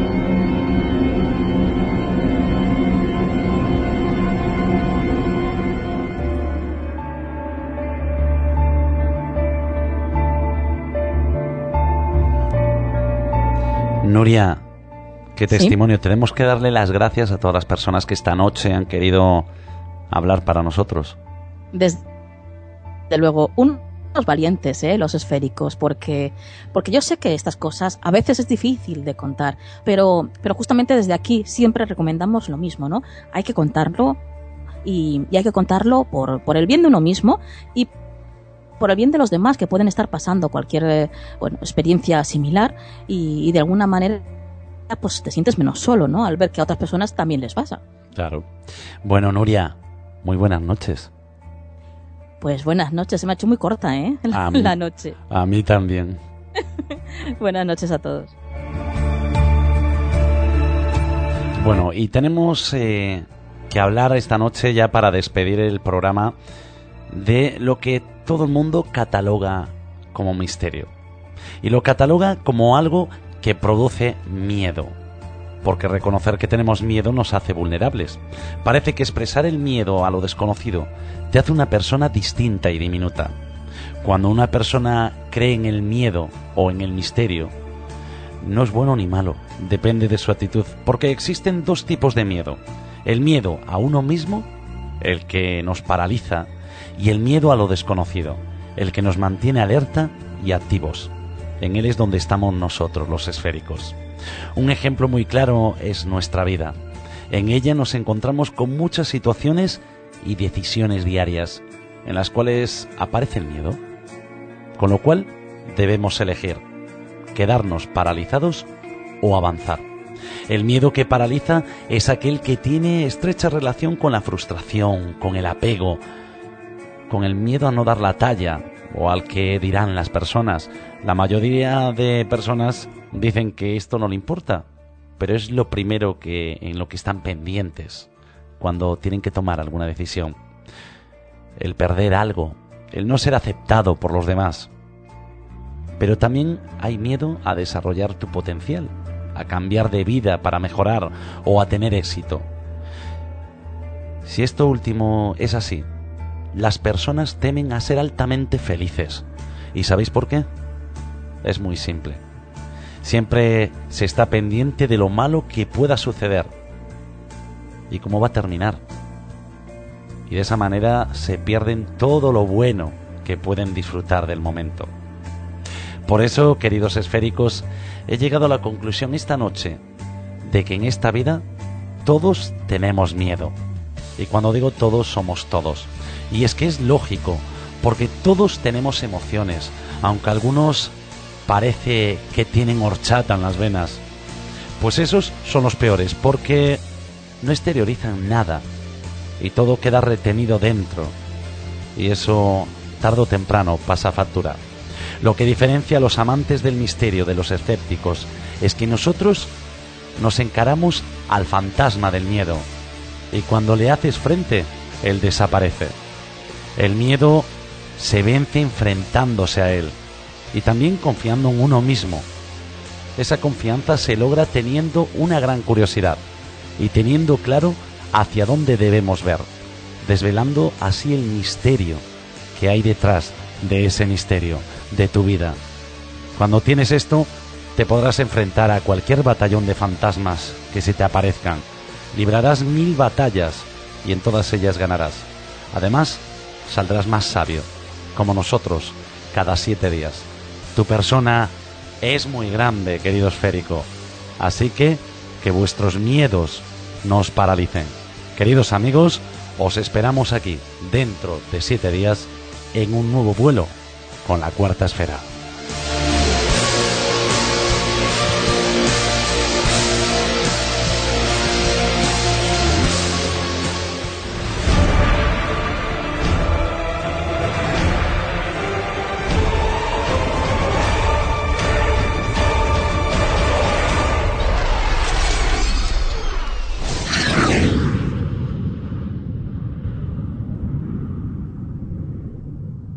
Nuria, qué testimonio. ¿Sí? Tenemos que darle las gracias a todas las personas que esta noche han querido hablar para nosotros. Desde luego, unos valientes, los esféricos, porque yo sé que estas cosas a veces es difícil de contar, pero justamente desde aquí siempre recomendamos lo mismo, ¿no? Hay que contarlo y hay que contarlo por el bien de uno mismo y por el bien de los demás que pueden estar pasando cualquier experiencia similar y de alguna manera pues te sientes menos solo, ¿no? Al ver que a otras personas también les pasa. Claro. Bueno, Nuria, muy buenas noches. Pues buenas noches, se me ha hecho muy corta, la noche. A mí también. Buenas noches a todos. Bueno, y tenemos que hablar esta noche ya para despedir el programa de lo que todo el mundo cataloga como misterio. Y lo cataloga como algo que produce miedo. Porque reconocer que tenemos miedo nos hace vulnerables. Parece que expresar el miedo a lo desconocido te hace una persona distinta y diminuta. Cuando una persona cree en el miedo o en el misterio, no es bueno ni malo, depende de su actitud. Porque existen 2 tipos de miedo. El miedo a uno mismo, el que nos paraliza, y el miedo a lo desconocido, el que nos mantiene alerta y activos. En él es donde estamos nosotros, los esféricos. Un ejemplo muy claro es nuestra vida. En ella nos encontramos con muchas situaciones y decisiones diarias en las cuales aparece el miedo. Con lo cual debemos elegir quedarnos paralizados o avanzar. El miedo que paraliza es aquel que tiene estrecha relación con la frustración, con el apego, con el miedo a no dar la talla o al que dirán las personas. La mayoría de personas dicen que esto no le importa, pero es lo primero en lo que están pendientes cuando tienen que tomar alguna decisión. El perder algo, el no ser aceptado por los demás. Pero también hay miedo a desarrollar tu potencial, a cambiar de vida para mejorar o a tener éxito. Si esto último es así, las personas temen a ser altamente felices. ¿Y sabéis por qué? Es muy simple. Siempre se está pendiente de lo malo que pueda suceder y cómo va a terminar. Y de esa manera se pierden todo lo bueno que pueden disfrutar del momento. Por eso, queridos esféricos, he llegado a la conclusión esta noche de que en esta vida todos tenemos miedo. Y cuando digo todos, somos todos. Y es que es lógico, porque todos tenemos emociones, aunque algunos parece que tienen horchata en las venas. Pues esos son los peores, porque no exteriorizan nada y todo queda retenido dentro. Y eso, tarde o temprano, pasa factura. Lo que diferencia a los amantes del misterio de los escépticos es que nosotros nos encaramos al fantasma del miedo, y cuando le haces frente, él desaparece. El miedo se vence enfrentándose a él y también confiando en uno mismo. Esa confianza se logra teniendo una gran curiosidad y teniendo claro hacia dónde debemos ver, desvelando así el misterio que hay detrás de ese misterio de tu vida. Cuando tienes esto, te podrás enfrentar a cualquier batallón de fantasmas que se te aparezcan. Librarás 1000 batallas y en todas ellas ganarás. Además, saldrás más sabio, como nosotros, cada 7 días. Tu persona es muy grande, querido esférico, así que vuestros miedos no os paralicen. Queridos amigos, os esperamos aquí, dentro de 7 días, en un nuevo vuelo con la Cuarta Esfera.